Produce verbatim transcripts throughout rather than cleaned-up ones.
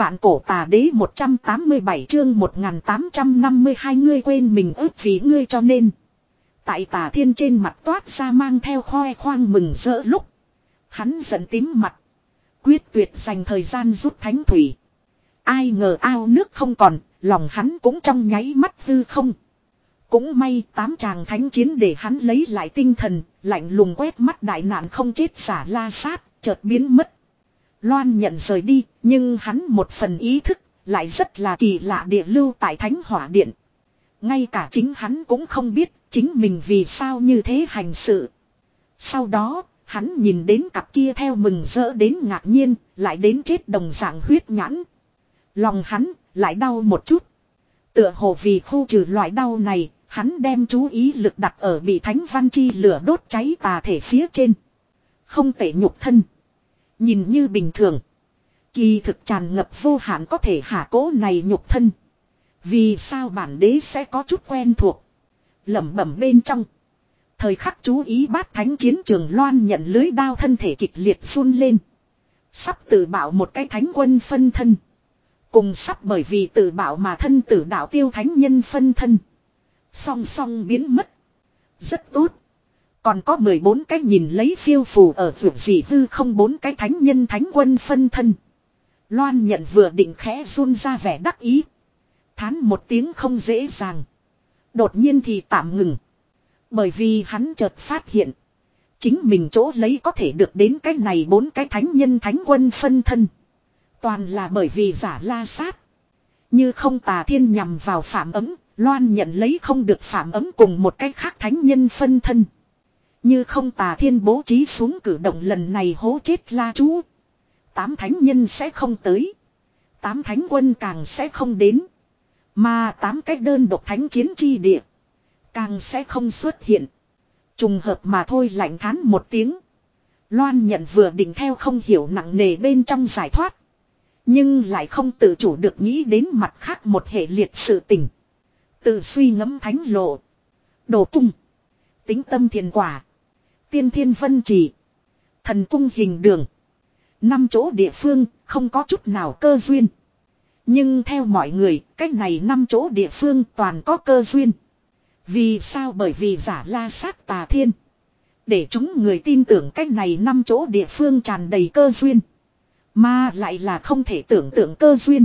Vạn cổ tà đế một trăm tám mươi bảy chương một nghìn tám trăm năm mươi hai ngươi quên mình ước vì ngươi cho nên. Tại Tà Thiên trên mặt toát ra mang theo khoe khoang mừng rỡ lúc. Hắn giận tím mặt. Quyết tuyệt dành thời gian rút thánh thủy. Ai ngờ ao nước không còn, lòng hắn cũng trong nháy mắt hư không. Cũng may tám chàng thánh chiến để hắn lấy lại tinh thần, lạnh lùng quét mắt đại nạn không chết giả La Sát, chợt biến mất. Loan nhận rời đi, nhưng hắn một phần ý thức, lại rất là kỳ lạ địa lưu tại Thánh Hỏa Điện. Ngay cả chính hắn cũng không biết, chính mình vì sao như thế hành sự. Sau đó, hắn nhìn đến cặp kia theo mừng rỡ đến ngạc nhiên, lại đến chết đồng dạng huyết nhãn. Lòng hắn, lại đau một chút. Tựa hồ vì khu trừ loại đau này, hắn đem chú ý lực đặt ở bị Thánh Văn Chi lửa đốt cháy tà thể phía trên. Không tệ nhục thân. Nhìn như bình thường. Kỳ thực tràn ngập vô hạn có thể hạ cố này nhục thân. Vì sao bản đế sẽ có chút quen thuộc. Lẩm bẩm bên trong. Thời khắc chú ý bát thánh chiến trường Loan nhận lưới đao thân thể kịch liệt run lên. Sắp tự bảo một cái thánh quân phân thân. Cùng sắp bởi vì tự bảo mà thân tử đạo tiêu thánh nhân phân thân. Song song biến mất. Rất tốt. Còn có mười bốn cái nhìn lấy phiêu phù ở vượt gì hư không bốn cái thánh nhân thánh quân phân thân. Loan nhận vừa định khẽ run ra vẻ đắc ý. Thán một tiếng không dễ dàng. Đột nhiên thì tạm ngừng. Bởi vì hắn chợt phát hiện. Chính mình chỗ lấy có thể được đến cái này bốn cái thánh nhân thánh quân phân thân. Toàn là bởi vì giả La Sát. Như không Tà Thiên nhằm vào phạm ấm. Loan nhận lấy không được phạm ấm cùng một cái khác thánh nhân phân thân. Như không Tà Thiên bố trí xuống cử động lần này hố chết La Chú. Tám thánh nhân sẽ không tới. Tám thánh quân càng sẽ không đến. Mà tám cái đơn độc thánh chiến chi địa. Càng sẽ không xuất hiện. Trùng hợp mà thôi lạnh thán một tiếng. Loan nhận vừa định theo không hiểu nặng nề bên trong giải thoát. Nhưng lại không tự chủ được nghĩ đến mặt khác một hệ liệt sự tình. Tự suy ngẫm thánh lộ. Đồ cung. Tính tâm thiền quả. Tiên thiên vân trì. Thần cung hình đường. Năm chỗ địa phương không có chút nào cơ duyên. Nhưng theo mọi người, cách này năm chỗ địa phương toàn có cơ duyên. Vì sao? Bởi vì giả La Sát Tà Thiên. Để chúng người tin tưởng cách này năm chỗ địa phương tràn đầy cơ duyên. Mà lại là không thể tưởng tượng cơ duyên.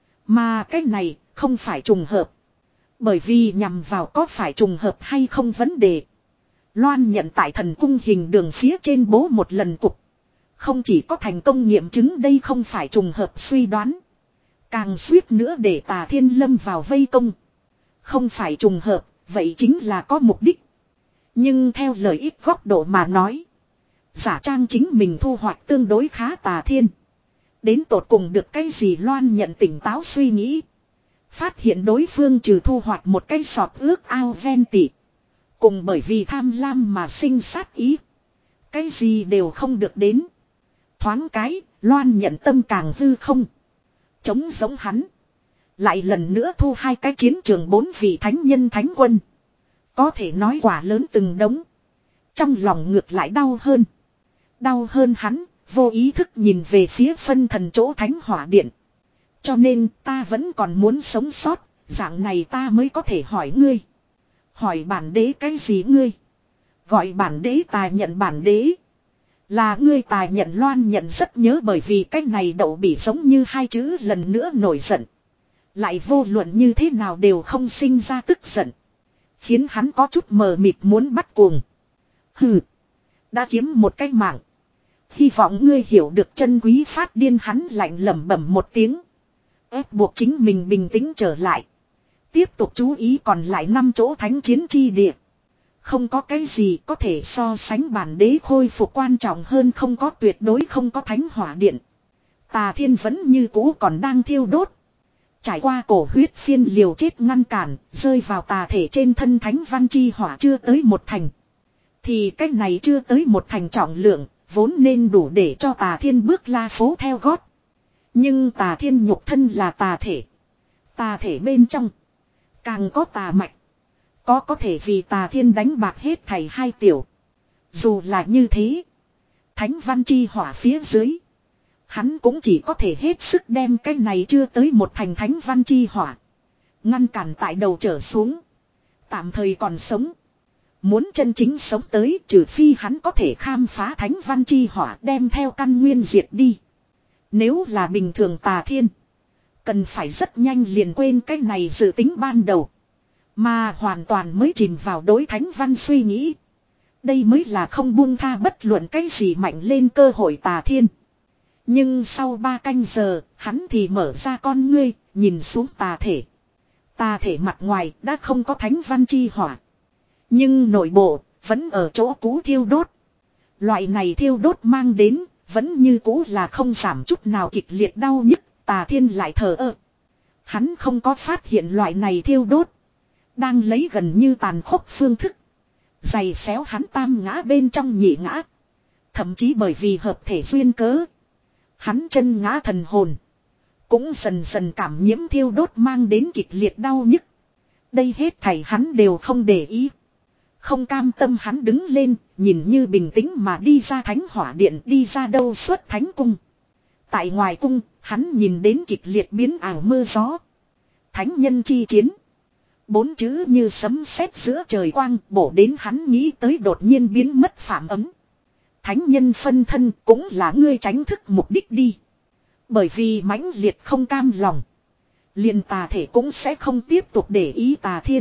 Mà cách này không phải trùng hợp. Bởi vì nhằm vào có phải trùng hợp hay không vấn đề. Loan nhận tại thần cung hình đường phía trên bố một lần cục. Không chỉ có thành công nghiệm chứng đây không phải trùng hợp suy đoán. Càng suýt nữa để Tà Thiên lâm vào vây công. Không phải trùng hợp, vậy chính là có mục đích. Nhưng theo lời ít góc độ mà nói. Giả trang chính mình thu hoạch tương đối khá Tà Thiên. Đến tột cùng được cái gì Loan nhận tỉnh táo suy nghĩ. Phát hiện đối phương trừ thu hoạch một cái sọt ước ao ven tỉ. Cùng bởi vì tham lam mà sinh sát ý. Cái gì đều không được đến. Thoáng cái, Loan nhận tâm càng hư không. Chống giống hắn. Lại lần nữa thu hai cái chiến trường bốn vị thánh nhân thánh quân. Có thể nói quả lớn từng đống. Trong lòng ngược lại đau hơn. Đau hơn hắn, vô ý thức nhìn về phía phân thần chỗ Thánh Hỏa Điện. Cho nên ta vẫn còn muốn sống sót, dạng này ta mới có thể hỏi ngươi. Hỏi bản đế cái gì ngươi? Gọi bản đế tài nhận bản đế. Là ngươi tài nhận Loan nhận rất nhớ bởi vì cái này đậu bị giống như hai chữ lần nữa nổi giận. Lại vô luận như thế nào đều không sinh ra tức giận. Khiến hắn có chút mờ mịt muốn bắt cuồng. Hừ. Đã kiếm một cái mạng. Hy vọng ngươi hiểu được chân quý phát điên hắn lạnh lẩm bẩm một tiếng. Ép buộc chính mình bình tĩnh trở lại. Tiếp tục chú ý còn lại năm chỗ thánh chiến chi địa. Không có cái gì có thể so sánh bản đế khôi phục quan trọng hơn không có tuyệt đối không có Thánh Hỏa Điện. Tà Thiên vẫn như cũ còn đang thiêu đốt. Trải qua cổ huyết phiên liều chết ngăn cản, rơi vào tà thể trên thân Thánh Văn Chi hỏa chưa tới một thành. Thì cách này chưa tới một thành trọng lượng, vốn nên đủ để cho Tà Thiên bước la phố theo gót. Nhưng Tà Thiên nhục thân là tà thể. Tà thể bên trong, càng có tà mạch. Có có thể vì Tà Thiên đánh bạc hết thảy hai tiểu. Dù là như thế, Thánh Văn Chi hỏa phía dưới, Hắn cũng chỉ có thể hết sức đem cái này chưa tới một thành thánh văn chi hỏa. Ngăn cản tại đầu trở xuống. Tạm thời còn sống. Muốn chân chính sống tới trừ phi hắn có thể khám phá thánh văn chi hỏa đem theo căn nguyên diệt đi. Nếu là bình thường tà thiên. Cần phải rất nhanh liền quên cái này dự tính ban đầu. Mà hoàn toàn mới chìm vào đối thánh văn suy nghĩ. Đây mới là không buông tha bất luận cái gì mạnh lên cơ hội tà thiên. Nhưng sau ba canh giờ, hắn thì mở ra con ngươi, nhìn xuống tà thể. Tà thể mặt ngoài đã không có thánh văn chi hỏa. Nhưng nội bộ, vẫn ở chỗ cũ thiêu đốt. Loại này thiêu đốt mang đến, vẫn như cũ là không giảm chút nào kịch liệt đau nhức, tà thiên lại thờ ơ. Hắn không có phát hiện loại này thiêu đốt. Đang lấy gần như tàn khốc phương thức. Giày xéo hắn tam ngã bên trong nhị ngã. Thậm chí bởi vì hợp thể duyên cớ. Hắn chân ngã thần hồn. Cũng dần dần cảm nhiễm thiêu đốt mang đến kịch liệt đau nhức. Đây hết thảy hắn đều không để ý. Không cam tâm hắn đứng lên, nhìn như bình tĩnh mà đi ra thánh hỏa điện, đi ra đâu xuất thánh cung. Tại ngoài cung, hắn nhìn đến kịch liệt biến ảo mưa gió. Thánh nhân chi chiến. Bốn chữ như sấm sét giữa trời quang bổ đến hắn nghĩ tới đột nhiên biến mất phạm ấm. Thánh nhân phân thân cũng là ngươi tránh thức mục đích đi. Bởi vì mãnh liệt không cam lòng. Liền tà thể cũng sẽ không tiếp tục để ý tà thiên.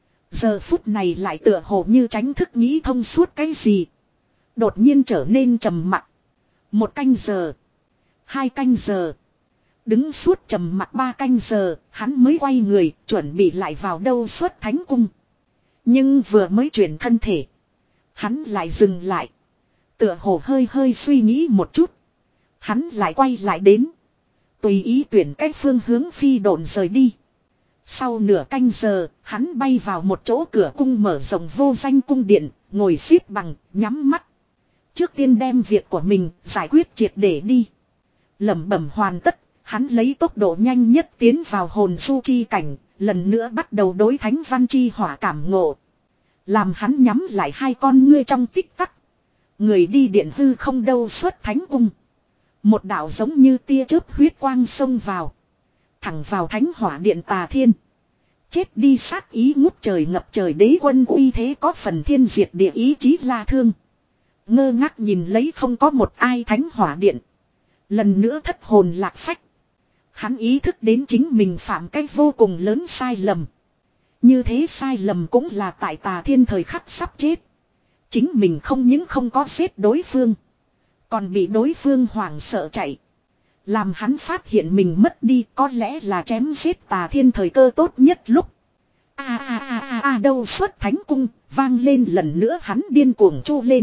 Giờ phút này lại tựa hồ như tránh thức nghĩ thông suốt cái gì. Đột nhiên trở nên trầm mặc. Một canh giờ. Hai canh giờ. Đứng suốt trầm mặc ba canh giờ, hắn mới quay người, chuẩn bị lại vào đâu xuất thánh cung. Nhưng vừa mới chuyển thân thể. Hắn lại dừng lại. Tựa hồ hơi hơi suy nghĩ một chút. Hắn lại quay lại đến. Tùy ý tuyển cách phương hướng phi độn rời đi. Sau nửa canh giờ, hắn bay vào một chỗ cửa cung mở rộng vô danh cung điện, ngồi xếp bằng, nhắm mắt. Trước tiên đem việc của mình giải quyết triệt để đi. Lẩm bẩm hoàn tất, hắn lấy tốc độ nhanh nhất tiến vào hồn su chi cảnh, lần nữa bắt đầu đối thánh văn chi hỏa cảm ngộ. Làm hắn nhắm lại hai con ngươi trong tích tắc. Người đi điện hư không đâu xuất thánh cung. Một đạo giống như tia chớp huyết quang xông vào. Thẳng vào thánh hỏa điện tà thiên. Chết đi sát ý ngút trời ngập trời đế quân uy thế có phần thiên diệt địa ý chí la thương. Ngơ ngác nhìn lấy không có một ai thánh hỏa điện. Lần nữa thất hồn lạc phách. Hắn ý thức đến chính mình phạm cách vô cùng lớn sai lầm. Như thế sai lầm cũng là tại tà thiên thời khắc sắp chết. Chính mình không những không có giết đối phương. Còn bị đối phương hoảng sợ chạy. Làm hắn phát hiện mình mất đi có lẽ là chém giết tà thiên thời cơ tốt nhất lúc. A a a a a đâu xuất thánh cung, vang lên lần nữa hắn điên cuồng chu lên.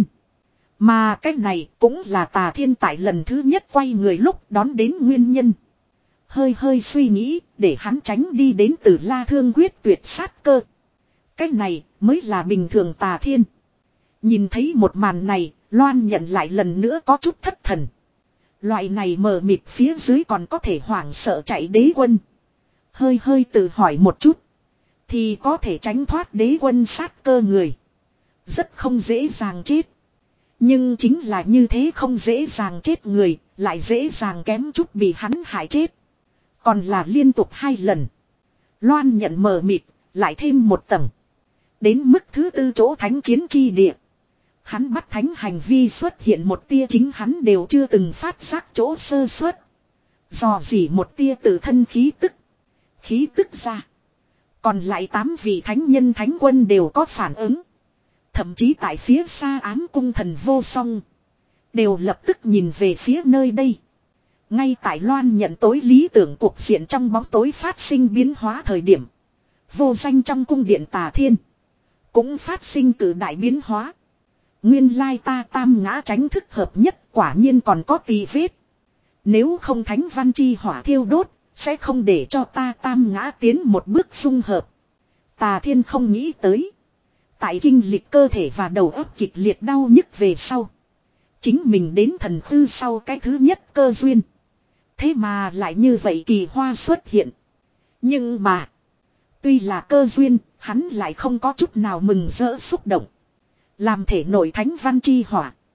Mà cái này cũng là tà thiên tại lần thứ nhất quay người lúc đón đến nguyên nhân. Hơi hơi suy nghĩ để hắn tránh đi đến từ la thương quyết tuyệt sát cơ. Cái này mới là bình thường tà thiên. Nhìn thấy một màn này, Loan nhận lại lần nữa có chút thất thần. Loại này mờ mịt phía dưới còn có thể hoảng sợ chạy đế quân. Hơi hơi tự hỏi một chút. Thì có thể tránh thoát đế quân sát cơ người. Rất không dễ dàng chết. Nhưng chính là như thế không dễ dàng chết người, lại dễ dàng kém chút bị hắn hại chết. Còn là liên tục hai lần. Loan nhận mờ mịt, lại thêm một tầng. Đến mức thứ tư chỗ thánh chiến chi địa. Hắn bắt thánh hành vi xuất hiện một tia chính hắn đều chưa từng phát giác chỗ sơ suất. Dò dỉ một tia tự thân khí tức. Khí tức ra. Còn lại tám vị thánh nhân thánh quân đều có phản ứng. Thậm chí tại phía xa ám cung thần vô song. Đều lập tức nhìn về phía nơi đây. Ngay tại Loan nhận tối lý tưởng cuộc diện trong bóng tối phát sinh biến hóa thời điểm. Vô danh trong cung điện tà thiên. Cũng phát sinh cử đại biến hóa. Nguyên lai ta tam ngã tránh thức hợp nhất quả nhiên còn có tì vết. Nếu không thánh văn chi hỏa thiêu đốt, sẽ không để cho ta tam ngã tiến một bước xung hợp. Tà thiên không nghĩ tới. Tại kinh lịch cơ thể và đầu óc kịch liệt đau nhức về sau. Chính mình đến thần khư sau cái thứ nhất cơ duyên. Thế mà lại như vậy kỳ hoa xuất hiện. Nhưng mà. Tuy là cơ duyên, hắn lại không có chút nào mừng rỡ xúc động. Làm thể nội thánh văn chi hỏa.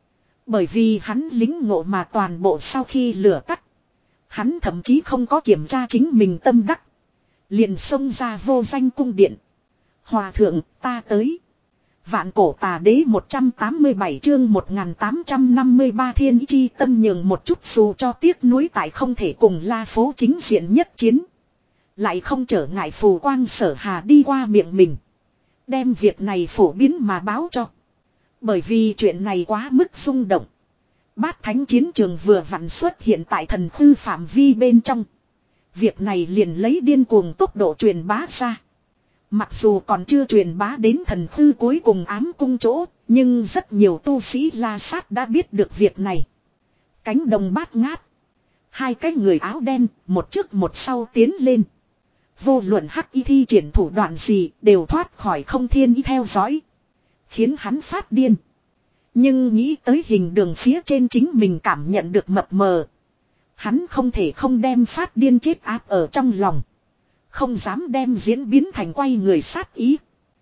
Bởi vì hắn lính ngộ mà toàn bộ sau khi lửa tắt. Hắn thậm chí không có kiểm tra chính mình tâm đắc. Liền xông ra vô danh cung điện. Hòa thượng, ta tới. Vạn cổ tà đế một trăm tám mươi bảy chương một nghìn tám trăm năm mươi ba thiên chi tâm nhường một chút dù cho tiếc nuối tại không thể cùng La Phố chính diện nhất chiến. Lại không trở ngại phù quang sở hà đi qua miệng mình. Đem việc này phổ biến mà báo cho. Bởi vì chuyện này quá mức rung động. Bát thánh chiến trường vừa vặn xuất hiện tại thần khư phạm vi bên trong. Việc này liền lấy điên cuồng tốc độ truyền bá ra. Mặc dù còn chưa truyền bá đến thần khư cuối cùng ám cung chỗ, nhưng rất nhiều tu sĩ La Sát đã biết được việc này. Cánh đồng bát ngát. Hai cái người áo đen, một trước một sau tiến lên. Vô luận hắc y thi triển thủ đoạn gì đều thoát khỏi không thiên y theo dõi. Khiến hắn phát điên. Nhưng nghĩ tới hình đường phía trên chính mình cảm nhận được mập mờ. Hắn không thể không đem phát điên chết áp ở trong lòng. Không dám đem diễn biến thành quay người sát ý.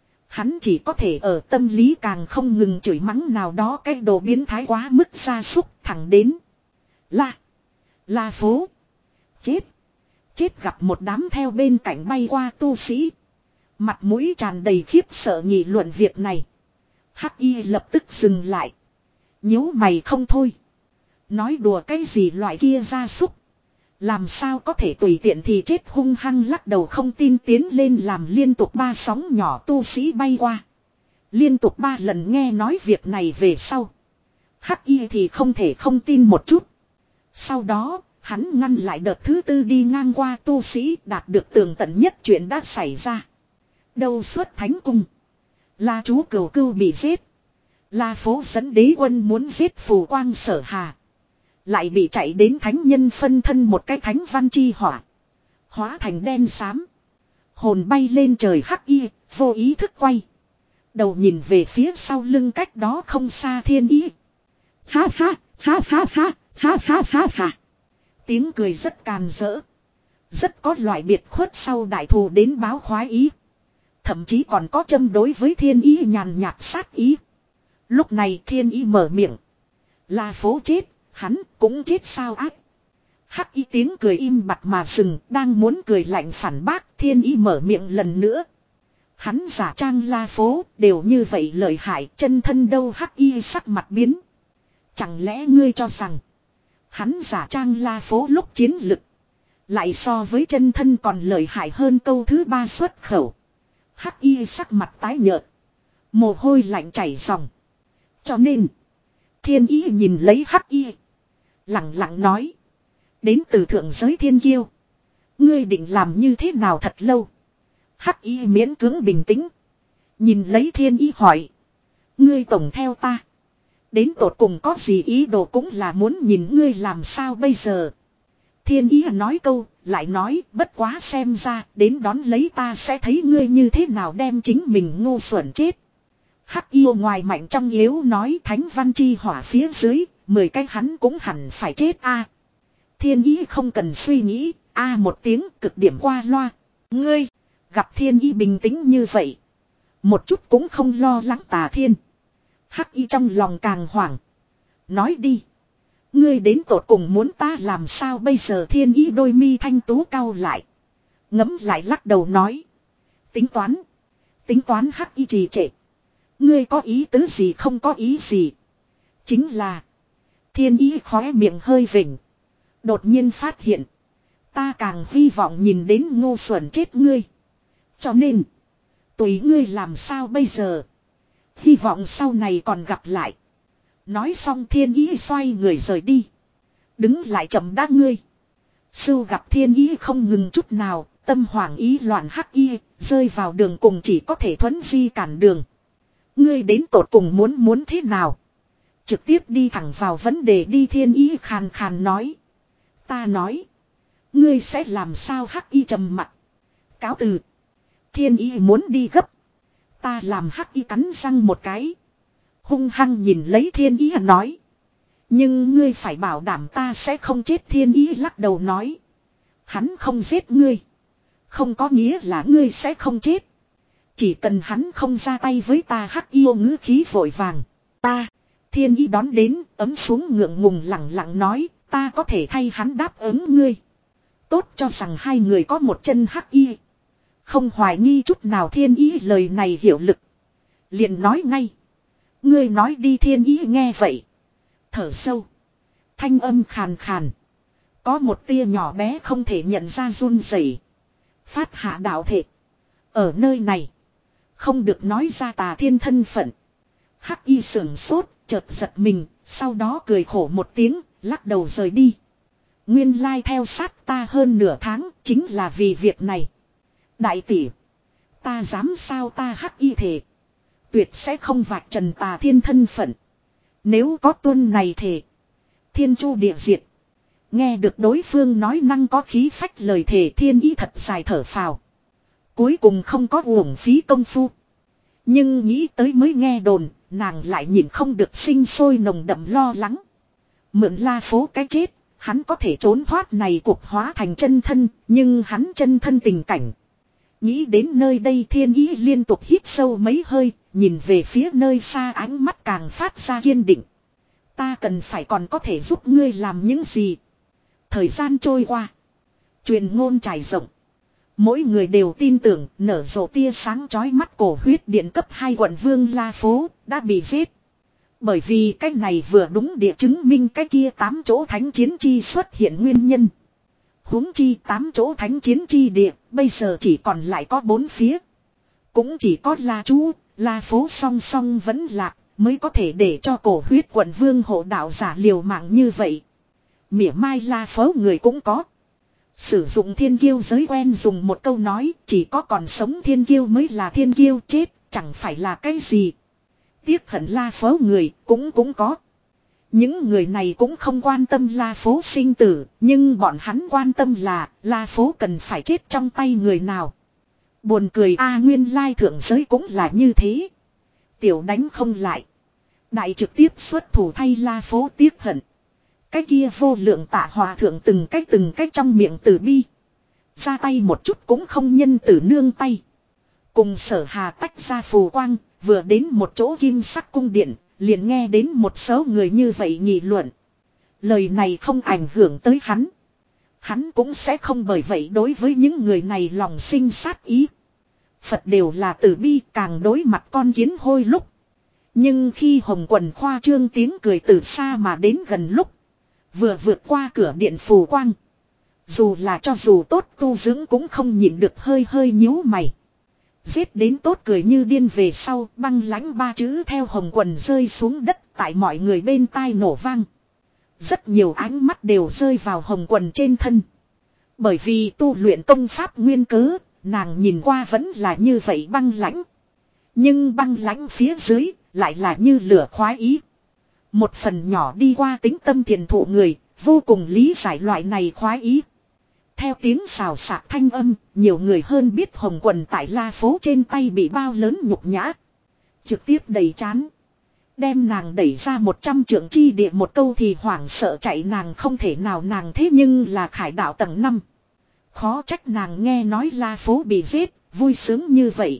Hắn chỉ có thể ở tâm lý càng không ngừng chửi mắng nào đó cái đồ biến thái quá mức gia súc thẳng đến. La. La Phố. Chết. Chết gặp một đám theo bên cạnh bay qua tu sĩ. Mặt mũi tràn đầy khiếp sợ nghị luận việc này. Hắc y lập tức dừng lại. Nhíu mày không thôi. Nói đùa cái gì loại kia gia súc. Làm sao có thể tùy tiện thì chết, hung hăng lắc đầu không tin tiến lên làm liên tục ba sóng nhỏ tu sĩ bay qua. Liên tục ba lần nghe nói việc này về sau. Hắc y thì không thể không tin một chút. Sau đó, hắn ngăn lại đợt thứ tư đi ngang qua tu sĩ đạt được tường tận nhất chuyện đã xảy ra. Đâu xuất thánh cung. La chú cửu cưu bị giết. La Phố dẫn đế quân muốn giết phù quang sở hà. Lại bị chạy đến thánh nhân phân thân một cái thánh văn chi hỏa. Hóa thành đen xám. Hồn bay lên trời hắc y, vô ý thức quay. Đầu nhìn về phía sau lưng cách đó không xa thiên ý. Ha ha, ha ha ha, ha ha ha ha. Tiếng cười rất càn rỡ. Rất có loại biệt khuất sau đại thù đến báo khoái ý. Thậm chí còn có châm đối với thiên ý nhàn nhạt sát ý. Lúc này thiên ý mở miệng. La Phố chết, hắn cũng chết sao ác. Hắc y tiếng cười im bặt mà dừng, đang muốn cười lạnh phản bác, thiên ý mở miệng lần nữa. Hắn giả trang La Phố, đều như vậy lợi hại, chân thân đâu. Hắc y sắc mặt biến. Chẳng lẽ ngươi cho rằng hắn giả trang La Phố lúc chiến lực lại so với chân thân còn lợi hại hơn? Câu thứ ba xuất khẩu. Hắc y sắc mặt tái nhợt, mồ hôi lạnh chảy ròng. Cho nên thiên ý nhìn lấy hắc y, lặng lặng nói. Đến từ thượng giới thiên kiêu, ngươi định làm như thế nào thật lâu? Hắc y miễn cưỡng bình tĩnh, nhìn lấy thiên ý hỏi. Ngươi tổng theo ta, đến tột cùng có gì ý đồ, cũng là muốn nhìn ngươi làm sao bây giờ. Thiên ý nói câu, lại nói, bất quá xem ra, đến đón lấy ta sẽ thấy ngươi như thế nào đem chính mình ngu xuẩn chết. Hắc yêu ngoài mạnh trong yếu nói, thánh văn chi hỏa phía dưới, mười cái hắn cũng hẳn phải chết a. Thiên ý không cần suy nghĩ, a một tiếng cực điểm qua loa. Ngươi, gặp thiên ý bình tĩnh như vậy, một chút cũng không lo lắng tà thiên. Hắc y trong lòng càng hoảng. Nói đi, ngươi đến tột cùng muốn ta làm sao bây giờ? Thiên ý đôi mi thanh tú cau lại, ngấm lại lắc đầu nói. Tính toán. Tính toán. Hắc y trì trệ. Ngươi có ý tứ gì? Không có ý gì. Chính là thiên ý khóe miệng hơi vỉnh. Đột nhiên phát hiện, ta càng hy vọng nhìn đến ngu xuẩn chết ngươi. Cho nên tùy ngươi làm sao bây giờ. Hy vọng sau này còn gặp lại. Nói xong thiên ý xoay người rời đi. Đứng lại chậm đã. Ngươi. Sưu gặp thiên ý không ngừng chút nào, tâm hoảng ý loạn. Hắc y rơi vào đường cùng, chỉ có thể thuấn di cản đường. Ngươi đến tột cùng muốn muốn thế nào? Trực tiếp đi thẳng vào vấn đề đi. Thiên ý khàn khàn nói. Ta nói, ngươi sẽ làm sao? Hắc y trầm mặt. Cáo từ. Thiên ý muốn đi gấp. Ta làm. Hắc y cắn răng một cái, hung hăng nhìn lấy thiên ý nói. Nhưng ngươi phải bảo đảm ta sẽ không chết. Thiên ý lắc đầu nói. Hắn không giết ngươi, không có nghĩa là ngươi sẽ không chết. Chỉ cần hắn không ra tay với ta. Hắc yêu ngữ khí vội vàng. Ta. Thiên Ý đón đến, ấm xuống ngượng ngùng lẳng lặng nói, ta có thể thay hắn đáp ứng ngươi. Tốt cho rằng hai người có một chân hắc y. Không hoài nghi chút nào Thiên Ý lời này hiệu lực. Liền nói ngay. Ngươi nói đi. Thiên Ý nghe vậy. Thở sâu. Thanh âm khàn khàn. Có một tia nhỏ bé không thể nhận ra run rẩy. Phát hạ đạo thể. Ở nơi này. Không được nói ra Tà Thiên thân phận. Hắc y sưởng sốt, chợt giật mình, sau đó cười khổ một tiếng, lắc đầu rời đi. Nguyên lai theo sát ta hơn nửa tháng, chính là vì việc này. Đại tỷ, ta dám sao ta hắc y thể. Tuyệt sẽ không vạch trần Tà Thiên thân phận. Nếu có tuân này thể. Thiên chu địa diệt. Nghe được đối phương nói năng có khí phách lời thể, Thiên Ý thật dài thở phào. Cuối cùng không có uổng phí công phu. Nhưng nghĩ tới mới nghe đồn, nàng lại nhìn không được sinh sôi nồng đậm lo lắng. Mượn La Phố cái chết, hắn có thể trốn thoát này cuộc hóa thành chân thân, nhưng hắn chân thân tình cảnh. Nghĩ đến nơi đây Thiên Ý liên tục hít sâu mấy hơi, nhìn về phía nơi xa, ánh mắt càng phát ra kiên định. Ta cần phải còn có thể giúp ngươi làm những gì. Thời gian trôi qua. Truyền ngôn trải rộng. Mỗi người đều tin tưởng nở rộ tia sáng chói mắt cổ huyết điện cấp hai quận vương La Phố đã bị giết. Bởi vì cái này vừa đúng địa chứng minh cái kia tám chỗ thánh chiến chi xuất hiện nguyên nhân. Huống chi tám chỗ thánh chiến chi địa bây giờ chỉ còn lại có bốn phía. Cũng chỉ có La Chú, La Phố song song vẫn lạc mới có thể để cho cổ huyết quận vương hộ đạo giả liều mạng như vậy. Mỉa mai La Phố người cũng có. Sử dụng thiên kiêu giới quen dùng một câu nói, chỉ có còn sống thiên kiêu mới là thiên kiêu, chết chẳng phải là cái gì. Tiếc hận La Phố người cũng cũng có. Những người này cũng không quan tâm La Phố sinh tử, nhưng bọn hắn quan tâm là La Phố cần phải chết trong tay người nào. Buồn cười a, nguyên lai thượng giới cũng là như thế. Tiểu đánh không lại. Đại trực tiếp xuất thủ thay La Phố tiếc hận. Cái kia vô lượng Tạ Hòa thượng từng cách từng cách trong miệng tử bi. Ra tay một chút cũng không nhân tử nương tay. Cùng Sở Hà tách ra phù quang, vừa đến một chỗ kim sắc cung điện, liền nghe đến một số người như vậy nghị luận. Lời này không ảnh hưởng tới hắn. Hắn cũng sẽ không bởi vậy đối với những người này lòng sinh sát ý. Phật đều là tử bi, càng đối mặt con kiến hôi lúc. Nhưng khi Hồng Quần khoa trương tiếng cười từ xa mà đến gần lúc, vừa vượt qua cửa điện phù quang. Dù là cho dù tốt tu dưỡng cũng không nhịn được hơi hơi nhíu mày. Giết đến tốt cười như điên về sau, băng lãnh ba chữ theo Hồng Quần rơi xuống đất tại mọi người bên tai nổ vang. Rất nhiều ánh mắt đều rơi vào Hồng Quần trên thân. Bởi vì tu luyện công pháp nguyên cớ, nàng nhìn qua vẫn là như vậy băng lãnh. Nhưng băng lãnh phía dưới, lại là như lửa khoái ý. Một phần nhỏ đi qua tính tâm thiền thụ người, vô cùng lý giải loại này khoái ý. Theo tiếng xào xạc thanh âm, nhiều người hơn biết Hồng Quần tại La Phố trên tay bị bao lớn nhục nhã. Trực tiếp đầy chán. Đem nàng đẩy ra một trăm trượng chi địa một câu thì hoảng sợ chạy nàng không thể nào, nàng thế nhưng là khải đạo tầng năm. Khó trách nàng nghe nói La Phố bị giết, vui sướng như vậy.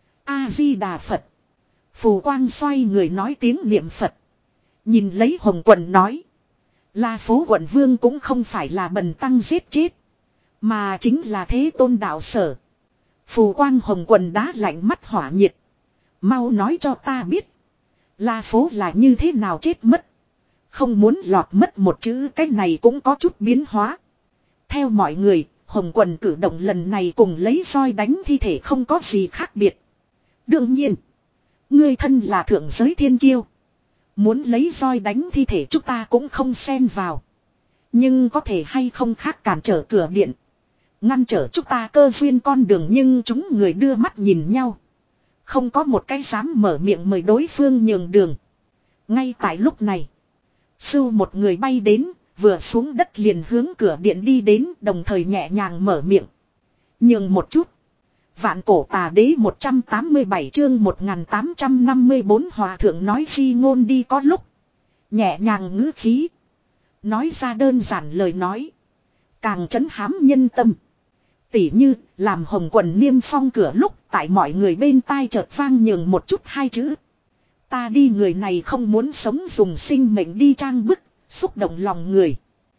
A-di-đà Phật. Phù quang xoay người nói tiếng niệm Phật. Nhìn lấy Hồng Quần nói. La Phố quận vương cũng không phải là bần tăng giết chết. Mà chính là thế tôn đạo sở. Phù quang Hồng Quần đá lạnh mắt hỏa nhiệt. Mau nói cho ta biết. La Phố là như thế nào chết mất. Không muốn lọt mất một chữ, cái này cũng có chút biến hóa. Theo mọi người, Hồng Quần cử động lần này cùng lấy roi đánh thi thể không có gì khác biệt. Đương nhiên, ngươi thân là thượng giới thiên kiêu. Muốn lấy roi đánh thi thể chúng ta cũng không xen vào. Nhưng có thể hay không khác cản trở cửa điện. Ngăn trở chúng ta cơ duyên con đường, nhưng chúng người đưa mắt nhìn nhau. Không có một cái dám mở miệng mời đối phương nhường đường. Ngay tại lúc này, sưu một người bay đến, vừa xuống đất liền hướng cửa điện đi đến, đồng thời nhẹ nhàng mở miệng. Nhường một chút. Vạn cổ tà đế một trăm tám mươi bảy chương một nghìn tám trăm năm mươi bốn hòa thượng nói di ngôn đi có lúc. Nhẹ nhàng ngữ khí. Nói ra đơn giản lời nói. Càng trấn hám nhân tâm. Tỉ như làm Hồng Quần niêm phong cửa lúc tại mọi người bên tai chợt vang nhường một chút hai chữ. Ta đi người này không muốn sống dùng sinh mệnh đi trang bức, xúc động lòng người.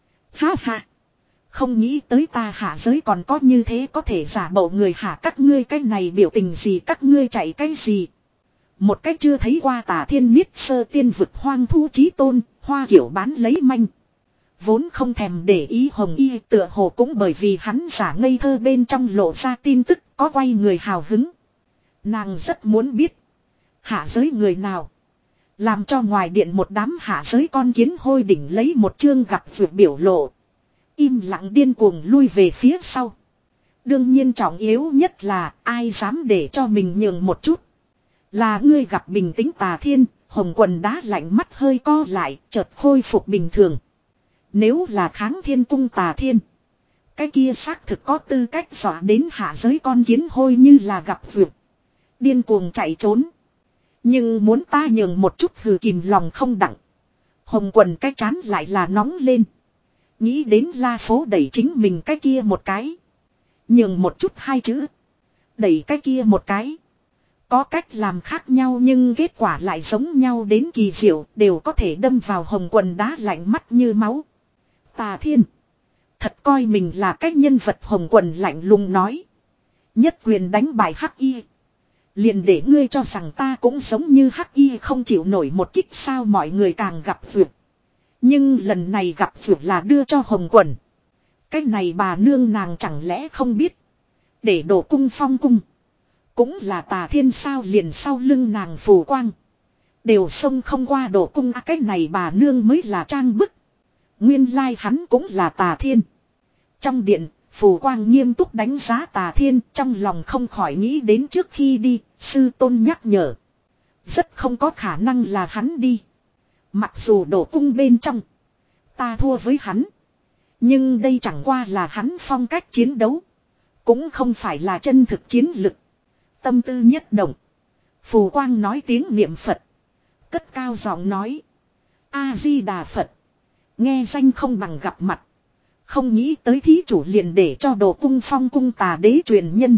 Ha ha. Không nghĩ tới ta hạ giới còn có như thế có thể giả bộ người hạ các ngươi cái này biểu tình gì các ngươi chạy cái gì. Một cách chưa thấy qua Tà Thiên niết sơ tiên vực hoang thu chí tôn, hoa kiểu bán lấy manh. Vốn không thèm để ý Hồng Y tựa hồ cũng bởi vì hắn giả ngây thơ bên trong lộ ra tin tức có quay người hào hứng. Nàng rất muốn biết. Hạ giới người nào. Làm cho ngoài điện một đám hạ giới con kiến hôi đỉnh lấy một chương gặp vượt biểu lộ. Im lặng điên cuồng lui về phía sau. Đương nhiên trọng yếu nhất là ai dám để cho mình nhường một chút. Là ngươi gặp bình tĩnh Tà Thiên, Hồng Quần đá lạnh mắt hơi co lại, chợt khôi phục bình thường. Nếu là kháng thiên cung Tà Thiên. Cái kia xác thực có tư cách dọa đến hạ giới con kiến hôi như là gặp vượt. Điên cuồng chạy trốn. Nhưng muốn ta nhường một chút hừ kìm lòng không đặng. Hồng Quần cái chán lại là nóng lên. Nghĩ đến La Phố đẩy chính mình cái kia một cái. Nhường một chút hai chữ. Đẩy cái kia một cái. Có cách làm khác nhau nhưng kết quả lại giống nhau đến kỳ diệu. Đều có thể đâm vào Hồng Quần đá lạnh mắt như máu. Tà Thiên. Thật coi mình là cái nhân vật Hồng Quần lạnh lùng nói. Nhất quyền đánh bại Hắc Y. Liền để ngươi cho rằng ta cũng giống như Hắc Y không chịu nổi một kích sao mọi người càng gặp vượt. Nhưng lần này gặp vượt là đưa cho Hồng Quần. Cái này bà nương nàng chẳng lẽ không biết. Để đổ cung phong cung. Cũng là Tà Thiên sao liền sau lưng nàng phù quang. Đều xông không qua đổ cung à, cái này bà nương mới là trang bức. Nguyên lai hắn cũng là Tà Thiên. Trong điện, phù quang nghiêm túc đánh giá Tà Thiên trong lòng không khỏi nghĩ đến trước khi đi, sư tôn nhắc nhở. Rất không có khả năng là hắn đi. Mặc dù đổ cung bên trong, ta thua với hắn. Nhưng đây chẳng qua là hắn phong cách chiến đấu. Cũng không phải là chân thực chiến lực. Tâm tư nhất động. Phù quang nói tiếng niệm Phật. Cất cao giọng nói. A-di-đà Phật. Nghe danh không bằng gặp mặt. Không nghĩ tới thí chủ liền để cho đồ cung phong cung Tà đế truyền nhân.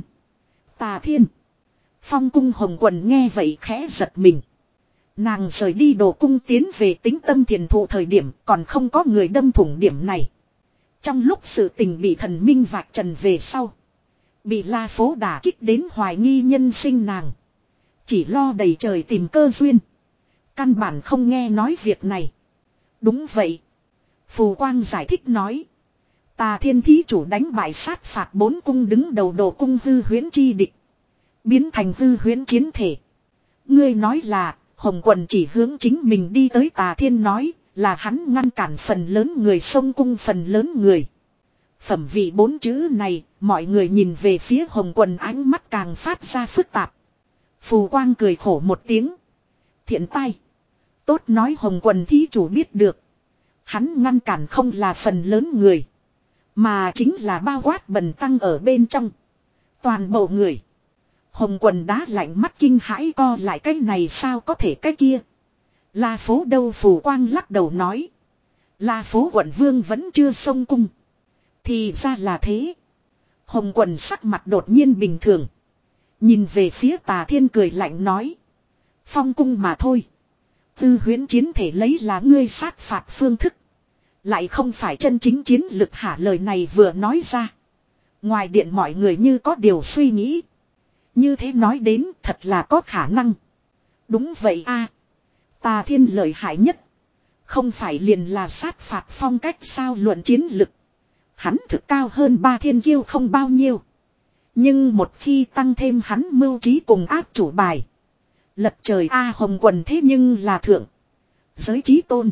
Tà Thiên. Phong cung Hồng Quần nghe vậy khẽ giật mình. Nàng rời đi đồ cung tiến về tính tâm thiền thụ thời điểm còn không có người đâm thủng điểm này. Trong lúc sự tình bị thần minh vạch trần về sau. Bị La Phố đả kích đến hoài nghi nhân sinh nàng. Chỉ lo đầy trời tìm cơ duyên. Căn bản không nghe nói việc này. Đúng vậy. Phù Quang giải thích nói. Tà Thiên thí chủ đánh bại sát phạt bốn cung đứng đầu đồ cung hư huyễn chi địch. Biến thành hư huyễn chiến thể. Ngươi nói là Hồng Quần chỉ hướng chính mình đi tới Tà Thiên nói là hắn ngăn cản phần lớn người xông cung phần lớn người. Phẩm vị bốn chữ này, mọi người nhìn về phía Hồng Quần ánh mắt càng phát ra phức tạp. Phù Quang cười khổ một tiếng. Thiện tai. Tốt nói Hồng Quần thí chủ biết được. Hắn ngăn cản không là phần lớn người. Mà chính là bao quát bần tăng ở bên trong. Toàn bộ người. Hồng Quần đá lạnh mắt kinh hãi co lại cái này sao có thể cái kia. La Phố đâu Phù Quang lắc đầu nói. La Phố quận vương vẫn chưa xông cung. Thì ra là thế. Hồng Quần sắc mặt đột nhiên bình thường. Nhìn về phía Tà Thiên cười lạnh nói. Phong cung mà thôi. Tư huyễn chiến thể lấy là ngươi sát phạt phương thức. Lại không phải chân chính chiến lực hả lời này vừa nói ra. Ngoài điện mọi người như có điều suy nghĩ. Như thế nói đến thật là có khả năng. Đúng vậy a. Tà Thiên lợi hại nhất. Không phải liền là sát phạt phong cách sao luận chiến lực. Hắn thực cao hơn ba thiên kiêu không bao nhiêu. Nhưng một khi tăng thêm hắn mưu trí cùng áp chủ bài. Lật trời A Hồng Quần thế nhưng là thượng. Giới trí tôn.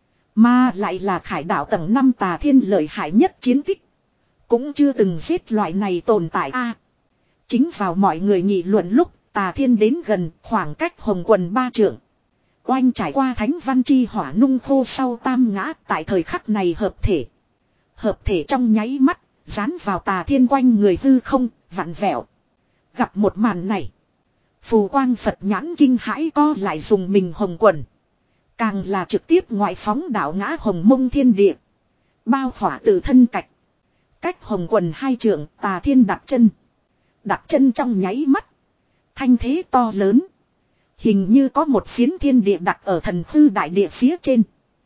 Mà lại là khải đạo tầng năm Tà Thiên lợi hại nhất chiến tích. Cũng chưa từng giết loại này tồn tại A. Chính vào mọi người nghị luận lúc Tà Thiên đến gần khoảng cách Hồng Quần ba trượng. Oanh trải qua thánh văn chi hỏa nung khô sau tam ngã tại thời khắc này hợp thể. Hợp thể trong nháy mắt, dán vào Tà Thiên quanh người hư không, vặn vẹo. Gặp một màn này. Phù Quang Phật nhãn kinh hãi co lại dùng mình Hồng Quần. Càng là trực tiếp ngoại phóng đảo ngã Hồng Mông thiên địa. Bao khỏa từ thân cạch. Cách Hồng Quần hai trượng Tà Thiên đặt chân. Đặt chân trong nháy mắt. Thanh thế to lớn. Hình như có một phiến thiên địa đặt ở thần hư đại địa phía trên.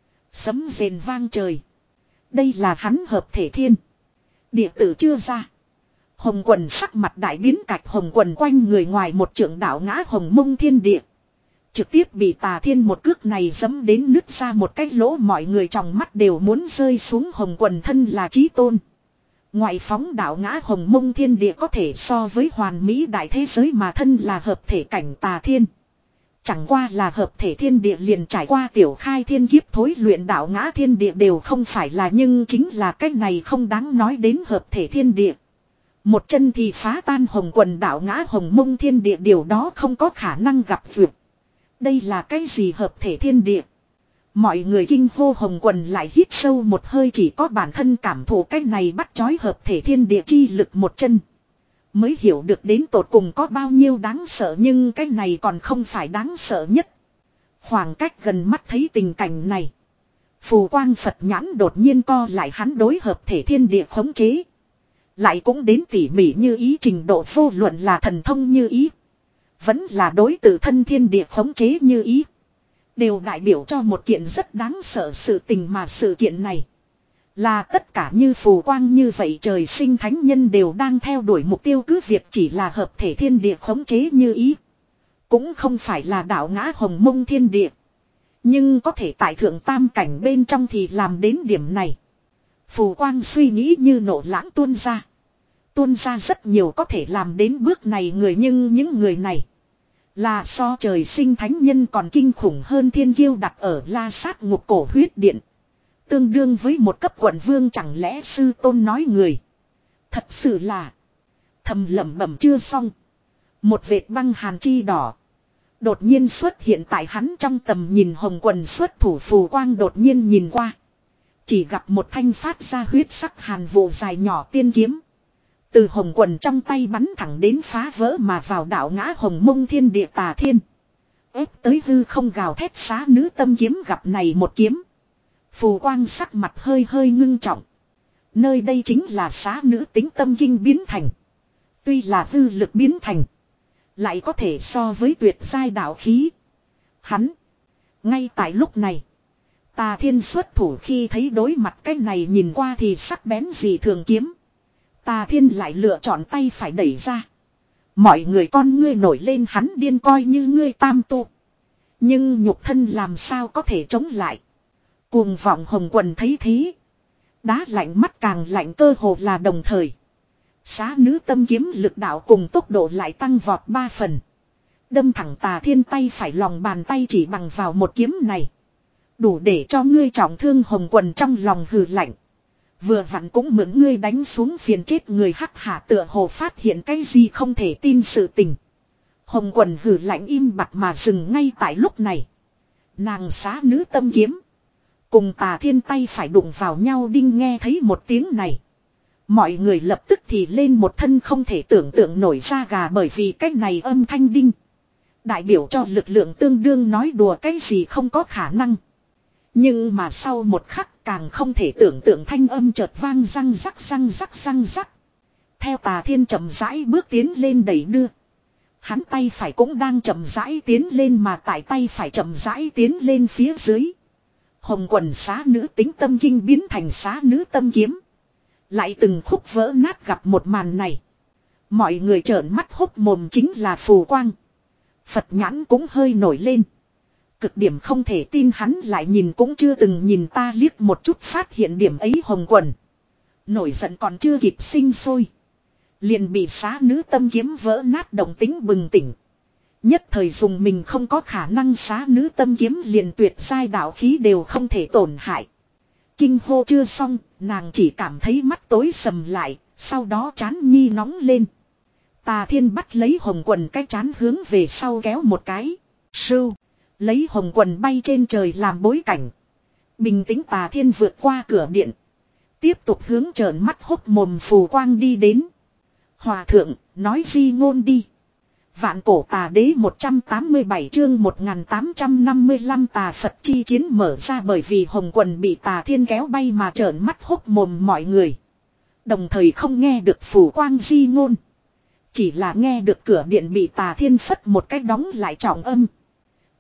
Sấm rền vang trời. Đây là hắn hợp thể thiên. Địa tử chưa ra. Hồng quần sắc mặt đại biến cạch hồng quần quanh người ngoài một trượng đảo ngã hồng mông thiên địa. Trực tiếp bị tà thiên một cước này dẫm đến nứt ra một cái lỗ, mọi người trong mắt đều muốn rơi xuống. Hồng quần thân là chí tôn. Ngoại phóng đảo ngã hồng mông thiên địa có thể so với hoàn mỹ đại thế giới, mà thân là hợp thể cảnh tà thiên. Chẳng qua là hợp thể thiên địa liền trải qua tiểu khai thiên kiếp thối luyện đảo ngã thiên địa đều không phải là, nhưng chính là cái này không đáng nói đến hợp thể thiên địa. Một chân thì phá tan hồng quần đảo ngã hồng mông thiên địa, điều đó không có khả năng gặp vượt. Đây là cái gì hợp thể thiên địa? Mọi người kinh hô, hồng quần lại hít sâu một hơi, chỉ có bản thân cảm thụ cái này bắt chói hợp thể thiên địa chi lực một chân. Mới hiểu được đến tột cùng có bao nhiêu đáng sợ, nhưng cái này còn không phải đáng sợ nhất. Khoảng cách gần mắt thấy tình cảnh này. Phù quang Phật nhãn đột nhiên co lại, hắn đối hợp thể thiên địa khống chế. Lại cũng đến tỉ mỉ như ý trình độ, vô luận là thần thông như ý. Vẫn là đối tự thân thiên địa khống chế như ý. Đều đại biểu cho một kiện rất đáng sợ sự tình, mà sự kiện này. Là tất cả như phù quang như vậy trời sinh thánh nhân đều đang theo đuổi mục tiêu, cứ việc chỉ là hợp thể thiên địa khống chế như ý. Cũng không phải là đảo ngã hồng mông thiên địa. Nhưng có thể tại thượng tam cảnh bên trong thì làm đến điểm này. Phù quang suy nghĩ như nộ lãng tuôn ra. Tuôn ra rất nhiều có thể làm đến bước này người, nhưng những người này là so trời sinh thánh nhân còn kinh khủng hơn thiên kiêu đặt ở La Sát ngục cổ huyết điện. Tương đương với một cấp quận vương, chẳng lẽ sư tôn nói người. Thật sự là thầm lẩm bẩm chưa xong. Một vệt băng hàn chi đỏ đột nhiên xuất hiện tại hắn trong tầm nhìn. Hồng quần xuất thủ, phù quang đột nhiên nhìn qua. Chỉ gặp một thanh phát ra huyết sắc hàn vụ dài nhỏ tiên kiếm. Từ hồng quần trong tay bắn thẳng đến phá vỡ mà vào đảo ngã hồng mông thiên địa tà thiên. Ép tới hư không gào thét xá nữ tâm kiếm, gặp này một kiếm. Phù quang sắc mặt hơi hơi ngưng trọng. Nơi đây chính là xá nữ tính tâm kinh biến thành. Tuy là hư lực biến thành, lại có thể so với tuyệt giai đạo khí. Hắn. Ngay tại lúc này, tà thiên xuất thủ, khi thấy đối mặt cái này nhìn qua thì sắc bén gì thường kiếm. Tà thiên lại lựa chọn tay phải đẩy ra. Mọi người con ngươi nổi lên, hắn điên, coi như ngươi tam tu. Nhưng nhục thân làm sao có thể chống lại. Cuồng vọng hồng quần thấy thế. Đá lạnh mắt càng lạnh, cơ hồ là đồng thời. Xá nữ tâm kiếm lực đạo cùng tốc độ lại tăng vọt ba phần. Đâm thẳng tà thiên tay phải, lòng bàn tay chỉ bằng vào một kiếm này. Đủ để cho ngươi trọng thương. Hồng quần trong lòng hừ lạnh. Vừa vặn cũng mượn ngươi đánh xuống phiền chết người. Hắc hạ tựa hồ phát hiện cái gì không thể tin sự tình. Hồng quần hừ lạnh im bặt mà dừng. Ngay tại lúc này, nàng xá nữ tâm kiếm cùng tà thiên tay phải đụng vào nhau, đinh. Nghe thấy một tiếng này, mọi người lập tức thì lên một thân không thể tưởng tượng nổi da gà, bởi vì cái này âm thanh đinh đại biểu cho lực lượng tương đương, nói đùa cái gì không có khả năng. Nhưng mà sau một khắc, càng không thể tưởng tượng thanh âm chợt vang, răng rắc răng rắc răng rắc. Theo tà thiên chậm rãi bước tiến lên đẩy đưa, hắn tay phải cũng đang chậm rãi tiến lên, mà tại tay phải chậm rãi tiến lên phía dưới, hồng quần xá nữ tính tâm kinh biến thành xá nữ tâm kiếm lại từng khúc vỡ nát. Gặp một màn này, mọi người trợn mắt hốc mồm, chính là phù quang Phật nhãn cũng hơi nổi lên. Cực điểm không thể tin, hắn lại nhìn cũng chưa từng nhìn ta liếc một chút, phát hiện điểm ấy hồng quần nổi giận còn chưa kịp sinh sôi, liền bị xá nữ tâm kiếm vỡ nát động tính bừng tỉnh. Nhất thời dùng mình không có khả năng, xá nữ tâm kiếm liền tuyệt giai đạo khí đều không thể tổn hại. Kinh hô chưa xong, nàng chỉ cảm thấy mắt tối sầm lại, sau đó trán nhi nóng lên. Tà thiên bắt lấy hồng quần cái trán hướng về sau kéo một cái. Sưu, lấy hồng quần bay trên trời làm bối cảnh. Bình tĩnh tà thiên vượt qua cửa điện. Tiếp tục hướng trợn mắt hốc mồm phù quang đi đến. Hòa thượng, nói di ngôn đi. Vạn cổ tà đế một trăm tám mươi bảy chương một nghìn tám trăm năm mươi lăm tà Phật chi chiến mở ra, bởi vì hồng quần bị tà thiên kéo bay mà trợn mắt hốc mồm mọi người. Đồng thời không nghe được phù quang di ngôn. Chỉ là nghe được cửa điện bị tà thiên phất một cách đóng lại trọng âm.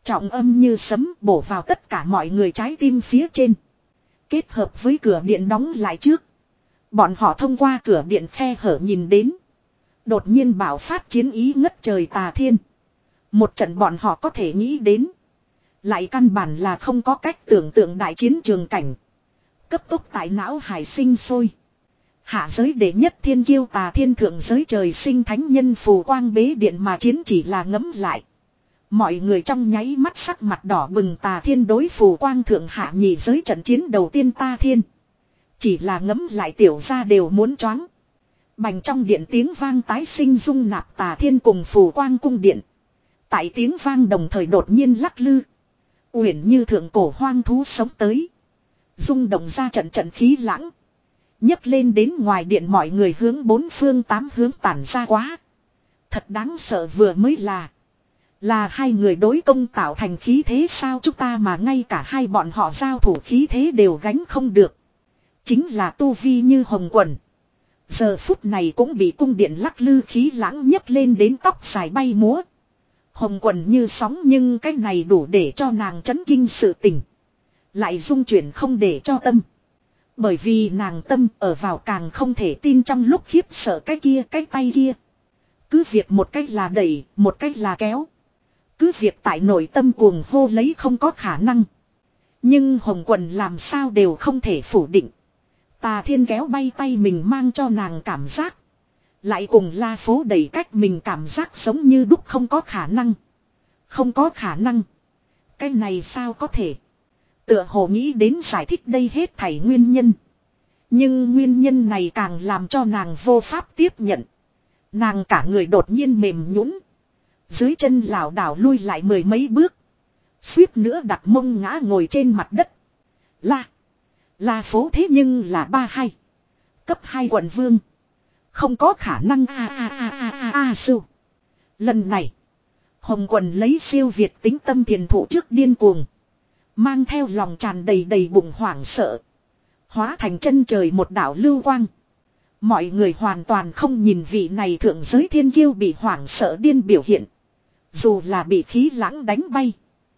Trọng âm như sấm bổ vào tất cả mọi người trái tim phía trên. Kết hợp với cửa điện đóng lại trước. Bọn họ thông qua cửa điện khe hở nhìn đến. Đột nhiên bạo phát chiến ý ngất trời Tà Thiên. Một trận bọn họ có thể nghĩ đến. Lại căn bản là không có cách tưởng tượng đại chiến trường cảnh. Cấp tốc tại não hải sinh sôi. Hạ giới đệ nhất thiên kiêu Tà Thiên thượng giới trời sinh thánh nhân phù quang bế điện mà chiến chỉ là ngấm lại. Mọi người trong nháy mắt sắc mặt đỏ bừng Tà Thiên đối phù quang thượng hạ nhị giới trận chiến đầu tiên Tà Thiên. Chỉ là ngấm lại tiểu ra đều muốn choáng. Bành trong điện tiếng vang tái sinh dung nạp Tà Thiên cùng phù quang cung điện. Tại tiếng vang đồng thời đột nhiên lắc lư. Uyển như thượng cổ hoang thú sống tới. Rung động ra trận trận khí lãng. nhấc lên đến ngoài điện mọi người hướng bốn phương tám hướng tản ra quá. Thật đáng sợ vừa mới là. Là hai người đối công tạo thành khí thế sao chúng ta mà ngay cả hai bọn họ giao thủ khí thế đều gánh không được. Chính là tu vi như hồng quần. Giờ phút này cũng bị cung điện lắc lư khí lãng nhấc lên đến tóc dài bay múa. Hồng quần như sóng nhưng cái này đủ để cho nàng chấn kinh sự tình. Lại dung chuyển không để cho tâm. Bởi vì nàng tâm ở vào càng không thể tin trong lúc khiếp sợ cái kia cái tay kia. Cứ việc một cách là đẩy, một cách là kéo. Cứ việc tại nội tâm cuồng hô lấy không có khả năng. Nhưng hồng quần làm sao đều không thể phủ định. Tà Thiên kéo bay tay mình mang cho nàng cảm giác. Lại cùng La Phố đẩy cách mình cảm giác giống như đúc không có khả năng. Không có khả năng. Cái này sao có thể. Tựa hồ nghĩ đến giải thích đây hết thảy nguyên nhân. Nhưng nguyên nhân này càng làm cho nàng vô pháp tiếp nhận. Nàng cả người đột nhiên mềm nhũn, dưới chân lảo đảo lui lại mười mấy bước. Suýt nữa đặt mông ngã ngồi trên mặt đất. La. La Phố thế nhưng là ba hai. Cấp hai quận vương. Không có khả năng a a a a a a sư. Lần này. Hồng quần lấy siêu việt tính tâm thiền thủ trước điên cuồng. Mang theo lòng tràn đầy đầy bụng hoảng sợ. Hóa thành chân trời một đảo lưu quang. Mọi người hoàn toàn không nhìn vị này thượng giới thiên kiêu bị hoảng sợ điên biểu hiện. Dù là bị khí lãng đánh bay.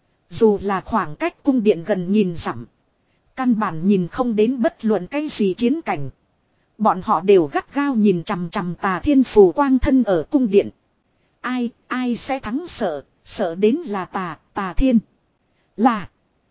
Dù là khoảng cách cung điện gần nghìn dặm. Căn bản nhìn không đến bất luận cái gì chiến cảnh. Bọn họ đều gắt gao nhìn chằm chằm Tà Thiên phù quang thân ở cung điện. Ai, ai sẽ thắng sợ, sợ đến là Tà, Tà Thiên. Là,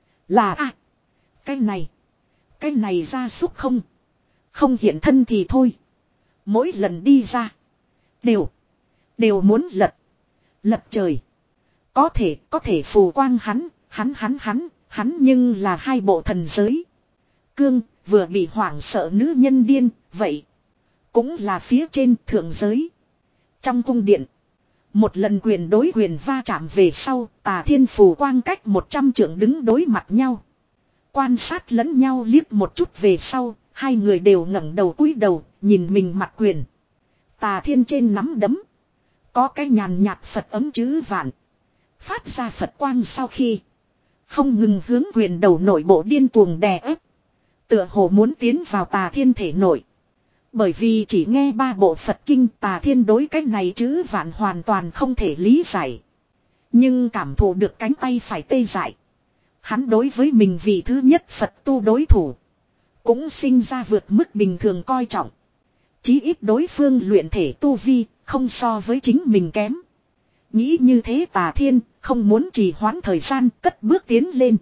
là a à, cái này, cái này ra súc không. Không hiện thân thì thôi. Mỗi lần đi ra. Đều. Đều muốn lật. Lật trời. Có thể. Có thể phù quang hắn. Hắn hắn hắn. Hắn nhưng là hai bộ thần giới. Cương. Vừa bị hoảng sợ nữ nhân điên. Vậy. Cũng là phía trên thượng giới. Trong cung điện. Một lần quyền đối quyền va chạm về sau. Tà Thiên phù quang cách một trăm trượng đứng đối mặt nhau. Quan sát lẫn nhau liếc một chút về sau. Hai người đều ngẩng đầu cúi đầu, nhìn mình mặt quyền. Tà Thiên trên nắm đấm. Có cái nhàn nhạt Phật ấm chữ vạn. Phát ra Phật quang sau khi. Không ngừng hướng quyền đầu nội bộ điên cuồng đè ép. Tựa hồ muốn tiến vào Tà Thiên thể nội. Bởi vì chỉ nghe ba bộ Phật kinh Tà Thiên đối cái này chữ vạn hoàn toàn không thể lý giải. Nhưng cảm thụ được cánh tay phải tê dại. Hắn đối với mình vì thứ nhất Phật tu đối thủ. Cũng sinh ra vượt mức bình thường coi trọng. Chí ít đối phương luyện thể tu vi, không so với chính mình kém. Nghĩ như thế Tà Thiên, không muốn trì hoãn thời gian, cất bước tiến lên.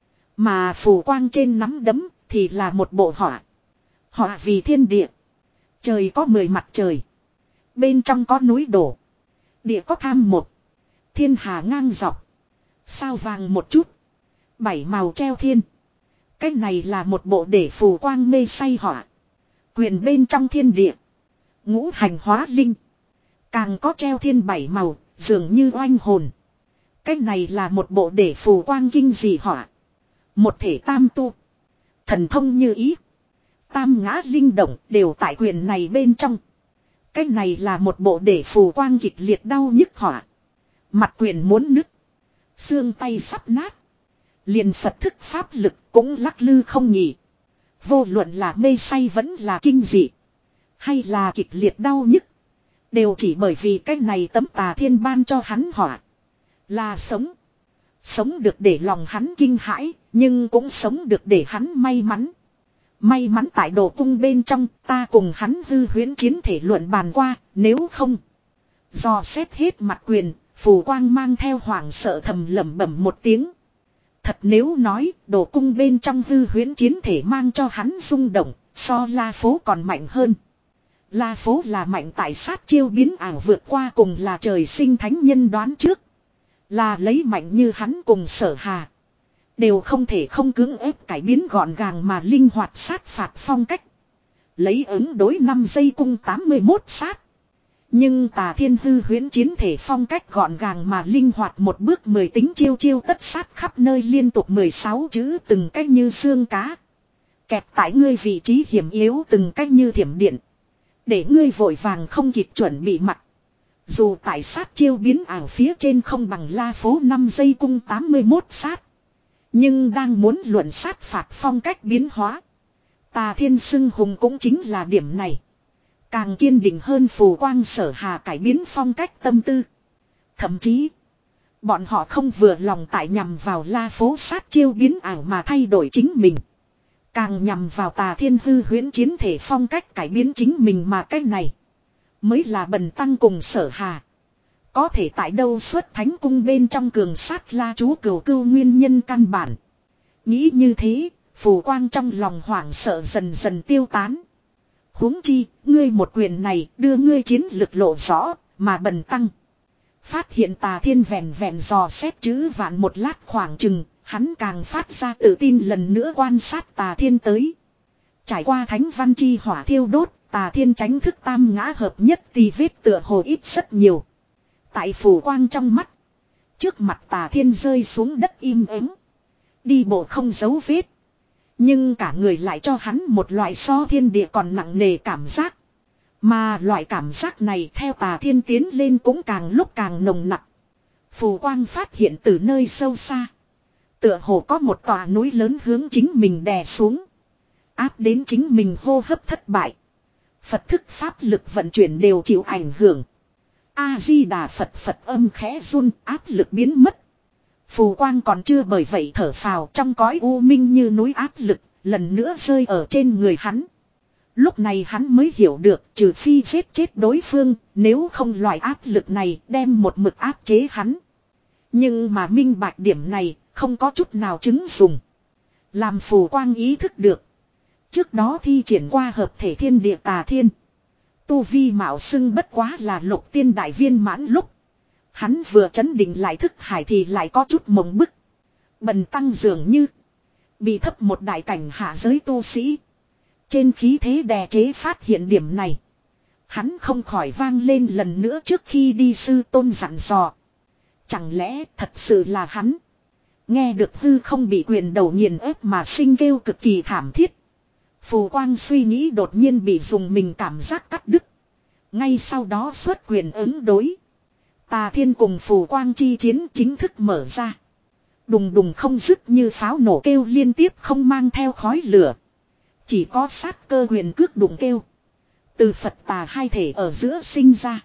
Mà phù quang trên nắm đấm, thì là một bộ họa. Họa vì thiên địa. Trời có mười mặt trời. Bên trong có núi đổ. Địa có tham một. Thiên hà ngang dọc. Sao vàng một chút. Bảy màu treo thiên. Cái này là một bộ để phù quang mê say họa. Quyền bên trong thiên địa. Ngũ hành hóa linh. Càng có treo thiên bảy màu, dường như oanh hồn. Cái này là một bộ để phù quang kinh dị họa. Một thể tam tu. Thần thông như ý. Tam ngã linh động đều tại quyền này bên trong. Cái này là một bộ để phù quang kịch liệt đau nhức họa. Mặt quyền muốn nứt. Xương tay sắp nát. Liền Phật thức pháp lực cũng lắc lư không nhỉ. Vô luận là mê say vẫn là kinh dị. Hay là kịch liệt đau nhức. Đều chỉ bởi vì cái này tấm Tà Thiên ban cho hắn họa. Là sống. Sống được để lòng hắn kinh hãi, nhưng cũng sống được để hắn may mắn. May mắn tại đồ cung bên trong, ta cùng hắn hư huyễn chiến thể luận bàn qua, nếu không. Dò xét hết mặt quyền, phù quang mang theo hoảng sợ thầm lẩm bẩm một tiếng. Thật nếu nói, đồ cung bên trong hư huyễn chiến thể mang cho hắn rung động, so La Phố còn mạnh hơn. La Phố là mạnh tại sát chiêu biến ảo vượt qua cùng là trời sinh thánh nhân đoán trước. Là lấy mạnh như hắn cùng Sở Hà. Đều không thể không cưỡng ép cải biến gọn gàng mà linh hoạt sát phạt phong cách. Lấy ứng đối năm giây cung tám mươi mốt sát. Nhưng Tà Thiên hư huyễn chiến thể phong cách gọn gàng mà linh hoạt một bước mười tính chiêu chiêu tất sát khắp nơi liên tục mười sáu chữ từng cách như xương cá. Kẹt tại ngươi vị trí hiểm yếu từng cách như thiểm điện. Để ngươi vội vàng không kịp chuẩn bị mặt. Dù tại sát chiêu biến ảo phía trên không bằng La Phố năm giây cung tám mươi mốt sát. Nhưng đang muốn luận sát phạt phong cách biến hóa. Tà Thiên xưng hùng cũng chính là điểm này. Càng kiên định hơn phù quang Sở Hà cải biến phong cách tâm tư. Thậm chí, bọn họ không vừa lòng tại nhằm vào La Phố sát chiêu biến ảo mà thay đổi chính mình. Càng nhằm vào Tà Thiên hư huyễn chiến thể phong cách cải biến chính mình mà cách này. Mới là Bần Tăng cùng Sở Hà. Có thể tại đâu xuất thánh cung bên trong cường sát La Chú cửu cưu nguyên nhân căn bản. Nghĩ như thế, phù quang trong lòng hoảng sợ dần dần tiêu tán. Huống chi, ngươi một quyền này đưa ngươi chiến lực lộ rõ, mà Bần Tăng. Phát hiện Tà Thiên vẹn vẹn dò xét chữ vạn một lát khoảng chừng, hắn càng phát ra tự tin lần nữa quan sát Tà Thiên tới. Trải qua thánh văn chi hỏa thiêu đốt, Tà Thiên tránh thức tam ngã hợp nhất tì vết tựa hồ ít rất nhiều. Tại phù quang trong mắt. Trước mặt Tà Thiên rơi xuống đất im ắng. Đi bộ không dấu vết. Nhưng cả người lại cho hắn một loại so thiên địa còn nặng nề cảm giác. Mà loại cảm giác này theo Tà Thiên tiến lên cũng càng lúc càng nồng nặc. Phù quang phát hiện từ nơi sâu xa. Tựa hồ có một tòa núi lớn hướng chính mình đè xuống. Áp đến chính mình hô hấp thất bại. Phật thức pháp lực vận chuyển đều chịu ảnh hưởng. A-di-đà Phật Phật âm khẽ run áp lực biến mất. Phù quang còn chưa bởi vậy thở phào trong cõi u minh như núi áp lực, lần nữa rơi ở trên người hắn. Lúc này hắn mới hiểu được trừ phi giết chết đối phương, nếu không loại áp lực này đem một mực áp chế hắn. Nhưng mà minh bạch điểm này, không có chút nào chứng dùng. Làm phù quang ý thức được. Trước đó thi triển qua hợp thể thiên địa Tà Thiên. Tu vi mạo xưng bất quá là lục tiên đại viên mãn lúc. Hắn vừa chấn định lại thức hải thì lại có chút mộng bức. Bần Tăng dường như bị thấp một đại cảnh hạ giới tu sĩ. Trên khí thế đè chế phát hiện điểm này. Hắn không khỏi vang lên lần nữa trước khi đi sư tôn dặn dò. Chẳng lẽ thật sự là hắn? Nghe được hư không bị quyền đầu nghiền ép mà sinh kêu cực kỳ thảm thiết. Phù quang suy nghĩ đột nhiên bị dùng mình cảm giác cắt đứt. Ngay sau đó xuất quyền ứng đối. Tà Thiên cùng phù quang chi chiến chính thức mở ra. Đùng đùng không dứt như pháo nổ kêu liên tiếp không mang theo khói lửa. Chỉ có sát cơ quyền cước đụng kêu. Từ Phật Tà hai thể ở giữa sinh ra.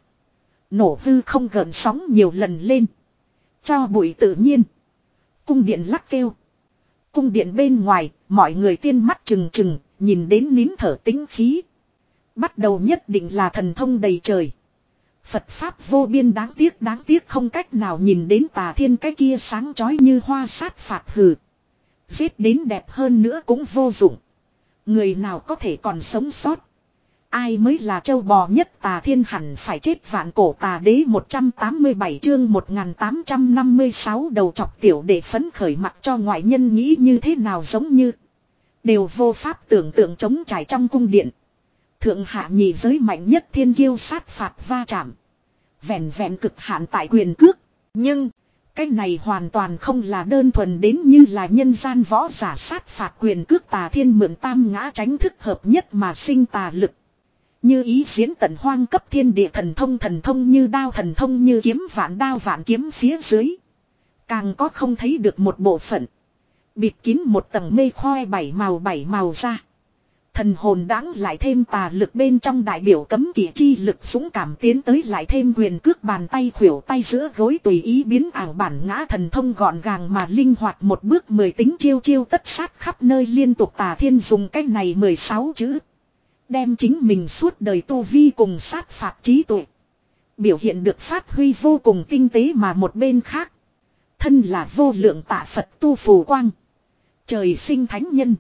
Nổ hư không gợn sóng nhiều lần lên. Cho bụi tự nhiên. Cung điện lắc kêu. Cung điện bên ngoài, mọi người tiên mắt trừng trừng, nhìn đến nín thở tĩnh khí. Bắt đầu nhất định là thần thông đầy trời. Phật Pháp vô biên đáng tiếc đáng tiếc không cách nào nhìn đến Tà Thiên cái kia sáng chói như hoa sát phạt hừ. Giết đến đẹp hơn nữa cũng vô dụng. Người nào có thể còn sống sót. Ai mới là châu bò nhất Tà Thiên hẳn phải chết vạn cổ tà đế một trăm tám mươi bảy chương một nghìn tám trăm năm mươi sáu đầu chọc tiểu để phấn khởi mặt cho ngoại nhân nghĩ như thế nào giống như. Đều vô pháp tưởng tượng chống trải trong cung điện. Thượng hạ nhị giới mạnh nhất thiên kiêu sát phạt va chạm. Vẹn vẹn cực hạn tại quyền cước. Nhưng, cái này hoàn toàn không là đơn thuần đến như là nhân gian võ giả sát phạt quyền cước Tà Thiên mượn tam ngã tránh thức hợp nhất mà sinh tà lực. Như ý diễn tận hoang cấp thiên địa thần thông thần thông như đao thần thông như kiếm vạn đao vạn kiếm phía dưới. Càng có không thấy được một bộ phận. Bịt kín một tầng mây khoe bảy màu bảy màu ra. Thần hồn đáng lại thêm tà lực bên trong đại biểu cấm kỵ chi lực dũng cảm tiến tới lại thêm quyền cước bàn tay khuỷu tay giữa gối tùy ý biến ảo bản ngã thần thông gọn gàng mà linh hoạt một bước mười tính chiêu chiêu tất sát khắp nơi liên tục Tà Thiên dùng cách này mười sáu chữ. Đem chính mình suốt đời tu vi cùng sát phạt trí tuệ. Biểu hiện được phát huy vô cùng tinh tế mà một bên khác. Thân là vô lượng tạ Phật tu phù quang. Trời sinh thánh nhân.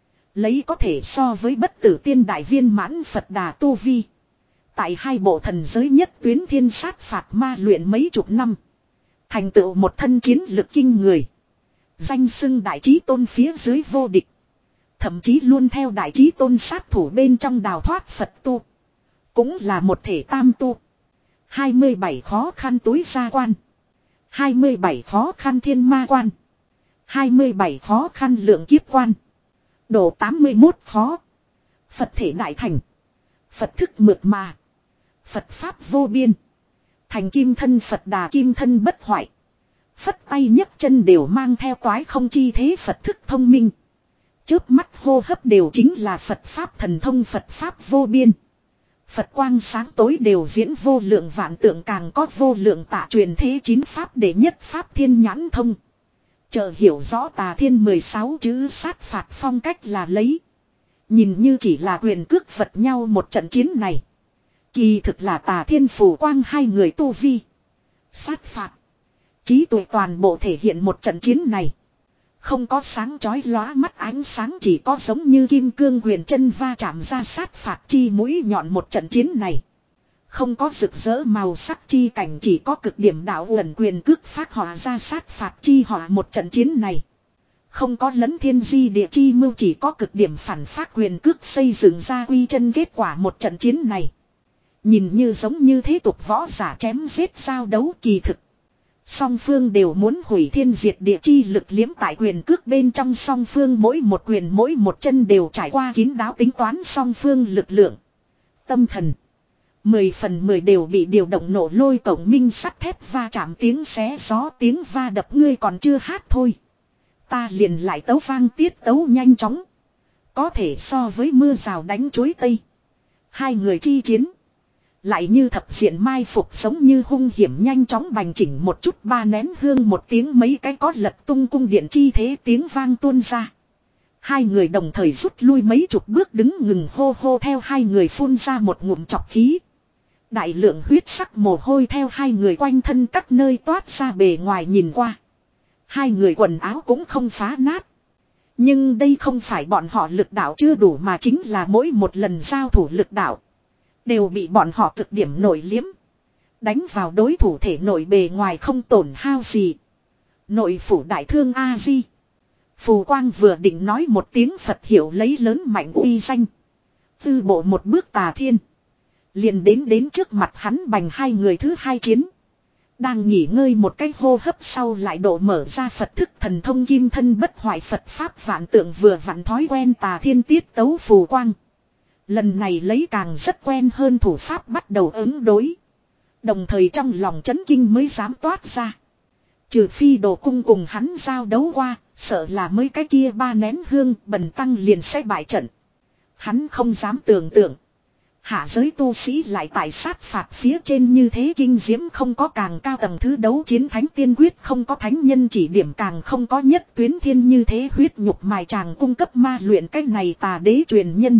Lấy có thể so với bất tử tiên đại viên mãn Phật Đà tu vi. Tại hai bộ thần giới nhất tuyến thiên sát phạt ma luyện mấy chục năm. Thành tựu một thân chiến lực kinh người. Danh xưng đại trí tôn phía dưới vô địch. Thậm chí luôn theo đại trí tôn sát thủ bên trong đào thoát Phật tu. Cũng là một thể tam tu. hai mươi bảy khó khăn túi gia quan. hai mươi bảy khó khăn thiên ma quan. hai mươi bảy khó khăn lượng kiếp quan. Độ tám mươi mốt khó. Phật thể đại thành. Phật thức mượt mà. Phật pháp vô biên. Thành kim thân Phật Đà kim thân bất hoại. Phất tay nhấc chân đều mang theo toái không chi thế Phật thức thông minh. Chớp mắt hô hấp đều chính là Phật pháp thần thông Phật pháp vô biên. Phật quang sáng tối đều diễn vô lượng vạn tượng càng có vô lượng tạ truyền thế chín pháp để nhất pháp thiên nhãn thông. Chờ hiểu rõ Tà Thiên mười sáu chữ sát phạt phong cách là lấy. Nhìn như chỉ là quyền cước vật nhau một trận chiến này. Kỳ thực là Tà Thiên phù quang hai người tu vi. Sát phạt. Trí tuệ toàn bộ thể hiện một trận chiến này. Không có sáng chói lóa mắt ánh sáng chỉ có giống như kim cương huyền chân va chạm ra sát phạt chi mũi nhọn một trận chiến này. Không có rực rỡ màu sắc chi cảnh chỉ có cực điểm đạo ẩn quyền cước phát họa ra sát phạt chi họa một trận chiến này. Không có lấn thiên di địa chi mưu chỉ có cực điểm phản phát quyền cước xây dựng ra quy chân kết quả một trận chiến này. Nhìn như giống như thế tục võ giả chém giết giao đấu kỳ thực. Song phương đều muốn hủy thiên diệt địa chi lực liếm tại quyền cước bên trong song phương mỗi một quyền mỗi một chân đều trải qua kín đáo tính toán song phương lực lượng. Tâm thần. Mười phần mười đều bị điều động nổ lôi cổng minh sắt thép va chạm tiếng xé gió tiếng va đập ngươi còn chưa hát thôi. Ta liền lại tấu vang tiết tấu nhanh chóng. Có thể so với mưa rào đánh chuối tây. Hai người chi chiến. Lại như thập diện mai phục giống như hung hiểm nhanh chóng bành chỉnh một chút ba nén hương một tiếng mấy cái có lật tung cung điện chi thế tiếng vang tuôn ra. Hai người đồng thời rút lui mấy chục bước đứng ngừng hô hô theo hai người phun ra một ngụm chọc khí. Đại lượng huyết sắc mồ hôi theo hai người quanh thân các nơi toát ra bề ngoài nhìn qua. Hai người quần áo cũng không phá nát. Nhưng đây không phải bọn họ lực đạo chưa đủ mà chính là mỗi một lần giao thủ lực đạo. Đều bị bọn họ cực điểm nổi liếm. Đánh vào đối thủ thể nội bề ngoài không tổn hao gì. Nội phủ đại thương A-di. Phù Quang vừa định nói một tiếng Phật hiểu lấy lớn mạnh uy danh. Tư bộ một bước Tà Thiên. Liền đến đến trước mặt hắn bành hai người thứ hai chiến. Đang nghỉ ngơi một cái hô hấp sau lại độ mở ra Phật thức thần thông kim thân bất hoại Phật Pháp vạn tượng vừa vặn thói quen Tà Thiên tiết tấu Phù Quang. Lần này lấy càng rất quen hơn thủ pháp bắt đầu ứng đối. Đồng thời trong lòng chấn kinh mới dám toát ra. Trừ phi đồ cung cùng hắn giao đấu qua, sợ là mới cái kia ba nén hương bần tăng liền sẽ bại trận. Hắn không dám tưởng tượng. Hạ giới tu sĩ lại tại sát phạt phía trên như thế kinh diễm không có càng cao tầng thứ đấu chiến thánh tiên quyết không có thánh nhân chỉ điểm càng không có nhất tuyến thiên như thế huyết nhục mài chàng cung cấp ma luyện cái này Tà đế truyền nhân.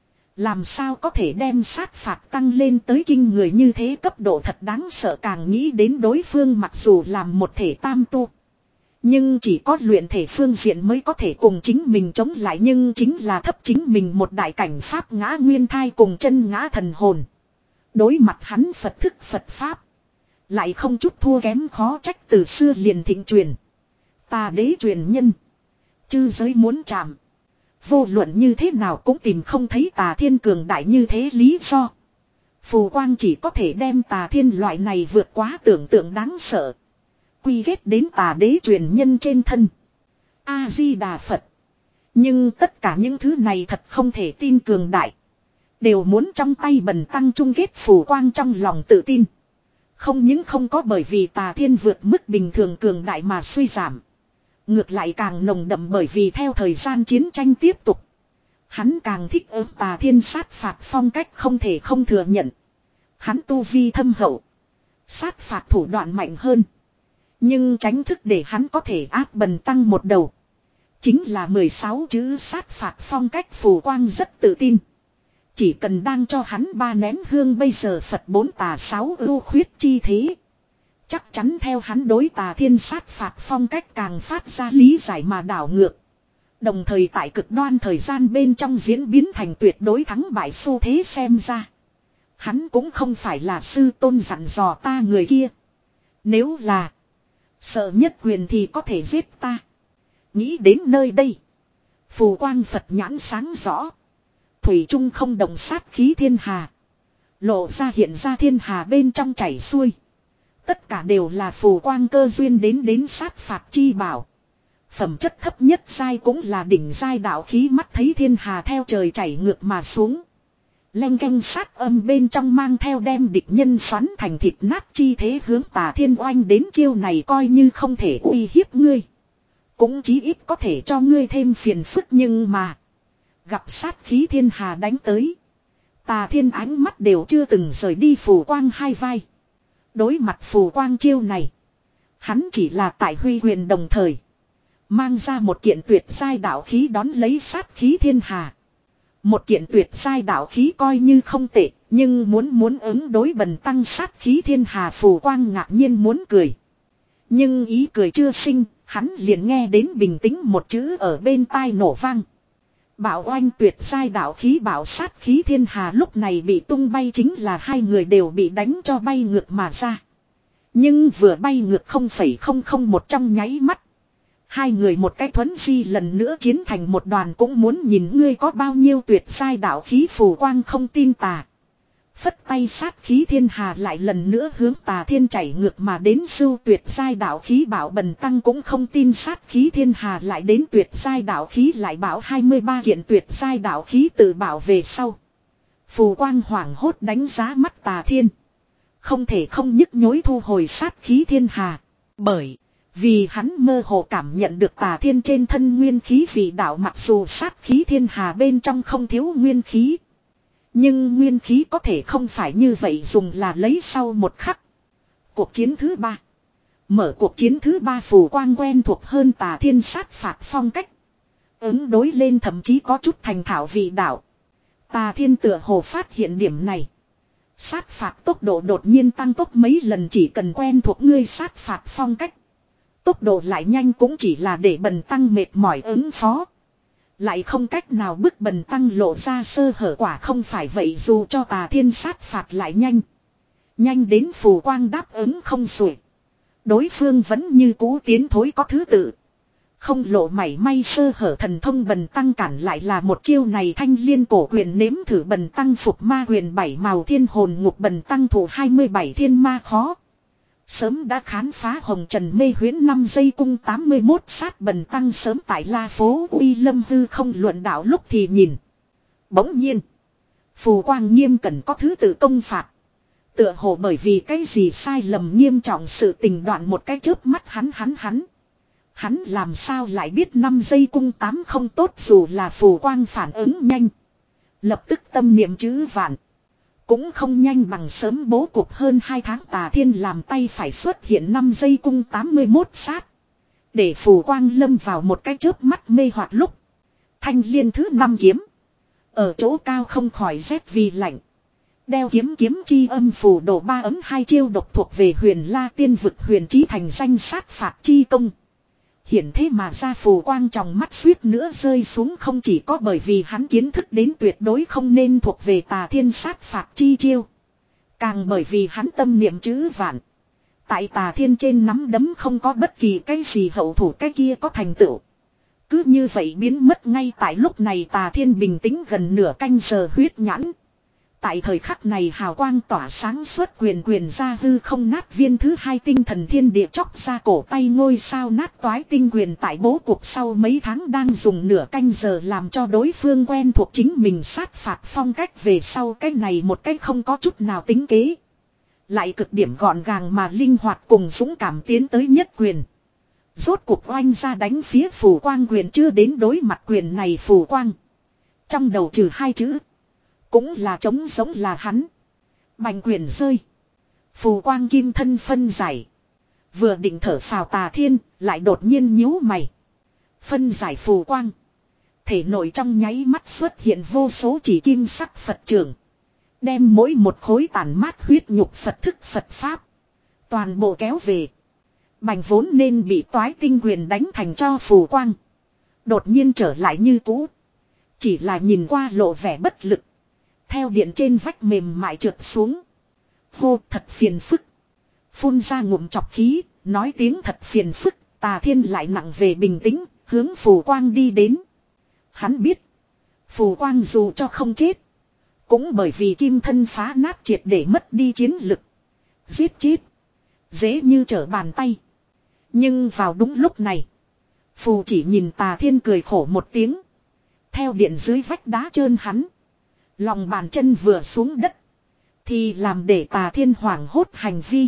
Làm sao có thể đem sát phạt tăng lên tới kinh người như thế cấp độ thật đáng sợ càng nghĩ đến đối phương mặc dù làm một thể tam tu. Nhưng chỉ có luyện thể phương diện mới có thể cùng chính mình chống lại nhưng chính là thấp chính mình một đại cảnh pháp ngã nguyên thai cùng chân ngã thần hồn. Đối mặt hắn Phật thức Phật Pháp. Lại không chút thua kém khó trách từ xưa liền thịnh truyền. Tà đế truyền nhân. Chư giới muốn chạm. Vô luận như thế nào cũng tìm không thấy Tà Thiên cường đại như thế lý do. Phù Quang chỉ có thể đem Tà Thiên loại này vượt quá tưởng tượng đáng sợ. Quy kết đến Tà đế truyền nhân trên thân. A-di-đà Phật. Nhưng tất cả những thứ này thật không thể tin cường đại. Đều muốn trong tay bần tăng chung kết Phù Quang trong lòng tự tin. Không những không có bởi vì Tà Thiên vượt mức bình thường cường đại mà suy giảm. Ngược lại càng nồng đậm bởi vì theo thời gian chiến tranh tiếp tục. Hắn càng thích ứng Tà Thiên sát phạt phong cách không thể không thừa nhận. Hắn tu vi thâm hậu. Sát phạt thủ đoạn mạnh hơn. Nhưng tránh thức để hắn có thể áp Bần Tăng một đầu. Chính là mười sáu chữ sát phạt phong cách. Phù Quang rất tự tin. Chỉ cần đang cho hắn ba nén hương bây giờ Phật bốn tà sáu ưu khuyết chi thế. Chắc chắn theo hắn đối Tà Thiên sát phạt phong cách càng phát ra lý giải mà đảo ngược. Đồng thời tại cực đoan thời gian bên trong diễn biến thành tuyệt đối thắng bại xu thế xem ra. Hắn cũng không phải là sư tôn dặn dò ta người kia. Nếu là sợ nhất quyền thì có thể giết ta. Nghĩ đến nơi đây. Phù Quang Phật nhãn sáng rõ. Thủy Trung không động sát khí thiên hà. Lộ ra hiện ra thiên hà bên trong chảy xuôi. Tất cả đều là phù quang cơ duyên đến đến sát phạt chi bảo. Phẩm chất thấp nhất giai cũng là đỉnh giai đạo khí, mắt thấy thiên hà theo trời chảy ngược mà xuống. Leng canh sát âm bên trong mang theo đem địch nhân xoắn thành thịt nát chi thế hướng Tà Thiên oanh đến, chiêu này coi như không thể uy hiếp ngươi. Cũng chí ít có thể cho ngươi thêm phiền phức, nhưng mà. Gặp sát khí thiên hà đánh tới. Tà Thiên ánh mắt đều chưa từng rời đi phù quang hai vai. Đối mặt phù quang chiêu này. Hắn chỉ là tại huy quyền đồng thời. Mang ra một kiện tuyệt giai đạo khí đón lấy sát khí thiên hà. Một kiện tuyệt giai đạo khí coi như không tệ. Nhưng muốn muốn ứng đối Bần Tăng sát khí thiên hà, phù quang ngạc nhiên muốn cười. Nhưng ý cười chưa sinh. Hắn liền nghe đến bình tĩnh một chữ ở bên tai nổ vang. Bảo oanh tuyệt giai đạo khí bảo sát khí thiên hà lúc này bị tung bay, chính là hai người đều bị đánh cho bay ngược mà ra. Nhưng vừa bay ngược không phẩy không không một trong nháy mắt. Hai người một cái thuấn di lần nữa chiến thành một đoàn, cũng muốn nhìn ngươi có bao nhiêu tuyệt giai đạo khí. Phù Quang không tin tà. Phất tay sát khí thiên hà lại lần nữa hướng Tà Thiên chảy ngược mà đến, sưu tuyệt giai đạo khí bảo. Bần Tăng cũng không tin sát khí thiên hà lại đến tuyệt giai đạo khí, lại bảo hai mươi ba kiện tuyệt giai đạo khí tự bảo về sau. Phù Quang hoảng hốt đánh giá mắt Tà Thiên. Không thể không nhức nhối thu hồi sát khí thiên hà. Bởi vì hắn mơ hồ cảm nhận được Tà Thiên trên thân nguyên khí vị đạo, mặc dù sát khí thiên hà bên trong không thiếu nguyên khí. Nhưng nguyên khí có thể không phải như vậy dùng là lấy sau một khắc. Cuộc chiến thứ ba. Mở cuộc chiến thứ ba, Phù Quang quen thuộc hơn Tà Thiên sát phạt phong cách. Ứng đối lên thậm chí có chút thành thạo vị đạo. Tà Thiên tựa hồ phát hiện điểm này. Sát phạt tốc độ đột nhiên tăng tốc mấy lần, chỉ cần quen thuộc ngươi sát phạt phong cách. Tốc độ lại nhanh cũng chỉ là để Bần Tăng mệt mỏi ứng phó. Lại không cách nào bức Bần Tăng lộ ra sơ hở, quả không phải vậy dù cho Tà Thiên sát phạt lại nhanh. Nhanh đến Phù Quang đáp ứng không xuể. Đối phương vẫn như cũ tiến thối có thứ tự. Không lộ mảy may sơ hở, thần thông Bần Tăng cản lại là một chiêu này Thanh Liên cổ quyền, nếm thử Bần Tăng phục ma quyền bảy màu thiên hồn ngục, Bần Tăng thủ hai mươi bảy thiên ma khó. Sớm đã khám phá hồng trần mê huyễn năm giây cung tám mươi mốt sát, Bần Tăng sớm tại La Phố Uy Lâm hư không luận đạo lúc thì nhìn. Bỗng nhiên Phù Quang nghiêm cẩn có thứ tự công phạt. Tựa hồ bởi vì cái gì sai lầm nghiêm trọng sự tình, đoạn một cái chớp mắt hắn hắn hắn. Hắn làm sao lại biết năm giây cung tám không tốt, dù là Phù Quang phản ứng nhanh. Lập tức tâm niệm chữ vạn. Cũng không nhanh bằng sớm bố cục hơn hai tháng Tà Thiên làm tay phải xuất hiện năm giây cung tám mươi mốt sát. Để Phù Quang lâm vào một cái chớp mắt mê hoặc lúc. Thanh Liên thứ năm kiếm. Ở chỗ cao không khỏi rét vì lạnh. Đeo kiếm kiếm chi âm phù đồ ba ấm hai chiêu độc thuộc về Huyền La Tiên vực huyền chí thành danh sát phạt chi công. Hiển thế mà ra, Phù Quang trong mắt suýt nữa rơi xuống, không chỉ có bởi vì hắn kiến thức đến tuyệt đối không nên thuộc về Tà Thiên sát phạt chi chiêu. Càng bởi vì hắn tâm niệm chữ vạn. Tại Tà Thiên trên nắm đấm không có bất kỳ cái gì hậu thủ cái kia có thành tựu. Cứ như vậy biến mất ngay tại lúc này. Tà Thiên bình tĩnh gần nửa canh giờ huyết nhãn. Tại thời khắc này hào quang tỏa sáng suốt quyền quyền ra hư không nát viên thứ hai tinh thần thiên địa chóc ra cổ tay ngôi sao nát toái tinh quyền tại bố cục sau mấy tháng đang dùng nửa canh giờ làm cho đối phương quen thuộc chính mình sát phạt phong cách về sau, cái này một cách không có chút nào tính kế. Lại cực điểm gọn gàng mà linh hoạt cùng dũng cảm tiến tới nhất quyền. Rốt cuộc oanh ra đánh phía Phù Quang quyền chưa đến đối mặt quyền này Phù Quang. Trong đầu trừ hai chữ. Cũng là trống giống là hắn. Bành quyền rơi. Phù quang kim thân phân giải. Vừa định thở phào Tà Thiên, lại đột nhiên nhíu mày. Phân giải phù quang. Thể nội trong nháy mắt xuất hiện vô số chỉ kim sắc Phật trưởng. Đem mỗi một khối tàn mát huyết nhục Phật thức Phật Pháp. Toàn bộ kéo về. Bành vốn nên bị toái tinh quyền đánh thành cho phù quang. Đột nhiên trở lại như cũ. Chỉ là nhìn qua lộ vẻ bất lực. Theo điện trên vách mềm mại trượt xuống. Hô thật phiền phức. Phun ra ngụm chọc khí. Nói tiếng thật phiền phức. Tà Thiên lại nặng về bình tĩnh. Hướng phù quang đi đến. Hắn biết. Phù quang dù cho không chết. Cũng bởi vì kim thân phá nát triệt để mất đi chiến lực. Giết chết. Dễ như trở bàn tay. Nhưng vào đúng lúc này. Phù chỉ nhìn Tà Thiên cười khổ một tiếng. Theo điện dưới vách đá trơn hắn. Lòng bàn chân vừa xuống đất. Thì làm để Tà Thiên hoảng hốt hành vi.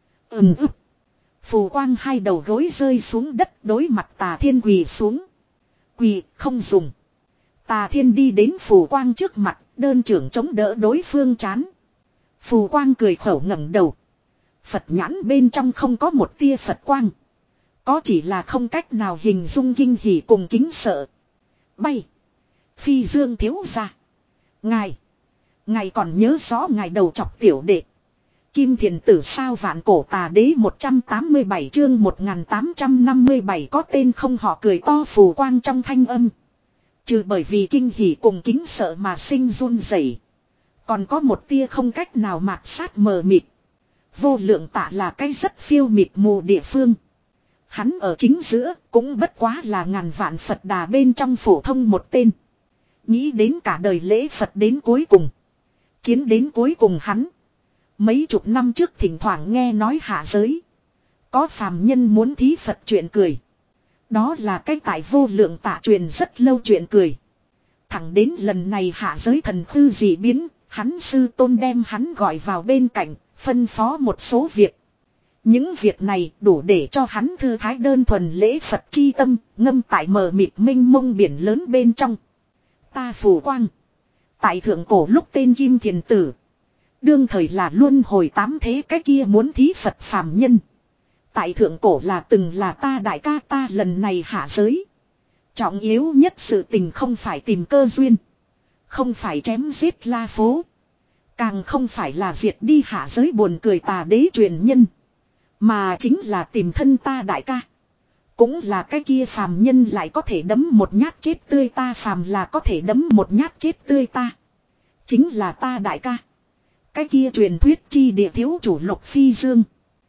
Ừm ức. Phù quang hai đầu gối rơi xuống đất đối mặt Tà Thiên quỳ xuống. Quỳ không dùng. Tà Thiên đi đến phù quang trước mặt. Đơn trưởng chống đỡ đối phương chán. Phù quang cười khẩu ngẩng đầu. Phật nhãn bên trong không có một tia Phật quang. Có chỉ là không cách nào hình dung kinh hỉ cùng kính sợ. Bay. Phi Dương thiếu ra. Ngài. Ngài còn nhớ rõ ngài đầu chọc tiểu đệ. Kim thiền tử sao vạn cổ tà đế một trăm tám mươi bảy chương một nghìn tám trăm năm mươi bảy có tên không họ cười to phù quang trong thanh âm. Trừ bởi vì kinh hỉ cùng kính sợ mà sinh run rẩy. Còn có một tia không cách nào mạt sát mờ mịt. Vô lượng tạ là cái rất phiêu mịt mù địa phương. Hắn ở chính giữa cũng bất quá là ngàn vạn Phật đà bên trong phổ thông một tên. Nghĩ đến cả đời lễ Phật đến cuối cùng. Chiến đến cuối cùng hắn. Mấy chục năm trước thỉnh thoảng nghe nói hạ giới. Có phàm nhân muốn thí Phật chuyện cười. Đó là cái tại vô lượng tạ truyền rất lâu chuyện cười. Thẳng đến lần này hạ giới thần thư dị biến. Hắn sư tôn đem hắn gọi vào bên cạnh. Phân phó một số việc. Những việc này đủ để cho hắn thư thái đơn thuần lễ Phật chi tâm. Ngâm tại mờ mịt mênh mông biển lớn bên trong. Ta phù quang. Tại thượng cổ lúc tên Kim Thiền Tử. Đương thời là luân hồi tám thế cái kia muốn thí Phật phàm nhân. Tại thượng cổ là từng là ta đại ca ta lần này hạ giới. Trọng yếu nhất sự tình không phải tìm cơ duyên. Không phải chém giết la phố. Càng không phải là diệt đi hạ giới buồn cười tà đế truyền nhân. Mà chính là tìm thân ta đại ca. Cũng là cái kia phàm nhân lại có thể đấm một nhát chết tươi ta phàm là có thể đấm một nhát chết tươi ta. Chính là ta đại ca. Cái kia truyền thuyết chi địa thiếu chủ Lục Phi Dương.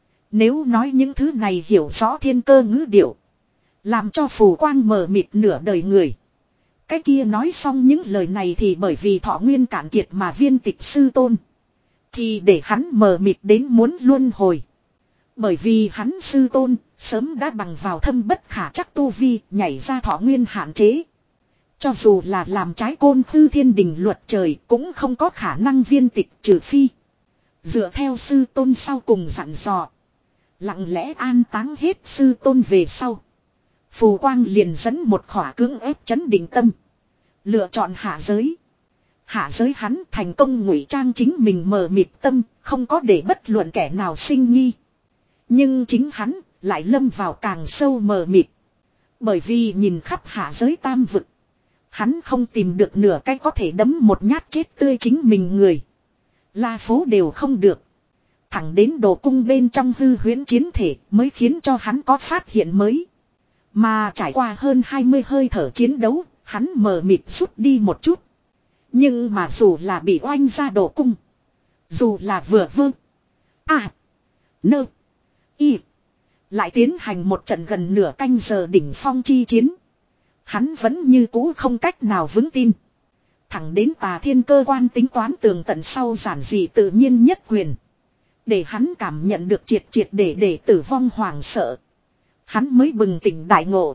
Nếu nói những thứ này hiểu rõ thiên cơ ngữ điệu. Làm cho phù quang mờ mịt nửa đời người. Cái kia nói xong những lời này thì bởi vì thọ nguyên cạn kiệt mà viên tịch sư tôn. Thì để hắn mờ mịt đến muốn luân hồi. Bởi vì hắn sư tôn sớm đã bằng vào thâm bất khả chắc tu vi nhảy ra thọ nguyên hạn chế. Cho dù là làm trái côn khư thiên đình luật trời cũng không có khả năng viên tịch trừ phi. Dựa theo sư tôn sau cùng dặn dò. Lặng lẽ an táng hết sư tôn về sau. Phù quang liền dẫn một khỏa cưỡng ép chấn định tâm. Lựa chọn hạ giới. Hạ giới hắn thành công ngụy trang chính mình mờ mịt tâm. Không có để bất luận kẻ nào sinh nghi. Nhưng chính hắn lại lâm vào càng sâu mờ mịt. Bởi vì nhìn khắp hạ giới tam vực. Hắn không tìm được nửa cái có thể đấm một nhát chết tươi chính mình người. La phố đều không được. Thẳng đến đồ cung bên trong hư huyễn chiến thể mới khiến cho hắn có phát hiện mới. Mà trải qua hơn hai mươi hơi thở chiến đấu, hắn mờ mịt rút đi một chút. Nhưng mà dù là bị oanh ra đồ cung. Dù là vừa vơ. À. Nơ. Y. Lại tiến hành một trận gần nửa canh giờ đỉnh phong chi chiến. Hắn vẫn như cũ không cách nào vững tin. Thẳng đến Tà Thiên cơ quan tính toán tường tận sau giản dị tự nhiên nhất quyền. Để hắn cảm nhận được triệt triệt để để tử vong hoảng sợ. Hắn mới bừng tỉnh đại ngộ.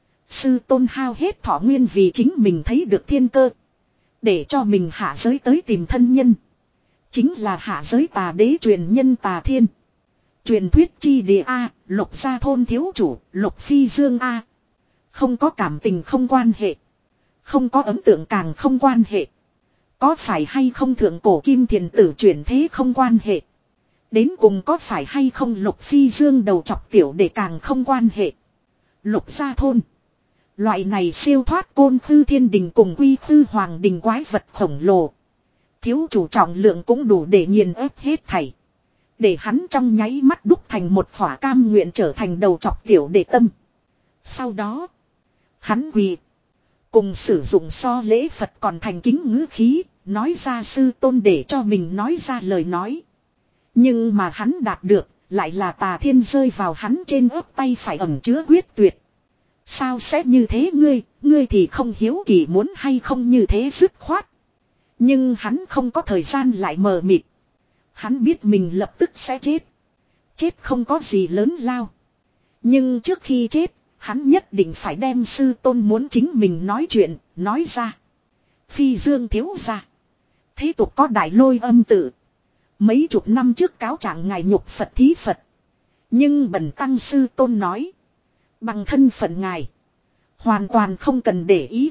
Sư tôn hao hết thọ nguyên vì chính mình thấy được thiên cơ. Để cho mình hạ giới tới tìm thân nhân. Chính là hạ giới tà đế truyền nhân Tà Thiên. Truyền thuyết chi địa A, Lục gia thôn thiếu chủ, Lục Phi Dương A. Không có cảm tình không quan hệ. Không có ấn tượng càng không quan hệ. Có phải hay không thượng cổ kim thiền tử chuyển thế không quan hệ. Đến cùng có phải hay không Lục Phi Dương đầu chọc tiểu để càng không quan hệ. Lục gia thôn. Loại này siêu thoát côn khư thiên đình cùng quy khư hoàng đình quái vật khổng lồ. Thiếu chủ trọng lượng cũng đủ để nghiền ép hết thảy. Để hắn trong nháy mắt đúc thành một khỏa cam nguyện trở thành đầu chọc tiểu đệ tâm. Sau đó. Hắn quỳ. Cùng sử dụng so lễ Phật còn thành kính ngữ khí. Nói ra sư tôn để cho mình nói ra lời nói. Nhưng mà hắn đạt được. Lại là Tà Thiên rơi vào hắn trên ớt tay phải ẩn chứa quyết tuyệt. Sao sẽ như thế ngươi. Ngươi thì không hiếu kỳ muốn hay không như thế dứt khoát. Nhưng hắn không có thời gian lại mờ mịt. Hắn biết mình lập tức sẽ chết. Chết không có gì lớn lao. Nhưng trước khi chết, hắn nhất định phải đem sư tôn muốn chính mình nói chuyện, nói ra. Phi Dương thiếu ra. Thế tục có đại lôi âm tự. Mấy chục năm trước cáo trạng ngài nhục Phật thí Phật. Nhưng bần tăng sư tôn nói. Bằng thân phận ngài. Hoàn toàn không cần để ý.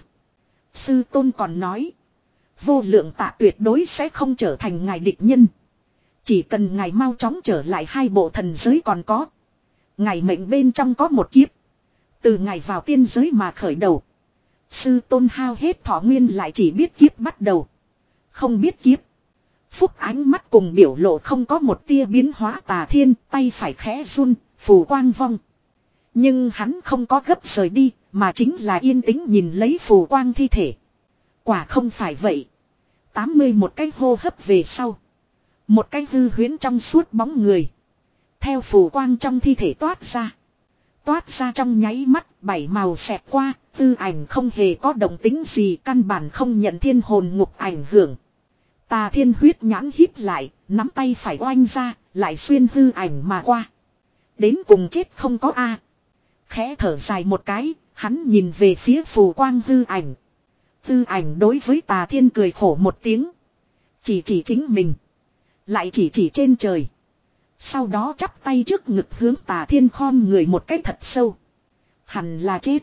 Sư tôn còn nói. Vô lượng tạ tuyệt đối sẽ không trở thành ngài địch nhân. Chỉ cần ngài mau chóng trở lại hai bộ thần giới còn có. Ngài mệnh bên trong có một kiếp. Từ ngài vào tiên giới mà khởi đầu. Sư tôn hao hết thọ nguyên lại chỉ biết kiếp bắt đầu. Không biết kiếp. Phúc ánh mắt cùng biểu lộ không có một tia biến hóa. Tà Thiên tay phải khẽ run, phù quang vong. Nhưng hắn không có gấp rời đi, mà chính là yên tĩnh nhìn lấy phù quang thi thể. Quả không phải vậy. tám mươi một cái hô hấp về sau. Một cái hư huyễn trong suốt bóng người. Theo phù quang trong thi thể toát ra. Toát ra trong nháy mắt, bảy màu xẹt qua, tư ảnh không hề có động tính gì, căn bản không nhận thiên hồn ngục ảnh hưởng. Tà Thiên huyết nhãn híp lại, nắm tay phải oanh ra, lại xuyên hư ảnh mà qua. Đến cùng chết không có a. Khẽ thở dài một cái, hắn nhìn về phía phù quang hư ảnh. Hư ảnh đối với Tà Thiên cười khổ một tiếng. Chỉ chỉ chính mình. Lại chỉ chỉ trên trời. Sau đó chắp tay trước ngực hướng Tà Thiên khom người một cách thật sâu. Hẳn là chết.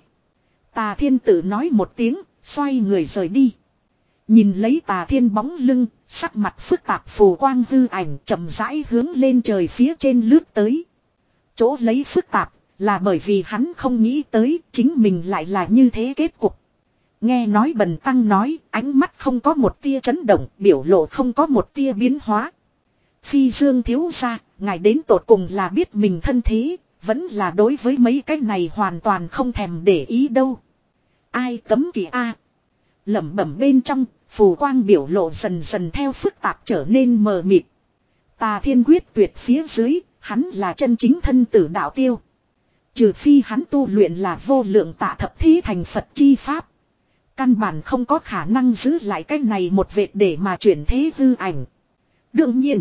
Tà Thiên tự nói một tiếng, xoay người rời đi. Nhìn lấy Tà Thiên bóng lưng, sắc mặt phức tạp phù quang hư ảnh chậm rãi hướng lên trời phía trên lướt tới. Chỗ lấy phức tạp là bởi vì hắn không nghĩ tới chính mình lại là như thế kết cục. Nghe nói bần tăng nói, ánh mắt không có một tia chấn động, biểu lộ không có một tia biến hóa. Phi Dương thiếu gia, ngài đến tột cùng là biết mình thân thế, vẫn là đối với mấy cái này hoàn toàn không thèm để ý đâu. Ai cấm kỵ a? Lẩm bẩm bên trong, phù quang biểu lộ dần dần theo phức tạp trở nên mờ mịt. Tà Thiên quyết tuyệt phía dưới, hắn là chân chính thân tử đạo tiêu. Trừ phi hắn tu luyện là vô lượng tạ thập thí thành Phật chi pháp. Căn bản không có khả năng giữ lại cái này một vệt để mà chuyển thế hư ảnh. Đương nhiên,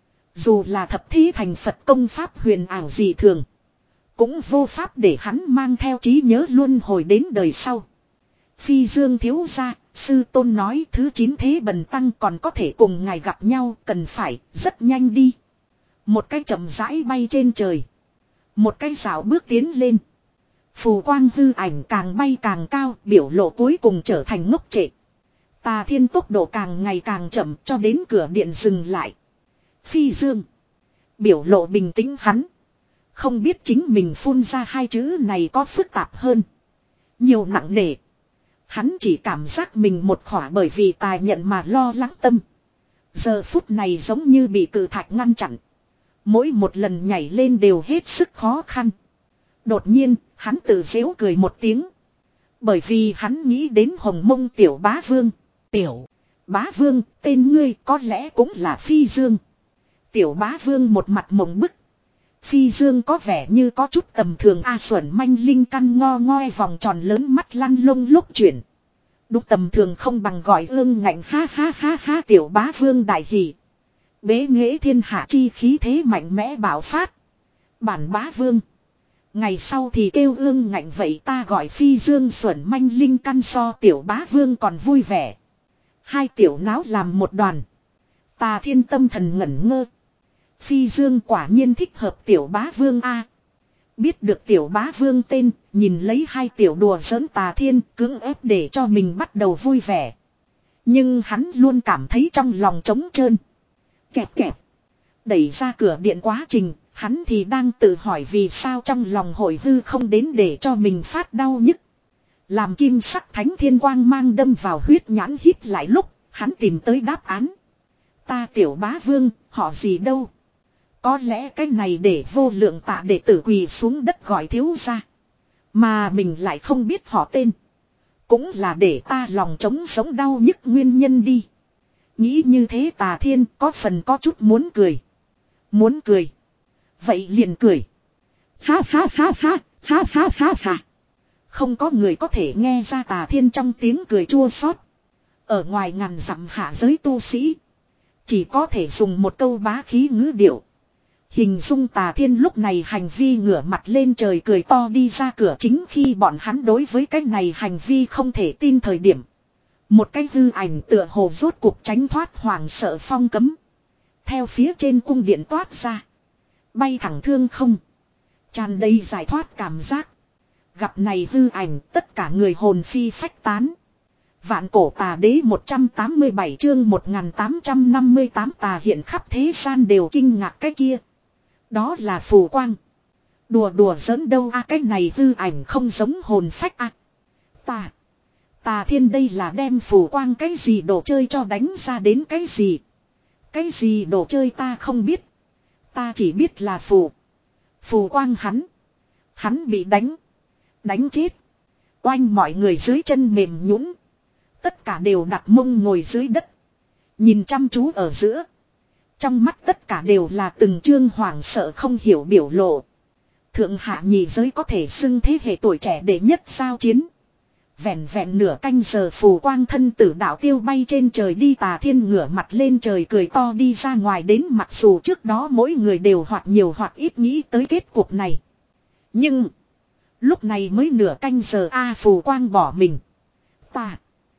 dù là thập thí thành Phật công pháp huyền ảo dị thường, cũng vô pháp để hắn mang theo trí nhớ luân hồi đến đời sau. Phi Dương thiếu gia, sư tôn nói thứ chín thế bần tăng còn có thể cùng ngài gặp nhau, cần phải rất nhanh đi. Một cái chậm rãi bay trên trời. Một cái dạo bước tiến lên. Phù quang hư ảnh càng bay càng cao, biểu lộ cuối cùng trở thành ngốc trệ. Tà Thiên tốc độ càng ngày càng chậm cho đến cửa điện dừng lại. Phi Dương. Biểu lộ bình tĩnh hắn. Không biết chính mình phun ra hai chữ này có phức tạp hơn. Nhiều nặng nề. Hắn chỉ cảm giác mình một khỏa bởi vì tài nhận mà lo lắng tâm. Giờ phút này giống như bị cự thạch ngăn chặn. Mỗi một lần nhảy lên đều hết sức khó khăn. Đột nhiên, hắn tự giễu cười một tiếng. Bởi vì hắn nghĩ đến Hồng Mông Tiểu Bá Vương. Tiểu Bá Vương, tên ngươi có lẽ cũng là Phi Dương. Tiểu Bá Vương một mặt mộng bức. Phi Dương có vẻ như có chút tầm thường A Xuẩn manh linh căn ngo ngoe vòng tròn lớn mắt lăn lông lúc chuyển. Đúng tầm thường không bằng gọi ương ngạnh ha ha ha ha. Tiểu Bá Vương đại hỉ. Bế nghệ thiên hạ chi khí thế mạnh mẽ bạo phát. Bản Bá Vương. Ngày sau thì kêu ương ngạnh vậy ta gọi Phi Dương xuẩn manh linh căn so Tiểu Bá Vương còn vui vẻ. Hai tiểu náo làm một đoàn. Tà Thiên tâm thần ngẩn ngơ. Phi Dương quả nhiên thích hợp Tiểu Bá Vương A. Biết được tiểu bá vương tên, nhìn lấy hai tiểu đùa giỡn Tà Thiên cưỡng ép để cho mình bắt đầu vui vẻ. Nhưng hắn luôn cảm thấy trong lòng trống trơn. Kẹp kẹp. Đẩy ra cửa điện quá trình, hắn thì đang tự hỏi vì sao trong lòng hội hư không đến để cho mình phát đau nhức. Làm kim sắc thánh thiên quang mang đâm vào huyết nhãn hít lại lúc, hắn tìm tới đáp án. Ta tiểu bá vương, họ gì đâu. Có lẽ cái này để vô lượng tạ đệ tử quỳ xuống đất gọi thiếu ra. Mà mình lại không biết họ tên. Cũng là để ta lòng trống sống đau nhức nguyên nhân đi. Nghĩ như thế Tà Thiên có phần có chút muốn cười. Muốn cười. Vậy liền cười. Ha ha ha ha, ha ha ha ha. Không có người có thể nghe ra Tà Thiên trong tiếng cười chua xót. Ở ngoài ngàn dặm hạ giới tu sĩ. Chỉ có thể dùng một câu bá khí ngữ điệu. Hình dung Tà Thiên lúc này hành vi ngửa mặt lên trời cười to đi ra cửa chính khi bọn hắn đối với cái này hành vi không thể tin thời điểm. Một cái hư ảnh tựa hồ rốt cuộc tránh thoát hoàng sợ phong cấm. Theo phía trên cung điện toát ra. Bay thẳng thương không. Tràn đầy giải thoát cảm giác. Gặp này hư ảnh tất cả người hồn phi phách tán. Vạn cổ tà đế một trăm tám mươi bảy chương một nghìn tám trăm năm mươi tám tà hiện khắp thế gian đều kinh ngạc cái kia. Đó là phù quang. Đùa đùa giỡn đâu a à, cái này hư ảnh không giống hồn phách a à. Tà. Tà Thiên đây là đem phù quang cái gì đồ chơi cho đánh ra đến cái gì. Cái gì đồ chơi ta không biết. Ta chỉ biết là phù. Phù quang hắn. Hắn bị đánh. Đánh chết. Oanh mọi người dưới chân mềm nhũn. Tất cả đều đặt mông ngồi dưới đất. Nhìn chăm chú ở giữa. Trong mắt tất cả đều là từng chương hoảng sợ không hiểu biểu lộ. Thượng hạ nhị giới có thể xưng thế hệ tuổi trẻ đệ nhất giao chiến. Vẹn vẹn nửa canh giờ phù quang thân tử đạo tiêu bay trên trời đi Tà Thiên ngửa mặt lên trời cười to đi ra ngoài đến mặc dù trước đó mỗi người đều hoặc nhiều hoặc ít nghĩ tới kết cục này. Nhưng. Lúc này mới nửa canh giờ a phù quang bỏ mình. Tà.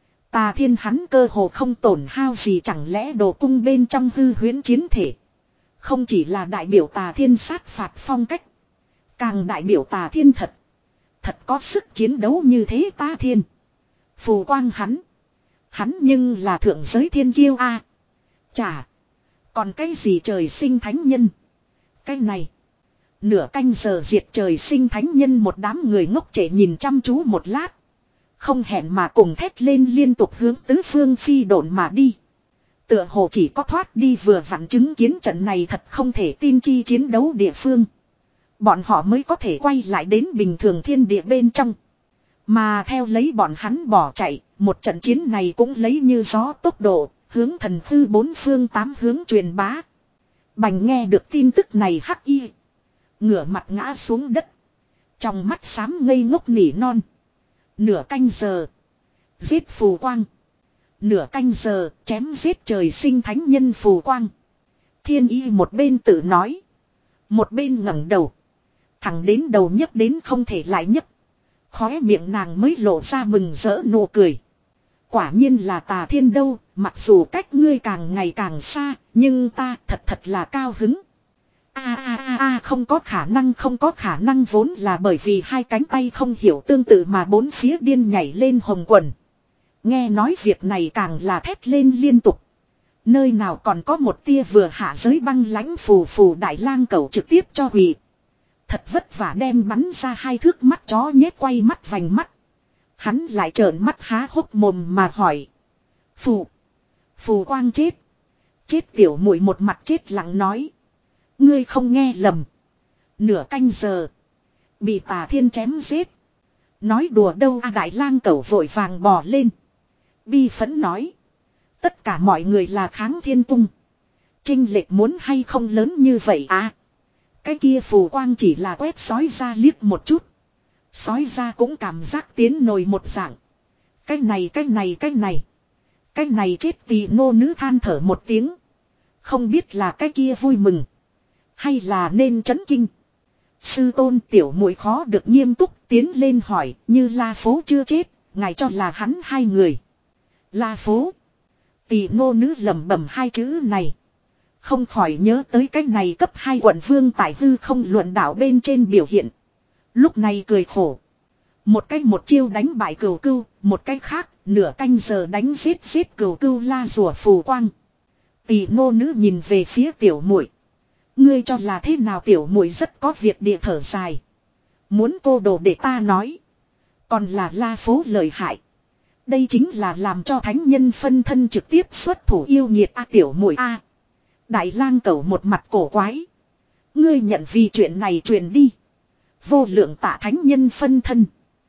Tà Thiên hắn cơ hồ không tổn hao gì chẳng lẽ đồ cung bên trong hư huyễn chiến thể. Không chỉ là đại biểu Tà Thiên sát phạt phong cách. Càng đại biểu Tà Thiên thật. Thật có sức chiến đấu như thế Tà Thiên. Phù quang hắn. Hắn nhưng là thượng giới thiên kiêu a. À, chà. Còn cái gì trời sinh thánh nhân. Cái này. Nửa canh giờ diệt trời sinh thánh nhân một đám người ngốc trệ nhìn chăm chú một lát. Không hẹn mà cùng thét lên liên tục hướng tứ phương phi độn mà đi. Tựa hồ chỉ có thoát đi vừa vặn chứng kiến trận này thật không thể tin chi chiến đấu địa phương. Bọn họ mới có thể quay lại đến bình thường thiên địa bên trong. Mà theo lấy bọn hắn bỏ chạy, một trận chiến này cũng lấy như gió tốc độ, hướng thần thư bốn phương tám hướng truyền bá. Bành nghe được tin tức này hắc y. Ngửa mặt ngã xuống đất. Trong mắt xám ngây ngốc nỉ non. Nửa canh giờ. Giết phù quang. Nửa canh giờ chém giết trời sinh thánh nhân phù quang. Thiên y một bên tự nói. Một bên ngẩng đầu. Thẳng đến đầu nhấc đến không thể lại nhấc. Khóe miệng nàng mới lộ ra mừng rỡ nụ cười. Quả nhiên là Tà Thiên đâu. Mặc dù cách ngươi càng ngày càng xa. Nhưng ta thật thật là cao hứng. A a a a không có khả năng không có khả năng vốn là bởi vì hai cánh tay không hiểu tương tự mà bốn phía điên nhảy lên hồng quần. Nghe nói việc này càng là thét lên liên tục. Nơi nào còn có một tia vừa hạ giới băng lãnh phù phù đại lang cẩu trực tiếp cho hủy. Thật vất vả đem bắn ra hai thước mắt chó nhét quay mắt vành mắt. Hắn lại trợn mắt há hốc mồm mà hỏi. Phù. Phù quang chết. Chết tiểu muội một mặt chết lặng nói. Ngươi không nghe lầm. Nửa canh giờ. Bị Tà Thiên chém giết. Nói đùa đâu a đại lang cẩu vội vàng bò lên. Bi phẫn nói. Tất cả mọi người là kháng thiên cung. Chênh lệch muốn hay không lớn như vậy à. Cái kia phù quang chỉ là quét sói ra liếc một chút. Sói ra cũng cảm giác tiến nồi một dạng. Cái này cái này cái này. Cái này chết tỳ nô nữ than thở một tiếng. Không biết là cái kia vui mừng. Hay là nên chấn kinh. Sư tôn tiểu muội khó được nghiêm túc tiến lên hỏi. Như La Phố chưa chết. Ngài cho là hắn hai người. La Phố. Tỳ nô nữ lẩm bẩm hai chữ này. Không khỏi nhớ tới cái này cấp hai quận vương tại hư không luận đảo bên trên biểu hiện. Lúc này cười khổ. Một cách một chiêu đánh bại cửu cưu, một cách khác, nửa canh giờ đánh giết giết cửu cưu la rùa phù quang. Tỷ nô nữ nhìn về phía tiểu muội. Ngươi cho là thế nào tiểu muội rất có việc địa thở dài. Muốn cô đồ để ta nói. Còn là la phố lợi hại. Đây chính là làm cho thánh nhân phân thân trực tiếp xuất thủ yêu nghiệt a tiểu muội a. Đại lang cẩu một mặt cổ quái. Ngươi nhận vì chuyện này truyền đi. Vô lượng tạ thánh nhân phân thân.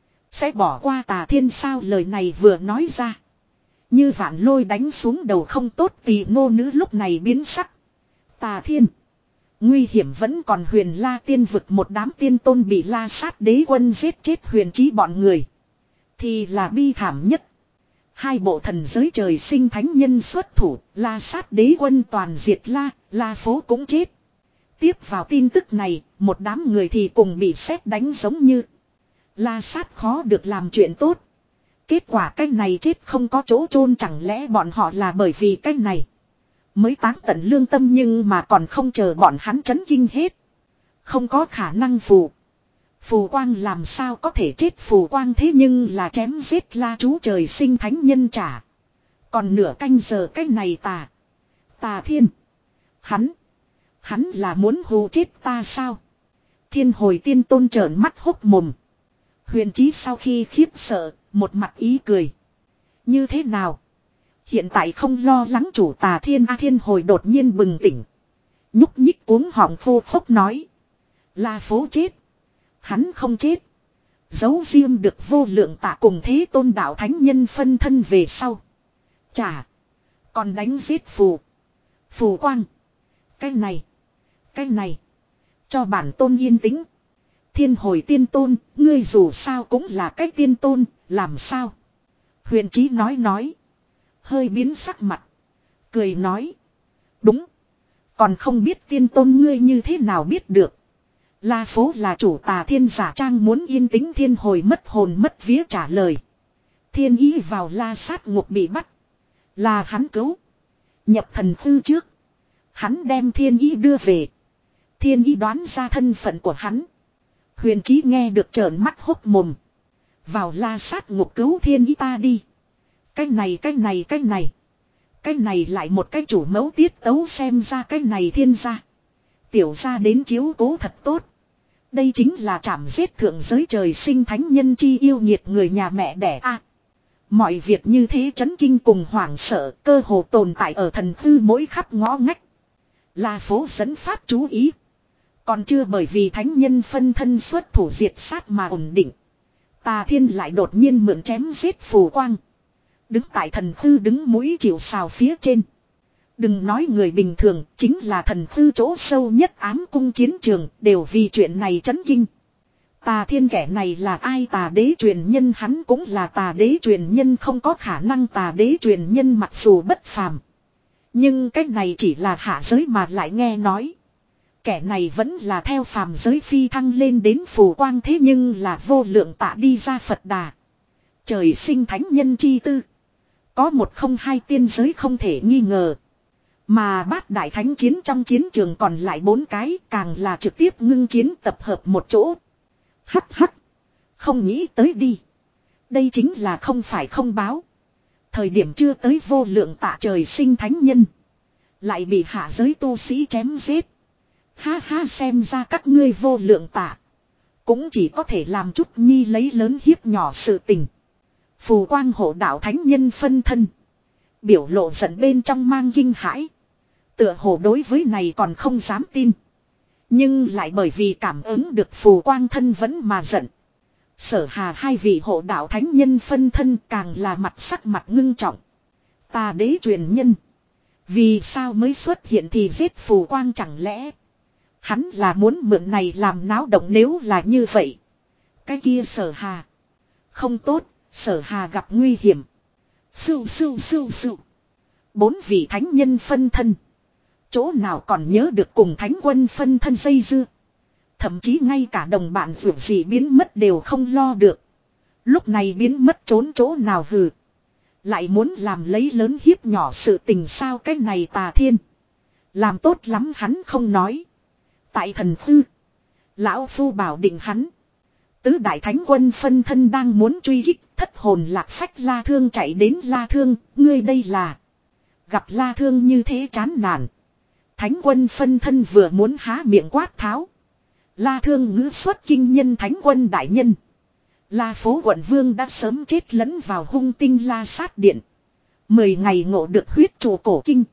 Sẽ bỏ qua tà thiên sao lời này vừa nói ra. Như vạn lôi đánh xuống đầu không tốt vì ngô nữ lúc này biến sắc. Tà thiên. Nguy hiểm vẫn còn huyền la tiên vực một đám tiên tôn bị la sát đế quân giết chết huyền trí bọn người. Thì là bi thảm nhất. Hai bộ thần giới trời sinh thánh nhân xuất thủ, la sát đế quân toàn diệt la, la phố cũng chết. Tiếp vào tin tức này, một đám người thì cùng bị sét đánh giống như. La sát khó được làm chuyện tốt. Kết quả cái này chết không có chỗ chôn chẳng lẽ bọn họ là bởi vì cái này. Mới táng tận lương tâm nhưng mà còn không chờ bọn hắn chấn kinh hết. Không có khả năng phù. Phù quang làm sao có thể chết phù quang thế nhưng là chém giết la chú trời sinh thánh nhân trả. Còn nửa canh giờ cái này tà. Tà thiên. Hắn. Hắn là muốn hù chết ta sao? Thiên hồi tiên tôn trợn mắt hốc mồm. Huyền trí sau khi khiếp sợ, một mặt ý cười. Như thế nào? Hiện tại không lo lắng chủ tà thiên a thiên hồi đột nhiên bừng tỉnh. Nhúc nhích cuống họng phô phốc nói. La phố chết. Hắn không chết. Giấu riêng được vô lượng tạ cùng thế tôn đạo thánh nhân phân thân về sau. Chà. Còn đánh giết phù. Phù quang. Cái này. Cái này. Cho bản tôn yên tĩnh. Thiên hồi tiên tôn. Ngươi dù sao cũng là cái tiên tôn. Làm sao? Huyền trí nói nói. Hơi biến sắc mặt. Cười nói. Đúng. Còn không biết tiên tôn ngươi như thế nào biết được. La phố là chủ tà thiên giả trang muốn yên tĩnh thiên hồi mất hồn mất vía trả lời. Thiên ý vào la sát ngục bị bắt. Là hắn cứu. Nhập thần tư trước. Hắn đem thiên ý đưa về. Thiên ý đoán ra thân phận của hắn. Huyền trí nghe được trợn mắt hốc mồm. Vào la sát ngục cứu thiên ý ta đi. Cái này cái này cái này. Cái này lại một cái chủ mẫu tiết tấu xem ra cái này thiên gia. Tiểu gia đến chiếu cố thật tốt. Đây chính là trảm giết thượng giới trời sinh thánh nhân chi yêu nhiệt người nhà mẹ đẻ a. Mọi việc như thế chấn kinh cùng hoảng sợ cơ hồ tồn tại ở thần tư mỗi khắp ngõ ngách. La phố dẫn phát chú ý. Còn chưa bởi vì thánh nhân phân thân xuất thủ diệt sát mà ổn định. Tà thiên lại đột nhiên mượn chém giết phù quang. Đứng tại thần tư đứng mũi chịu sào phía trên. Đừng nói người bình thường, chính là thần tư chỗ sâu nhất ám cung chiến trường, đều vì chuyện này chấn kinh. Tà thiên kẻ này là ai tà đế truyền nhân hắn cũng là tà đế truyền nhân không có khả năng tà đế truyền nhân mặc dù bất phàm. Nhưng cách này chỉ là hạ giới mà lại nghe nói. Kẻ này vẫn là theo phàm giới phi thăng lên đến phù quang thế nhưng là vô lượng tạ đi ra Phật Đà. Trời sinh thánh nhân chi tư. Có một không hai tiên giới không thể nghi ngờ. Mà bát đại thánh chiến trong chiến trường còn lại bốn cái càng là trực tiếp ngưng chiến tập hợp một chỗ. Hắc hắc. Không nghĩ tới đi. Đây chính là không phải không báo. Thời điểm chưa tới vô lượng tạ trời sinh thánh nhân. Lại bị hạ giới tu sĩ chém giết. Ha ha xem ra các ngươi vô lượng tạ. Cũng chỉ có thể làm chút nhi lấy lớn hiếp nhỏ sự tình. Phù quang hộ đạo thánh nhân phân thân. Biểu lộ giận bên trong mang kinh hãi. Tựa hồ đối với này còn không dám tin. Nhưng lại bởi vì cảm ứng được phù quang thân vẫn mà giận. Sở hà hai vị hộ đạo thánh nhân phân thân càng là mặt sắc mặt ngưng trọng. Tà đế truyền nhân. Vì sao mới xuất hiện thì giết phù quang chẳng lẽ. Hắn là muốn mượn này làm náo động nếu là như vậy. Cái kia sở hà. Không tốt, sở hà gặp nguy hiểm. Sưu sưu sưu sưu. Bốn vị thánh nhân phân thân. Chỗ nào còn nhớ được cùng thánh quân phân thân dây dưa. Thậm chí ngay cả đồng bạn vượt gì biến mất đều không lo được. Lúc này biến mất trốn chỗ nào hừ. Lại muốn làm lấy lớn hiếp nhỏ sự tình sao cái này tà thiên. Làm tốt lắm hắn không nói. Tại thần thư. Lão phu bảo định hắn. Tứ đại thánh quân phân thân đang muốn truy kích, thất hồn lạc phách La Thương chạy đến. La Thương, ngươi đây là. Gặp La Thương như thế chán nản. Thánh quân phân thân vừa muốn há miệng quát tháo. La Thương ngữ xuất kinh nhân thánh quân đại nhân. La phố quận vương đã sớm chết lẫn vào hung tinh La sát điện. Mười ngày ngộ được huyết trụ cổ kinh.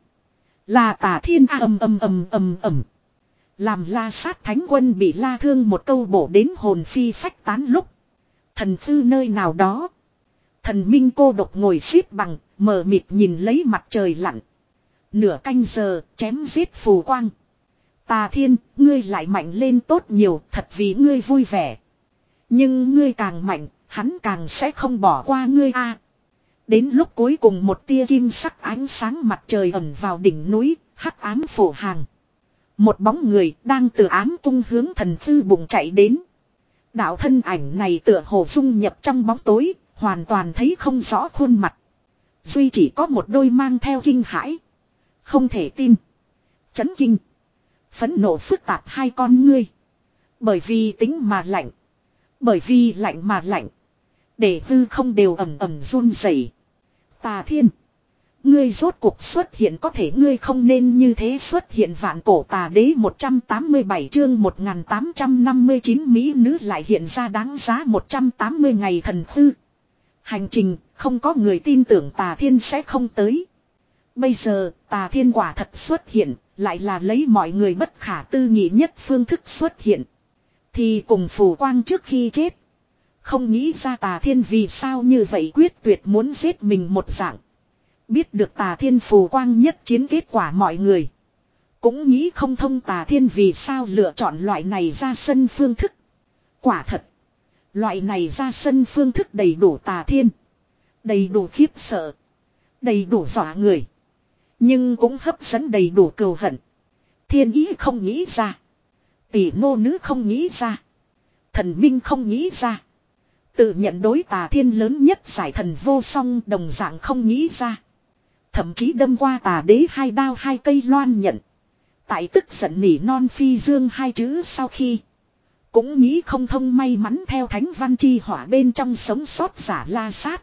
Là Tà Thiên a ầm ầm ầm ầm ầm. Làm La sát thánh quân bị La Thương một câu bổ đến hồn phi phách tán lúc. Thần thư nơi nào đó. Thần minh cô độc ngồi xếp bằng, mờ mịt nhìn lấy mặt trời lặn. Nửa canh giờ, chém giết phù quang. Tà Thiên, ngươi lại mạnh lên tốt nhiều, thật vì ngươi vui vẻ. Nhưng ngươi càng mạnh, hắn càng sẽ không bỏ qua ngươi a. Đến lúc cuối cùng một tia kim sắc ánh sáng mặt trời ẩn vào đỉnh núi, hắc ám phủ hàng. Một bóng người đang từ ám cung hướng thần thư bụng chạy đến. Đạo thân ảnh này tựa hồ dung nhập trong bóng tối, hoàn toàn thấy không rõ khuôn mặt. Duy chỉ có một đôi mang theo kinh hãi. Không thể tin. Chấn kinh. Phẫn nộ phức tạp hai con ngươi. Bởi vì tính mà lạnh. Bởi vì lạnh mà lạnh. Để hư không đều ẩm ẩm run rẩy. Tà Thiên. Ngươi rốt cuộc xuất hiện có thể ngươi không nên như thế xuất hiện. Vạn cổ tà đế một trăm tám mươi bảy chương một nghìn tám trăm năm mươi chín mỹ nữ lại hiện ra đáng giá một trăm tám mươi ngày thần thư. Hành trình không có người tin tưởng Tà Thiên sẽ không tới. Bây giờ Tà Thiên quả thật xuất hiện, lại là lấy mọi người bất khả tư nghị nhất phương thức xuất hiện. Thì cùng phù quang trước khi chết. Không nghĩ ra Tà Thiên vì sao như vậy quyết tuyệt muốn giết mình một dạng. Biết được Tà Thiên phù quang nhất chiến kết quả mọi người. Cũng nghĩ không thông Tà Thiên vì sao lựa chọn loại này ra sân phương thức. Quả thật. Loại này ra sân phương thức đầy đủ Tà Thiên. Đầy đủ khiếp sợ. Đầy đủ dọa người. Nhưng cũng hấp dẫn đầy đủ cừu hận. Thiên ý không nghĩ ra. Tỷ ngô nữ không nghĩ ra. Thần minh không nghĩ ra. Tự nhận đối Tà Thiên lớn nhất giải thần vô song đồng dạng không nghĩ ra. Thậm chí đâm qua Tà đế hai đao hai cây loan nhận. Tại tức giận nỉ non phi dương hai chữ sau khi. Cũng nghĩ không thông may mắn theo thánh văn chi hỏa bên trong sống sót giả La sát.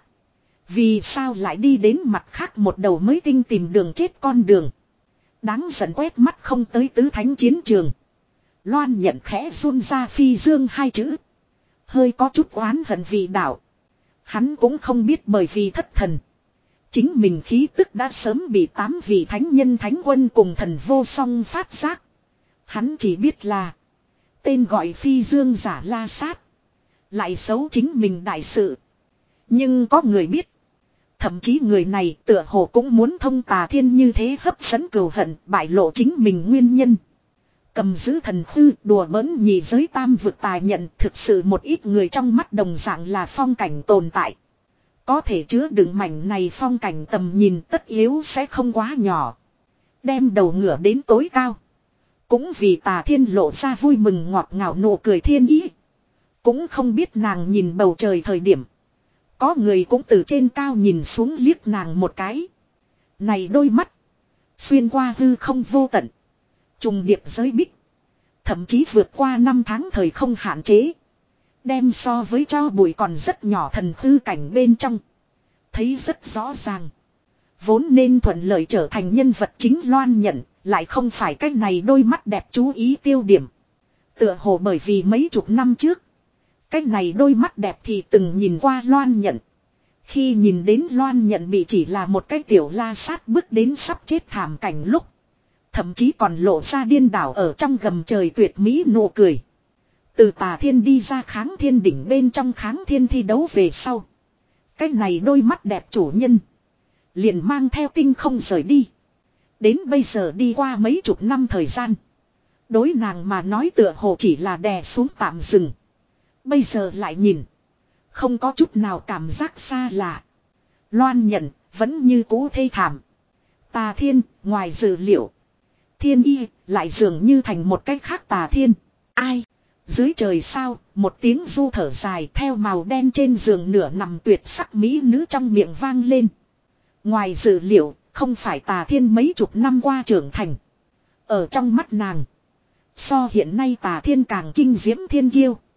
Vì sao lại đi đến mặt khác một đầu mới tinh tìm đường chết con đường. Đáng giận quét mắt không tới tứ thánh chiến trường. Loan nhận khẽ run ra phi dương hai chữ. Hơi có chút oán hận vì đạo. Hắn cũng không biết bởi vì thất thần. Chính mình khí tức đã sớm bị tám vị thánh nhân thánh quân cùng thần vô song phát giác. Hắn chỉ biết là. Tên gọi phi dương giả La sát. Lại xấu chính mình đại sự. Nhưng có người biết. Thậm chí người này tựa hồ cũng muốn thông Tà Thiên như thế hấp dẫn cừu hận bại lộ chính mình nguyên nhân. Cầm giữ thần hư đùa bỡn nhị giới tam vực tài nhận thực sự một ít người trong mắt đồng dạng là phong cảnh tồn tại. Có thể chứa đựng mảnh này phong cảnh tầm nhìn tất yếu sẽ không quá nhỏ. Đem đầu ngửa đến tối cao. Cũng vì Tà Thiên lộ ra vui mừng ngọt ngào nụ cười thiên ý. Cũng không biết nàng nhìn bầu trời thời điểm. Có người cũng từ trên cao nhìn xuống liếc nàng một cái. Này đôi mắt. Xuyên qua hư không vô tận. Trùng điệp giới bích. Thậm chí vượt qua năm tháng thời không hạn chế. Đem so với cho bụi còn rất nhỏ thần hư cảnh bên trong. Thấy rất rõ ràng. Vốn nên thuận lợi trở thành nhân vật chính loan nhận. Lại không phải cách này đôi mắt đẹp chú ý tiêu điểm. Tựa hồ bởi vì mấy chục năm trước. Cái này đôi mắt đẹp thì từng nhìn qua loan nhận. Khi nhìn đến loan nhận bị chỉ là một cái tiểu La sát bước đến sắp chết thảm cảnh lúc. Thậm chí còn lộ ra điên đảo ở trong gầm trời tuyệt mỹ nụ cười. Từ Tà Thiên đi ra kháng thiên đỉnh bên trong kháng thiên thi đấu về sau. Cái này đôi mắt đẹp chủ nhân. Liền mang theo tinh không rời đi. Đến bây giờ đi qua mấy chục năm thời gian. Đối nàng mà nói tựa hồ chỉ là đè xuống tạm dừng. Bây giờ lại nhìn. Không có chút nào cảm giác xa lạ. Loan nhận vẫn như cũ thê thảm. Tà Thiên ngoài dự liệu. Thiên y lại dường như thành một cách khác Tà Thiên. Ai? Dưới trời sao một tiếng du thở dài theo màu đen trên giường nửa nằm tuyệt sắc mỹ nữ trong miệng vang lên. Ngoài dự liệu không phải Tà Thiên mấy chục năm qua trưởng thành. Ở trong mắt nàng. So hiện nay Tà Thiên càng kinh diễm thiên kiêu.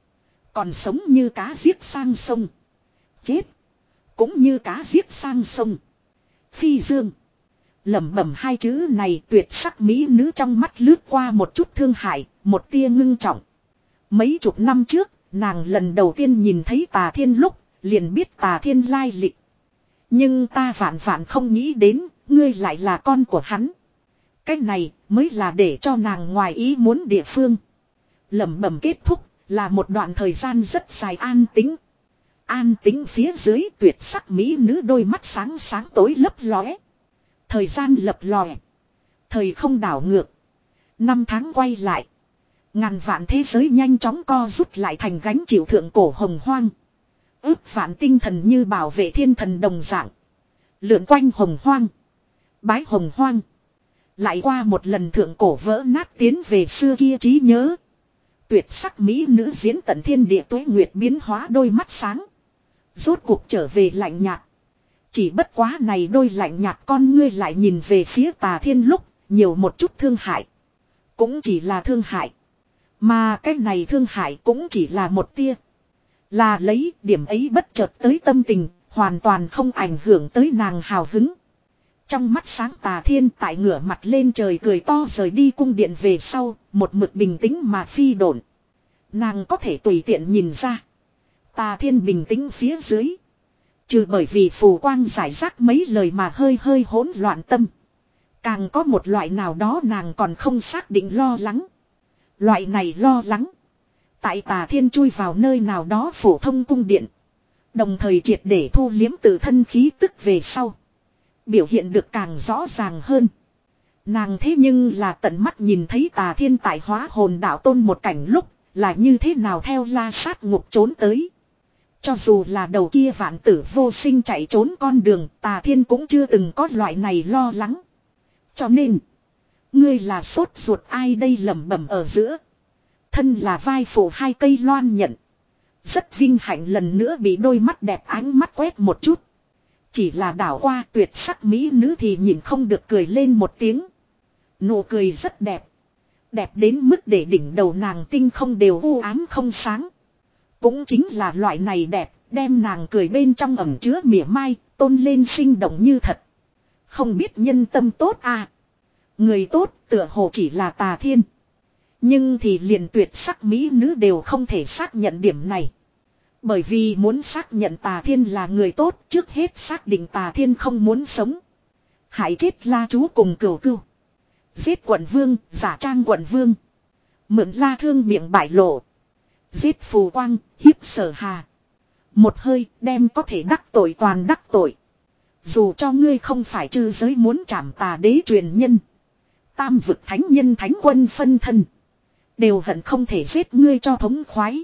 Còn sống như cá giết sang sông. Chết. Cũng như cá giết sang sông. Phi dương. Lẩm bẩm hai chữ này, tuyệt sắc mỹ nữ trong mắt lướt qua một chút thương hại, một tia ngưng trọng. Mấy chục năm trước, nàng lần đầu tiên nhìn thấy Tà Thiên lúc, liền biết Tà Thiên lai lịch. Nhưng ta vạn vạn không nghĩ đến, ngươi lại là con của hắn. Cái này mới là để cho nàng ngoài ý muốn địa phương. Lẩm bẩm kết thúc, là một đoạn thời gian rất dài an tĩnh. An tĩnh phía dưới, tuyệt sắc mỹ nữ đôi mắt sáng sáng tối lấp lóe. Thời gian lập lòe. Thời không đảo ngược. Năm tháng quay lại. Ngàn vạn thế giới nhanh chóng co rút lại thành gánh chịu thượng cổ hồng hoang. Ước vạn tinh thần như bảo vệ thiên thần đồng dạng. Lượn quanh hồng hoang. Bái hồng hoang. Lại qua một lần thượng cổ vỡ nát tiến về xưa kia trí nhớ. Tuyệt sắc mỹ nữ diễn tận thiên địa tuế nguyệt biến hóa đôi mắt sáng. Rốt cuộc trở về lạnh nhạt. Chỉ bất quá này đôi lạnh nhạt con ngươi lại nhìn về phía Tà Thiên lúc, nhiều một chút thương hại. Cũng chỉ là thương hại. Mà cái này thương hại cũng chỉ là một tia. Là lấy điểm ấy bất chợt tới tâm tình, hoàn toàn không ảnh hưởng tới nàng hào hứng. Trong mắt sáng Tà Thiên tại ngửa mặt lên trời cười to rời đi cung điện về sau, một mực bình tĩnh mà phi độn. Nàng có thể tùy tiện nhìn ra. Tà Thiên bình tĩnh phía dưới. Trừ bởi vì phù quang giải rác mấy lời mà hơi hơi hỗn loạn tâm. Càng có một loại nào đó nàng còn không xác định lo lắng. Loại này lo lắng. Tại Tà Thiên chui vào nơi nào đó phổ thông cung điện. Đồng thời triệt để thu liếm tự thân khí tức về sau. Biểu hiện được càng rõ ràng hơn. Nàng thế nhưng là tận mắt nhìn thấy Tà Thiên tại hóa hồn đạo tôn một cảnh lúc. Là như thế nào theo la sát ngục trốn tới. Cho dù là đầu kia vạn tử vô sinh chạy trốn con đường, Tà Thiên cũng chưa từng có loại này lo lắng. Cho nên, ngươi là sốt ruột ai đây lẩm bẩm ở giữa. Thân là vai phụ hai cây loan nhận. Rất vinh hạnh lần nữa bị đôi mắt đẹp ánh mắt quét một chút. Chỉ là đảo qua tuyệt sắc mỹ nữ thì nhìn không được cười lên một tiếng. Nụ cười rất đẹp. Đẹp đến mức để đỉnh đầu nàng tinh không đều u ám không sáng. Cũng chính là loại này đẹp, đem nàng cười bên trong ẩm chứa mỉa mai, tôn lên sinh động như thật. Không biết nhân tâm tốt à. Người tốt tựa hồ chỉ là Tà Thiên. Nhưng thì liền tuyệt sắc mỹ nữ đều không thể xác nhận điểm này. Bởi vì muốn xác nhận Tà Thiên là người tốt, trước hết xác định Tà Thiên không muốn sống. Hại chết La Chú cùng Cửu Cửu. Giết quận vương, giả trang quận vương. Mượn La Thương miệng bại lộ. Giết phù quang, hiếp sở hà. Một hơi đem có thể đắc tội toàn đắc tội. Dù cho ngươi không phải trừ giới muốn trảm Tà đế truyền nhân. Tam vực thánh nhân thánh quân phân thân. Đều hận không thể giết ngươi cho thống khoái.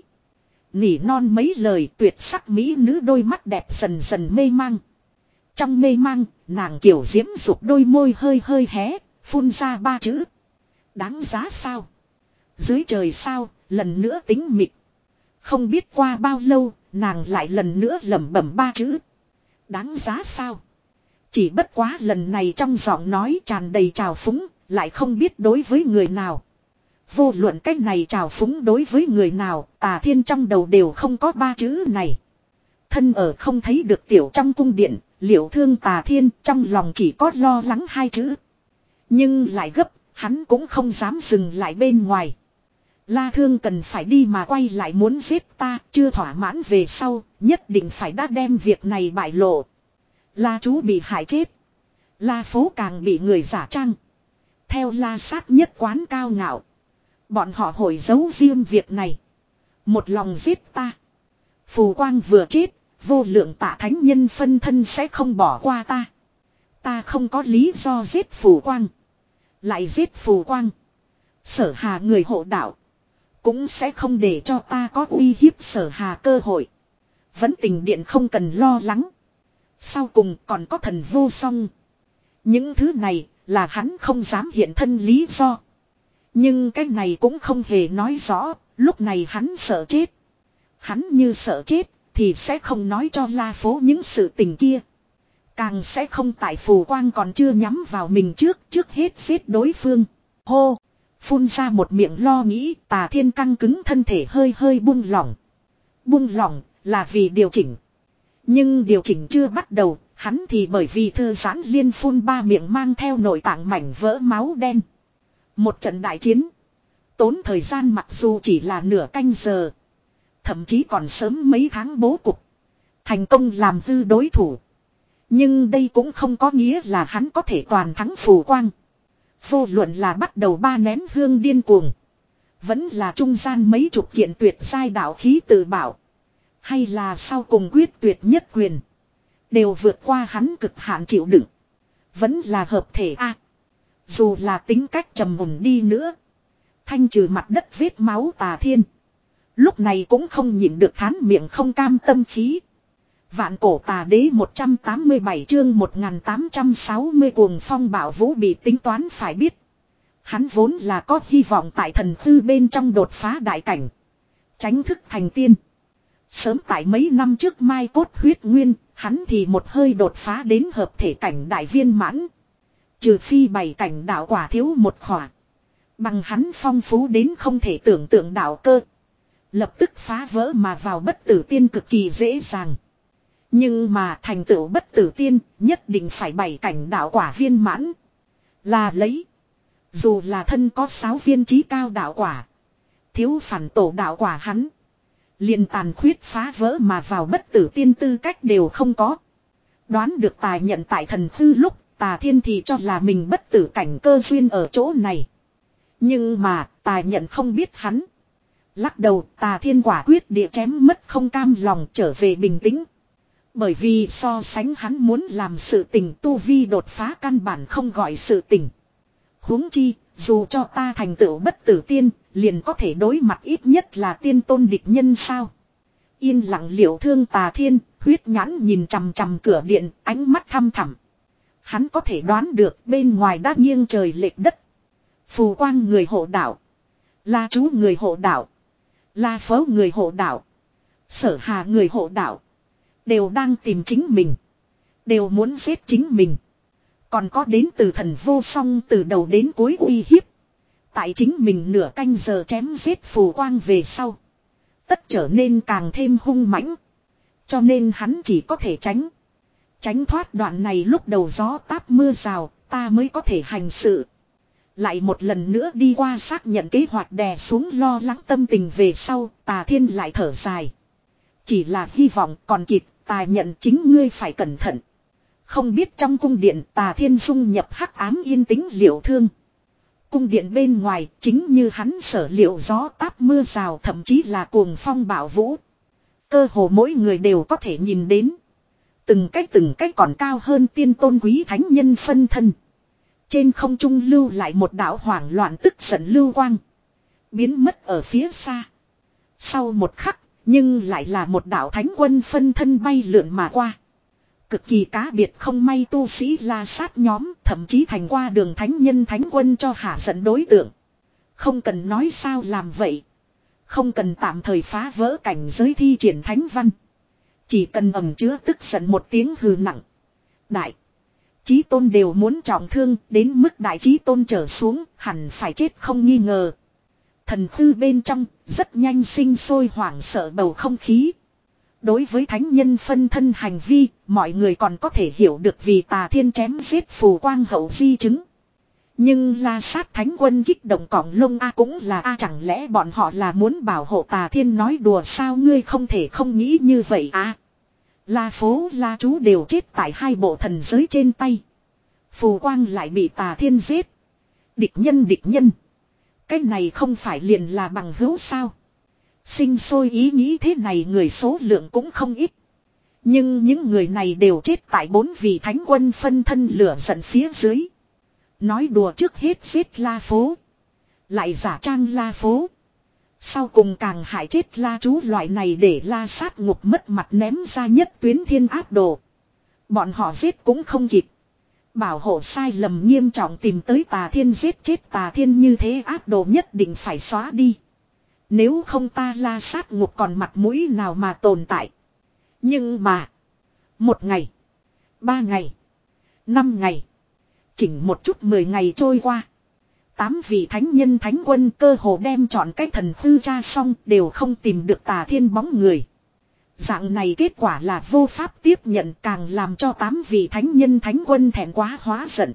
Nỉ non mấy lời tuyệt sắc mỹ nữ đôi mắt đẹp dần dần mê mang. Trong mê mang, nàng kiểu diễm dục đôi môi hơi hơi hé, phun ra ba chữ. Đáng giá sao? Dưới trời sao, lần nữa tính mịt. Không biết qua bao lâu, nàng lại lần nữa lẩm bẩm ba chữ. Đáng giá sao? Chỉ bất quá lần này trong giọng nói tràn đầy trào phúng, lại không biết đối với người nào. Vô luận cách này trào phúng đối với người nào, Tà Thiên trong đầu đều không có ba chữ này. Thân ở không thấy được tiểu trong cung điện, liệu thương Tà Thiên trong lòng chỉ có lo lắng hai chữ. Nhưng lại gấp, hắn cũng không dám dừng lại bên ngoài. La Thương cần phải đi mà quay lại muốn giết ta, chưa thỏa mãn về sau, nhất định phải đã đem việc này bại lộ. La Chú bị hại chết. La Phố càng bị người giả trang. Theo La Sát nhất quán cao ngạo. Bọn họ hội giấu riêng việc này. Một lòng giết ta. Phù Quang vừa chết, vô lượng Tạ thánh nhân phân thân sẽ không bỏ qua ta. Ta không có lý do giết Phù Quang. Lại giết Phù Quang. Sở Hà người hộ đạo. Cũng sẽ không để cho ta có uy hiếp Sở Hà cơ hội. Vẫn tình điện không cần lo lắng. Sau cùng còn có thần vô song. Những thứ này là hắn không dám hiện thân lý do. Nhưng cái này cũng không hề nói rõ, lúc này hắn sợ chết. Hắn như sợ chết, thì sẽ không nói cho La Phố những sự tình kia. Càng sẽ không tại Phù Quang còn chưa nhắm vào mình trước, trước hết giết đối phương. Hô! Phun ra một miệng lo nghĩ, Tà Thiên căng cứng thân thể hơi hơi buông lỏng. Buông lỏng là vì điều chỉnh. Nhưng điều chỉnh chưa bắt đầu, hắn thì bởi vì thư giãn liên phun ba miệng mang theo nội tạng mảnh vỡ máu đen. Một trận đại chiến. Tốn thời gian mặc dù chỉ là nửa canh giờ. Thậm chí còn sớm mấy tháng bố cục. Thành công làm hư đối thủ. Nhưng đây cũng không có nghĩa là hắn có thể toàn thắng phù quang. Vô luận là bắt đầu ba nén hương điên cuồng. Vẫn là trung gian mấy chục kiện tuyệt giai đạo khí tự bảo. Hay là sau cùng quyết tuyệt nhất quyền. Đều vượt qua hắn cực hạn chịu đựng. Vẫn là hợp thể A. Dù là tính cách trầm mùn đi nữa. Thanh trừ mặt đất vết máu Tà Thiên. Lúc này cũng không nhịn được thán miệng không cam tâm khí. Vạn cổ tà đế một trăm tám mươi bảy chương một nghìn tám trăm sáu mươi cuồng phong bạo vũ bị tính toán phải biết. Hắn vốn là có hy vọng tại thần thư bên trong đột phá đại cảnh. Tránh thức thành tiên. Sớm tại mấy năm trước mai cốt huyết nguyên, hắn thì một hơi đột phá đến hợp thể cảnh đại viên mãn. Trừ phi bảy cảnh đạo quả thiếu một khỏa. Bằng hắn phong phú đến không thể tưởng tượng đạo cơ. Lập tức phá vỡ mà vào bất tử tiên cực kỳ dễ dàng. Nhưng mà thành tựu bất tử tiên nhất định phải bảy cảnh đạo quả viên mãn. Là lấy. Dù là thân có sáu viên trí cao đạo quả. Thiếu phản tổ đạo quả hắn. Liền tàn khuyết phá vỡ mà vào bất tử tiên tư cách đều không có. Đoán được tài nhận tại thần thư lúc Tà Thiên thì cho là mình bất tử cảnh cơ duyên ở chỗ này. Nhưng mà tài nhận không biết hắn. Lắc đầu Tà Thiên quả quyết địa chém mất không cam lòng trở về bình tĩnh. Bởi vì so sánh hắn muốn làm sự tình tu vi đột phá căn bản không gọi sự tình. Huống chi, dù cho ta thành tựu bất tử tiên, liền có thể đối mặt ít nhất là tiên tôn địch nhân sao. Yên lặng liệu thương Tà Thiên, huyết nhãn nhìn chằm chằm cửa điện, ánh mắt thăm thẳm. Hắn có thể đoán được bên ngoài đã nghiêng trời lệch đất. Phù quang người hộ đạo. La chú người hộ đạo. La phớ người hộ đạo. Sở hà người hộ đạo. Đều đang tìm chính mình. Đều muốn giết chính mình. Còn có đến từ thần vô song từ đầu đến cuối uy hiếp. Tại chính mình nửa canh giờ chém giết phù quang về sau. Tất trở nên càng thêm hung mãnh. Cho nên hắn chỉ có thể tránh. Tránh thoát đoạn này lúc đầu gió táp mưa rào, ta mới có thể hành sự. Lại một lần nữa đi qua xác nhận kế hoạch đè xuống lo lắng tâm tình về sau, Tà Thiên lại thở dài. Chỉ là hy vọng còn kịp, ta nhận chính ngươi phải cẩn thận. Không biết trong cung điện Tà Thiên dung nhập hắc ám yên tĩnh liệu thương. Cung điện bên ngoài chính như hắn sở liệu gió táp mưa rào thậm chí là cuồng phong bạo vũ. Cơ hồ mỗi người đều có thể nhìn đến. Từng cách từng cách còn cao hơn tiên tôn quý thánh nhân phân thân. Trên không trung lưu lại một đạo hoảng loạn tức giận lưu quang. Biến mất ở phía xa. Sau một khắc, nhưng lại là một đạo thánh quân phân thân bay lượn mà qua. Cực kỳ cá biệt không may tu sĩ la sát nhóm, thậm chí thành qua đường thánh nhân thánh quân cho hạ giận đối tượng. Không cần nói sao làm vậy. Không cần tạm thời phá vỡ cảnh giới thi triển thánh văn. Chỉ cần ẩm chứa tức giận một tiếng hừ nặng. Đại. Chí tôn đều muốn trọng thương, đến mức đại chí tôn trở xuống, hẳn phải chết không nghi ngờ. Thần thư bên trong, rất nhanh sinh sôi hoảng sợ bầu không khí. Đối với thánh nhân phân thân hành vi, mọi người còn có thể hiểu được vì Tà Thiên chém giết phù quang hậu di chứng. Nhưng la sát thánh quân kích động cỏng lông A cũng là A, chẳng lẽ bọn họ là muốn bảo hộ Tà Thiên nói đùa sao, ngươi không thể không nghĩ như vậy à. La phố la chú đều chết tại hai bộ thần giới trên tay. Phù quang lại bị Tà Thiên giết. Địch nhân địch nhân. Cái này không phải liền là bằng hữu sao. Sinh sôi ý nghĩ thế này người số lượng cũng không ít. Nhưng những người này đều chết tại bốn vị thánh quân phân thân lửa giận phía dưới. Nói đùa trước hết giết la phố. Lại giả trang la phố. Sau cùng càng hại chết la chú loại này để la sát ngục mất mặt ném ra nhất tuyến thiên áp đồ. Bọn họ giết cũng không kịp. Bảo hộ sai lầm nghiêm trọng tìm tới Tà Thiên giết chết Tà Thiên như thế áp đồ nhất định phải xóa đi. Nếu không ta la sát ngục còn mặt mũi nào mà tồn tại. Nhưng mà. Một ngày. Ba ngày. Năm ngày. Chỉnh một chút mười ngày trôi qua. Tám vị thánh nhân thánh quân cơ hồ đem chọn cái thần thư tra xong đều không tìm được Tà Thiên bóng người. Dạng này kết quả là vô pháp tiếp nhận, càng làm cho tám vị thánh nhân thánh quân thẹn quá hóa giận.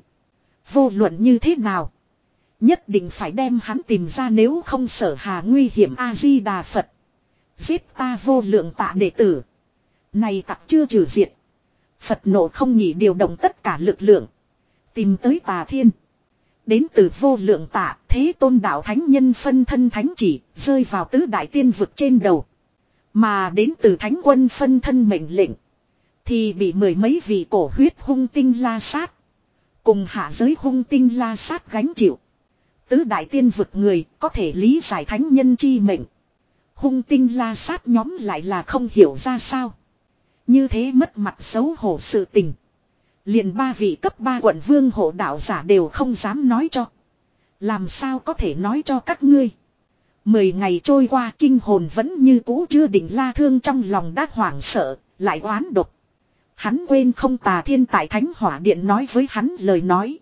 Vô luận như thế nào, nhất định phải đem hắn tìm ra, nếu không sở hà nguy hiểm. A-di-đà Phật. Giết ta vô lượng tạ đệ tử. Này tặc chưa trừ diệt. Phật nộ không nghỉ điều động tất cả lực lượng. Tìm tới Tà Thiên. Đến từ vô lượng tạ, thế tôn đạo thánh nhân phân thân thánh chỉ, rơi vào tứ đại tiên vực trên đầu. Mà đến từ thánh quân phân thân mệnh lệnh, thì bị mười mấy vị cổ huyết hung tinh la sát. Cùng hạ giới hung tinh la sát gánh chịu. Tứ đại tiên vực người có thể lý giải thánh nhân chi mệnh. Hung tinh la sát nhóm lại là không hiểu ra sao. Như thế mất mặt xấu hổ sự tình. Liền ba vị cấp ba quận vương hộ đạo giả đều không dám nói cho. Làm sao có thể nói cho các ngươi. Mười ngày trôi qua, kinh hồn vẫn như cũ chưa định. La Thương trong lòng đã hoảng sợ, lại oán độc. Hắn quên không Tà Thiên tại Thánh Hỏa Điện nói với hắn lời nói.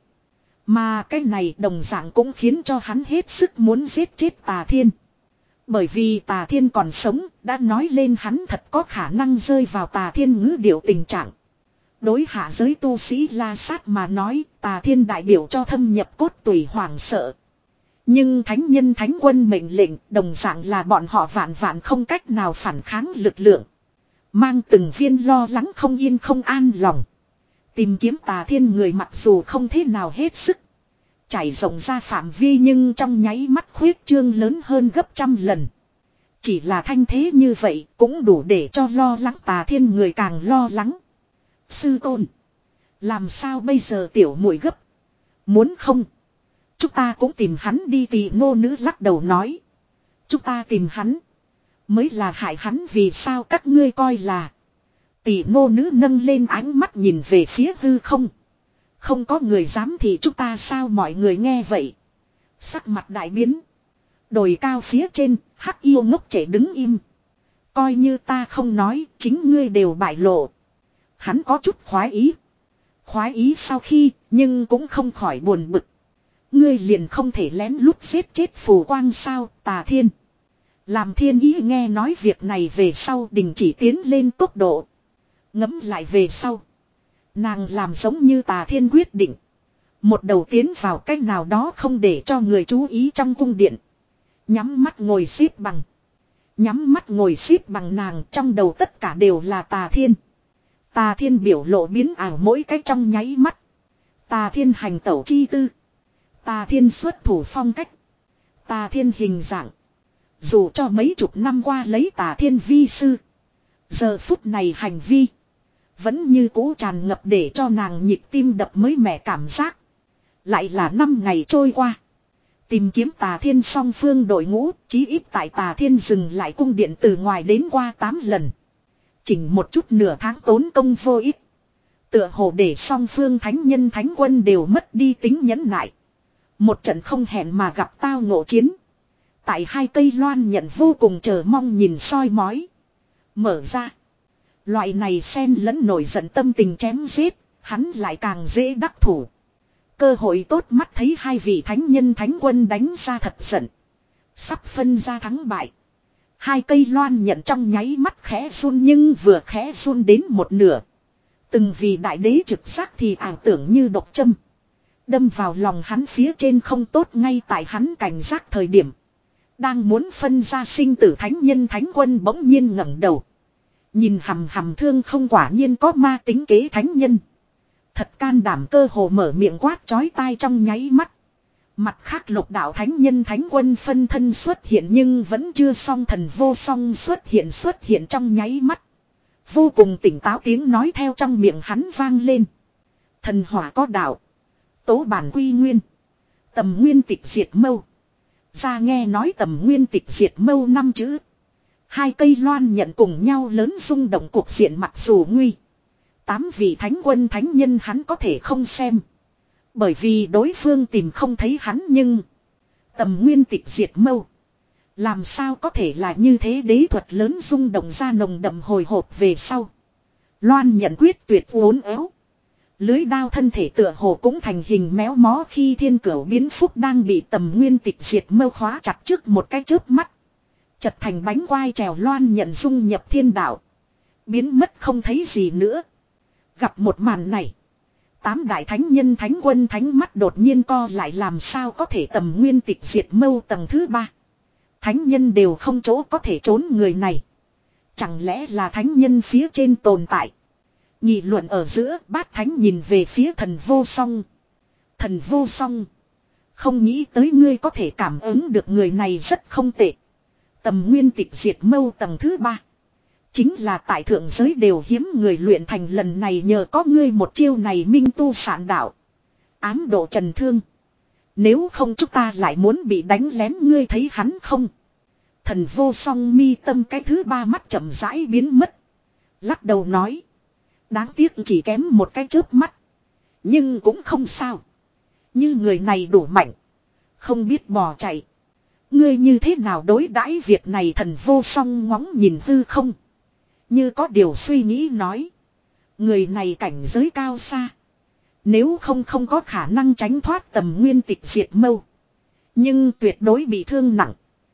Mà cái này đồng dạng cũng khiến cho hắn hết sức muốn giết chết Tà Thiên. Bởi vì Tà Thiên còn sống, đã nói lên hắn thật có khả năng rơi vào Tà Thiên ngữ điệu tình trạng. Đối hạ giới tu sĩ la sát mà nói, Tà Thiên đại biểu cho thâm nhập cốt tủy hoảng sợ. Nhưng thánh nhân thánh quân mệnh lệnh đồng dạng là bọn họ vạn vạn không cách nào phản kháng lực lượng. Mang từng viên lo lắng không yên không an lòng. Tìm kiếm Tà Thiên người mặc dù không thế nào hết sức. Trải rộng ra phạm vi nhưng trong nháy mắt khuyết trương lớn hơn gấp trăm lần. Chỉ là thanh thế như vậy cũng đủ để cho lo lắng Tà Thiên người càng lo lắng. Sư tôn. Làm sao bây giờ tiểu muội gấp. Muốn không. Chúng ta cũng tìm hắn đi. Tỳ ngô nữ lắc đầu nói. Chúng ta tìm hắn. Mới là hại hắn, vì sao các ngươi coi là. Tỳ ngô nữ nâng lên ánh mắt nhìn về phía hư không. Không có người dám thì chúng ta sao. Mọi người nghe vậy. Sắc mặt đại biến. Đồi cao phía trên, hắc yêu ngốc trẻ đứng im. Coi như ta không nói, chính ngươi đều bại lộ. Hắn có chút khoái ý. Khoái ý sau khi, nhưng cũng không khỏi buồn bực. Ngươi liền không thể lén lút giết chết phù quang sao. Tà Thiên. Làm Thiên Ý nghe nói việc này về sau đình chỉ tiến lên tốc độ. Ngẫm lại về sau. Nàng làm giống như Tà Thiên quyết định. Một đầu tiến vào cách nào đó không để cho người chú ý trong cung điện. Nhắm mắt ngồi xếp bằng. Nhắm mắt ngồi xếp bằng, nàng trong đầu tất cả đều là Tà Thiên. Tà Thiên biểu lộ biến ảo mỗi cách trong nháy mắt. Tà Thiên hành tẩu chi tư. Tà Thiên xuất thủ phong cách. Tà Thiên hình dạng. Dù cho mấy chục năm qua lấy Tà Thiên vi sư. Giờ phút này hành vi. Vẫn như cũ tràn ngập để cho nàng nhịp tim đập mới mẻ cảm giác. Lại là năm ngày trôi qua. Tìm kiếm Tà Thiên song phương đội ngũ, chí ít tại Tà Thiên dừng lại cung điện từ ngoài đến qua tám lần. Chỉnh một chút nửa tháng tốn công vô ích. Tựa hồ để song phương thánh nhân thánh quân đều mất đi tính nhẫn nại. Một trận không hẹn mà gặp tao ngộ chiến. Tại hai cây loan nhận vô cùng chờ mong nhìn soi mói. Mở ra. Loại này xen lẫn nổi giận tâm tình chém giết, hắn lại càng dễ đắc thủ. Cơ hội tốt mắt thấy hai vị thánh nhân thánh quân đánh ra thật giận. Sắp phân ra thắng bại. Hai cây loan nhận trong nháy mắt khẽ run, nhưng vừa khẽ run đến một nửa. Từng vì đại đế trực giác thì ảo tưởng như độc châm. Đâm vào lòng hắn phía trên không tốt, ngay tại hắn cảnh giác thời điểm. Đang muốn phân ra sinh tử thánh nhân thánh quân bỗng nhiên ngẩng đầu. Nhìn hầm hầm thương không, quả nhiên có ma tính kế thánh nhân. Thật can đảm, cơ hồ mở miệng quát chói tai trong nháy mắt. Mặt khác lục đạo thánh nhân thánh quân phân thân xuất hiện, nhưng vẫn chưa xong thần vô song xuất hiện xuất hiện trong nháy mắt. Vô cùng tỉnh táo tiếng nói theo trong miệng hắn vang lên. Thần hỏa có đạo. Tố bản quy nguyên. Tầm nguyên tịch diệt mâu. Ra nghe nói tầm nguyên tịch diệt mâu năm chữ. Hai cây loan nhận cùng nhau lớn rung động cuộc diện, mặc dù nguy. Tám vị thánh quân thánh nhân hắn có thể không xem. Bởi vì đối phương tìm không thấy hắn, nhưng tầm nguyên tịch diệt mâu. Làm sao có thể là như thế, đế thuật lớn rung động ra nồng đậm hồi hộp về sau. Loan nhận quyết tuyệt uốn éo. Lưới đao thân thể tựa hồ cũng thành hình méo mó, khi thiên cửu biến phúc đang bị tầm nguyên tịch diệt mâu khóa chặt trước một cái chớp mắt. Chật thành bánh quai trèo loan nhận dung nhập thiên đạo. biến mất không thấy gì nữa. Gặp một màn này. Tám đại thánh nhân thánh quân thánh mắt đột nhiên co lại, làm sao có thể tầm nguyên tịch diệt mâu tầng thứ ba. Thánh nhân đều không chỗ có thể trốn người này. Chẳng lẽ là thánh nhân phía trên tồn tại. Nghị luận ở giữa, Bát Thánh nhìn về phía Thần Vô Song. Thần Vô Song. Không nghĩ tới ngươi có thể cảm ứng được người này rất không tệ. Tầm nguyên tịch diệt mâu tầng thứ ba. Chính là tại thượng giới đều hiếm người luyện thành, lần này nhờ có ngươi một chiêu này minh tu sản đạo. Ám độ trần thương. Nếu không chúng ta lại muốn bị đánh lén, ngươi thấy hắn không? Thần Vô Song mi tâm cái thứ ba mắt chậm rãi biến mất. Lắc đầu nói. Đáng tiếc chỉ kém một cái chớp mắt. Nhưng cũng không sao. Như người này đủ mạnh. Không biết bỏ chạy. Ngươi như thế nào đối đãi việc này? Thần Vô Song ngóng nhìn hư không. Như có điều suy nghĩ nói. Người này cảnh giới cao xa. Nếu không không có khả năng tránh thoát tầm nguyên tịch diệt mâu. Nhưng tuyệt đối bị thương nặng.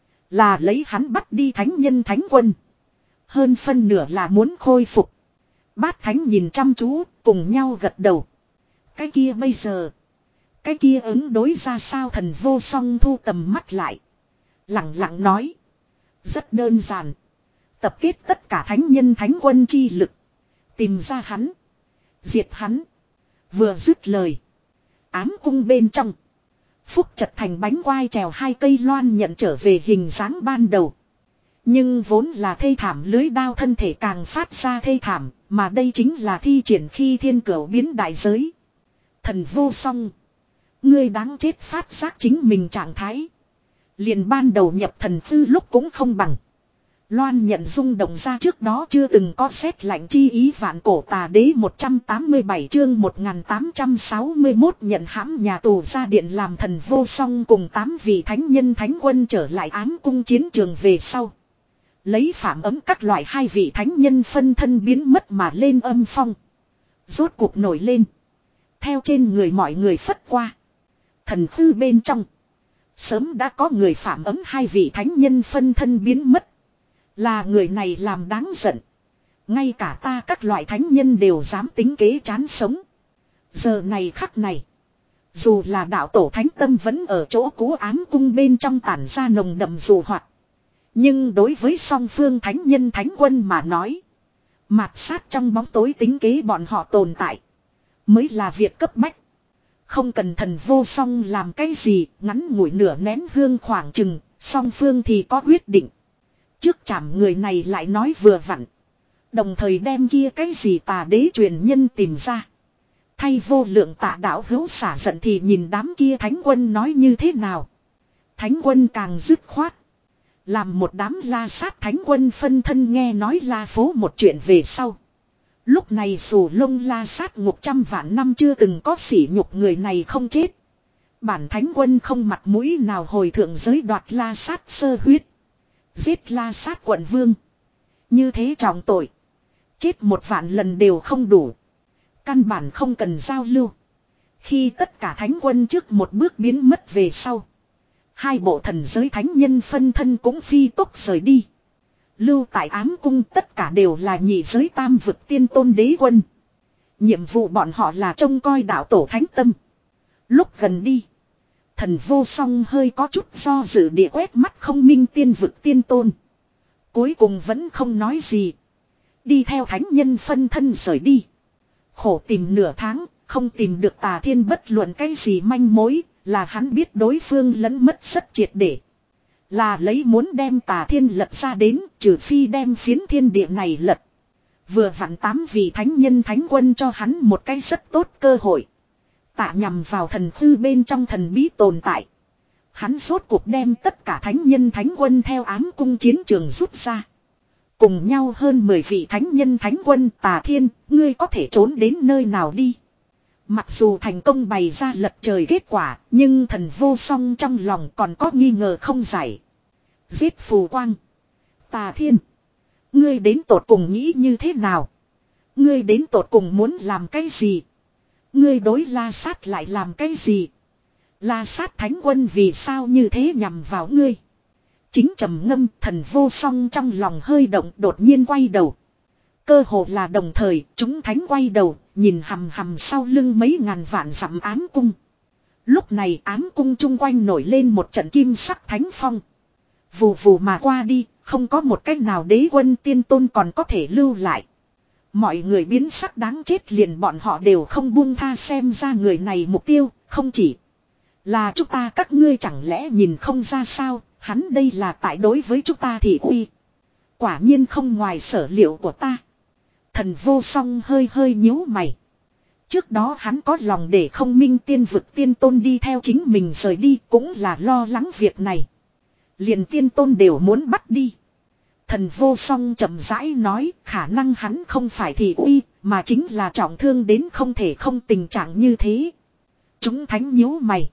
Là lấy hắn bắt đi thánh nhân thánh quân. Hơn phân nửa là muốn khôi phục. Bát Thánh nhìn chăm chú, cùng nhau gật đầu. Cái kia bây giờ. Cái kia ứng đối ra sao? Thần Vô Song thu tầm mắt lại. Lặng lặng nói. Rất đơn giản. Tập kết tất cả thánh nhân thánh quân chi lực. Tìm ra hắn. Diệt hắn. Vừa dứt lời. Ám cung bên trong. Phúc chật thành bánh quai trèo hai cây loan nhận trở về hình dáng ban đầu. Nhưng vốn là thê thảm lưới đao thân thể càng phát ra thê thảm. Mà đây chính là thi triển khi thiên cửu biến đại giới. Thần Vô Song. Ngươi đáng chết, phát giác chính mình trạng thái. Liền ban đầu nhập thần tư lúc cũng không bằng. Loan nhận rung động ra trước đó chưa từng có xét lạnh chi ý. Vạn cổ tà đế một trăm tám mươi bảy chương một nghìn tám trăm sáu mươi mốt nhận hãm nhà tù ra điện. Làm Thần Vô Song cùng tám vị thánh nhân thánh quân trở lại ám cung chiến trường về sau. Lấy phạm ấm các loại hai vị thánh nhân phân thân biến mất mà lên âm phong. Rốt cuộc nổi lên. Theo trên người mọi người phất qua. Thần tư bên trong. Sớm đã có người phạm ấm hai vị thánh nhân phân thân biến mất. Là người này làm đáng giận. Ngay cả ta các loại thánh nhân đều dám tính kế chán sống. Giờ này khắc này. Dù là đạo tổ thánh tâm vẫn ở chỗ cũ ám cung bên trong tản ra nồng đậm dù hoạt. Nhưng đối với song phương thánh nhân thánh quân mà nói. Mạt sát trong bóng tối tính kế bọn họ tồn tại. Mới là việc cấp bách. Không cần Thần Vô Song làm cái gì, ngắn ngủi nửa nén hương khoảng chừng, song phương thì có quyết định. Trước chạm người này lại nói vừa vặn. Đồng thời đem kia cái gì tà đế truyền nhân tìm ra. Thay vô lượng tạ đạo hữu xả giận thì nhìn đám kia thánh quân nói như thế nào. Thánh quân càng dứt khoát. Làm một đám la sát thánh quân phân thân nghe nói la phố một chuyện về sau. Lúc này Sù Lông la sát ngục trăm vạn năm chưa từng có sỉ nhục người này không chết. Bản thánh quân không mặt mũi nào hồi thượng giới đoạt la sát sơ huyết. Giết la sát quận vương. Như thế trọng tội. Chết một vạn lần đều không đủ. Căn bản không cần giao lưu. Khi tất cả thánh quân trước một bước biến mất về sau. Hai bộ thần giới thánh nhân phân thân cũng phi tốc rời đi. Lưu tại ám cung tất cả đều là nhị giới tam vực tiên tôn đế quân. Nhiệm vụ bọn họ là trông coi đạo tổ thánh tâm. Lúc gần đi. Thần Vô Song hơi có chút do dự địa quét mắt không minh tiên vực tiên tôn. Cuối cùng vẫn không nói gì. Đi theo thánh nhân phân thân rời đi. Khổ tìm nửa tháng, không tìm được Tà Thiên bất luận cái gì manh mối, là hắn biết đối phương lẫn mất rất triệt để. Là lấy muốn đem Tà Thiên lật ra đến, trừ phi đem phiến thiên địa này lật. Vừa vặn tám vị thánh nhân thánh quân cho hắn một cái rất tốt cơ hội. Tạ nhằm vào thần thư bên trong thần bí tồn tại. Hắn rốt cuộc đem tất cả thánh nhân thánh quân theo ám cung chiến trường rút ra. Cùng nhau hơn mười vị thánh nhân thánh quân. Tà Thiên, ngươi có thể trốn đến nơi nào đi. Mặc dù thành công bày ra lật trời kết quả, nhưng Thần Vô Song trong lòng còn có nghi ngờ không giải. Giết phù quang. Tà Thiên, ngươi đến tột cùng nghĩ như thế nào? Ngươi đến tột cùng muốn làm cái gì? Ngươi đối La Sát lại làm cái gì? La Sát thánh quân vì sao như thế nhằm vào ngươi? Chính trầm ngâm, Thần Vô Song trong lòng hơi động, đột nhiên quay đầu. Cơ hồ là đồng thời, chúng thánh quay đầu, nhìn hằm hằm sau lưng mấy ngàn vạn dặm ám cung. Lúc này ám cung chung quanh nổi lên một trận kim sắc thánh phong. Vù vù mà qua đi, không có một cách nào đế quân tiên tôn còn có thể lưu lại. Mọi người biến sắc đáng chết, liền bọn họ đều không buông tha, xem ra người này mục tiêu, không chỉ là chúng ta, các ngươi chẳng lẽ nhìn không ra sao, hắn đây là tại đối với chúng ta thì uy. Quả nhiên không ngoài sở liệu của ta. Thần vô song hơi hơi nhíu mày. Trước đó hắn có lòng để không minh tiên vực tiên tôn đi theo chính mình rời đi, cũng là lo lắng việc này. Liền tiên tôn đều muốn bắt đi. Thần vô song chậm rãi nói, khả năng hắn không phải thị uy, mà chính là trọng thương đến không thể không tình trạng như thế. Chúng thánh nhíu mày.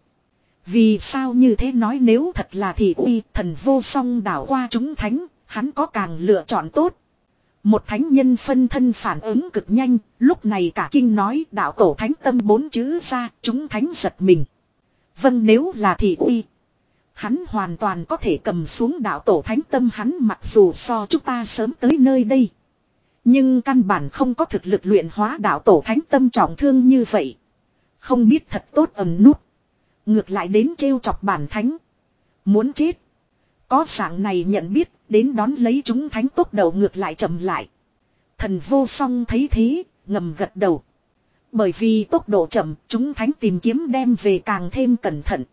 Vì sao như thế nói, nếu thật là thị uy, thần vô song đảo qua chúng thánh, hắn có càng lựa chọn tốt. Một thánh nhân phân thân phản ứng cực nhanh, lúc này cả kinh nói đạo tổ thánh tâm bốn chữ ra, chúng thánh giật mình. Vâng, nếu là thị uy, hắn hoàn toàn có thể cầm xuống đạo tổ thánh tâm, hắn mặc dù so chúng ta sớm tới nơi đây. Nhưng căn bản không có thực lực luyện hóa đạo tổ thánh tâm trọng thương như vậy. Không biết thật tốt ẩn nút. Ngược lại đến trêu chọc bản thánh. Muốn chết. Có dạng này nhận biết, đến đón lấy chúng thánh tốc đầu ngược lại chậm lại. Thần vô song thấy thế, ngầm gật đầu. Bởi vì tốc độ chậm, chúng thánh tìm kiếm đem về càng thêm cẩn thận.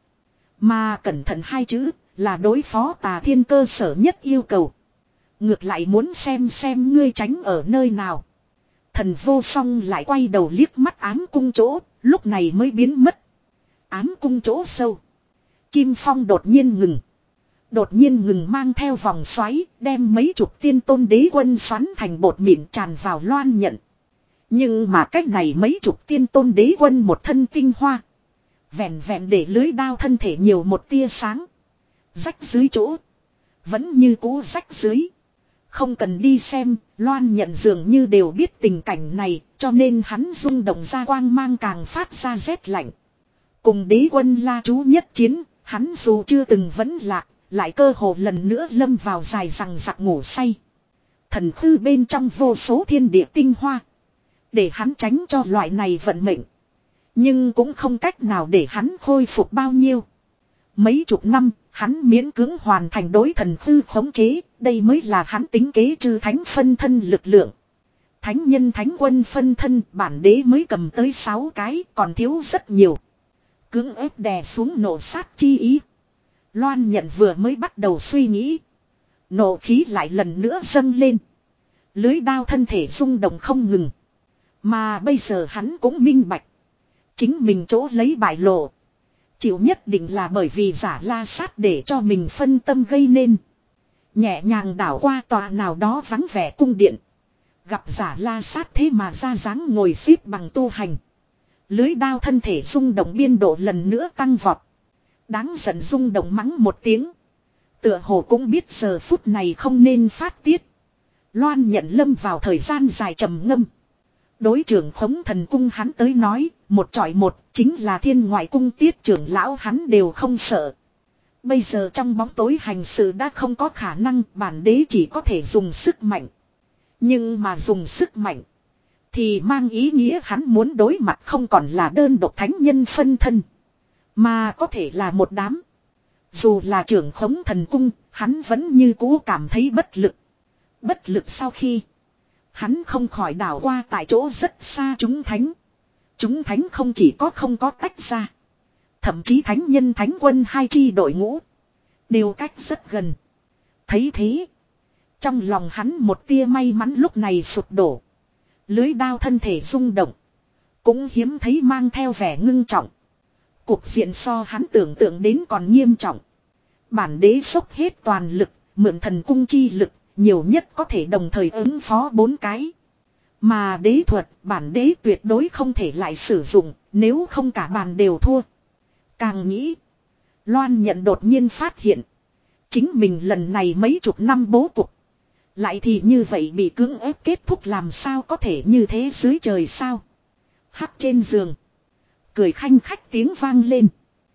Mà cẩn thận hai chữ, là đối phó tà thiên cơ sở nhất yêu cầu. Ngược lại muốn xem xem ngươi tránh ở nơi nào. Thần vô song lại quay đầu liếc mắt ám cung chỗ, lúc này mới biến mất. Ám cung chỗ sâu. Kim phong đột nhiên ngừng. Đột nhiên ngừng mang theo vòng xoáy, đem mấy chục tiên tôn đế quân xoắn thành bột mịn tràn vào loan nhận. Nhưng mà cách này mấy chục tiên tôn đế quân một thân tinh hoa. Vẹn vẹn để lưới đao thân thể nhiều một tia sáng. Rách dưới chỗ. Vẫn như cũ rách dưới. Không cần đi xem, loan nhận dường như đều biết tình cảnh này, cho nên hắn rung động ra quang mang càng phát ra rét lạnh. Cùng đế quân La Chú nhất chiến, hắn dù chưa từng vẫn lạc, lại cơ hồ lần nữa lâm vào dài rằng giặc ngủ say. Thần khư bên trong vô số thiên địa tinh hoa. Để hắn tránh cho loại này vận mệnh. Nhưng cũng không cách nào để hắn khôi phục bao nhiêu. Mấy chục năm, hắn miễn cưỡng hoàn thành đối thần khư khống chế, đây mới là hắn tính kế chư thánh phân thân lực lượng. Thánh nhân thánh quân phân thân, bản đế mới cầm tới sáu cái, còn thiếu rất nhiều. Cưỡng ép đè xuống nộ sát chi ý. Loan nhận vừa mới bắt đầu suy nghĩ. Nộ khí lại lần nữa dâng lên. Lưới đao thân thể rung động không ngừng. Mà bây giờ hắn cũng minh bạch. Chính mình chỗ lấy bại lộ. Chịu nhất định là bởi vì giả la sát để cho mình phân tâm gây nên. Nhẹ nhàng đảo qua tòa nào đó vắng vẻ cung điện. Gặp giả la sát thế mà ra dáng ngồi xếp bằng tu hành. Lưới đao thân thể rung động biên độ lần nữa tăng vọt. Đáng giận rung động mắng một tiếng. Tựa hồ cũng biết giờ phút này không nên phát tiết. Loan nhận lâm vào thời gian dài trầm ngâm. Đối trưởng khống thần cung hắn tới nói, một chọi một, chính là thiên ngoại cung tiết trưởng lão hắn đều không sợ. Bây giờ trong bóng tối hành sự đã không có khả năng, bản đế chỉ có thể dùng sức mạnh. Nhưng mà dùng sức mạnh, thì mang ý nghĩa hắn muốn đối mặt không còn là đơn độc thánh nhân phân thân, mà có thể là một đám. Dù là trưởng khống thần cung, hắn vẫn như cũ cảm thấy bất lực. Bất lực sau khi hắn không khỏi đảo qua tại chỗ rất xa chúng thánh. Chúng thánh không chỉ có không có tách ra. Thậm chí thánh nhân thánh quân hai chi đội ngũ đều cách rất gần. Thấy thế, trong lòng hắn một tia may mắn lúc này sụp đổ. Lưới đao thân thể rung động, cũng hiếm thấy mang theo vẻ ngưng trọng. Cuộc diện so hắn tưởng tượng đến còn nghiêm trọng. Bản đế dốc hết toàn lực, mượn thần cung chi lực, nhiều nhất có thể đồng thời ứng phó bốn cái. Mà đế thuật, bản đế tuyệt đối không thể lại sử dụng, nếu không cả bàn đều thua. Càng nghĩ, Loan nhận đột nhiên phát hiện. Chính mình lần này mấy chục năm bố cục. Lại thì như vậy bị cưỡng ép kết thúc, làm sao có thể như thế dưới trời sao. Hắc trên giường. Cười khanh khách tiếng vang lên.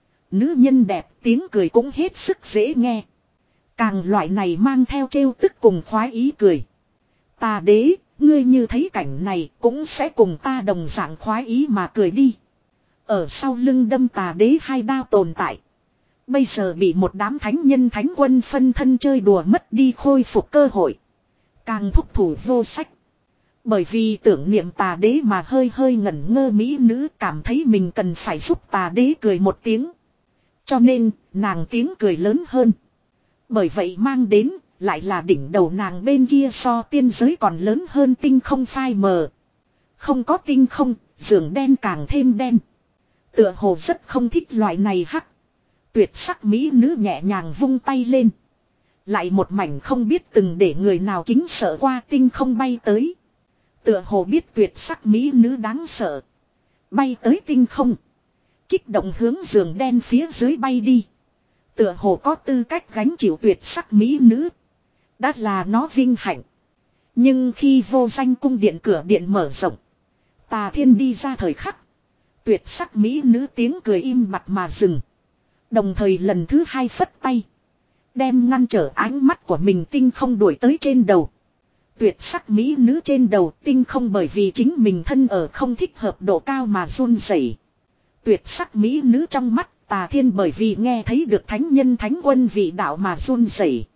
Nữ nhân đẹp tiếng cười cũng hết sức dễ nghe. Càng loại này mang theo trêu tức cùng khoái ý cười. Tà đế, Ngươi như thấy cảnh này cũng sẽ cùng ta đồng dạng khoái ý mà cười đi. Ở sau lưng đâm tà đế hai đao tồn tại. Bây giờ bị một đám thánh nhân thánh quân phân thân chơi đùa mất đi khôi phục cơ hội. Càng thúc thủ vô sách. Bởi vì tưởng niệm tà đế mà hơi hơi ngẩn ngơ mỹ nữ cảm thấy mình cần phải giúp tà đế cười một tiếng. Cho nên nàng tiếng cười lớn hơn. Bởi vậy mang đến lại là đỉnh đầu nàng bên kia so tiên giới còn lớn hơn tinh không phai mờ. Không có tinh không, giường đen càng thêm đen. Tựa hồ rất không thích loại này hắc. Tuyệt sắc mỹ nữ nhẹ nhàng vung tay lên. Lại một mảnh không biết từng để người nào kính sợ qua tinh không bay tới. Tựa hồ biết tuyệt sắc mỹ nữ đáng sợ. Bay tới tinh không. Kích động hướng giường đen phía dưới bay đi. Tựa hồ có tư cách gánh chịu tuyệt sắc mỹ nữ. Đã là nó vinh hạnh. Nhưng khi vô danh cung điện cửa điện mở rộng. Tà Thiên đi ra thời khắc. Tuyệt sắc mỹ nữ tiếng cười im bặt mà dừng. Đồng thời lần thứ hai phất tay. Đem ngăn trở ánh mắt của mình tinh không đuổi tới trên đầu. Tuyệt sắc mỹ nữ trên đầu tinh không bởi vì chính mình thân ở không thích hợp độ cao mà run rẩy. Tuyệt sắc mỹ nữ trong mắt Tà Thiên bởi vì nghe thấy được thánh nhân thánh quân vị đạo mà run rẩy.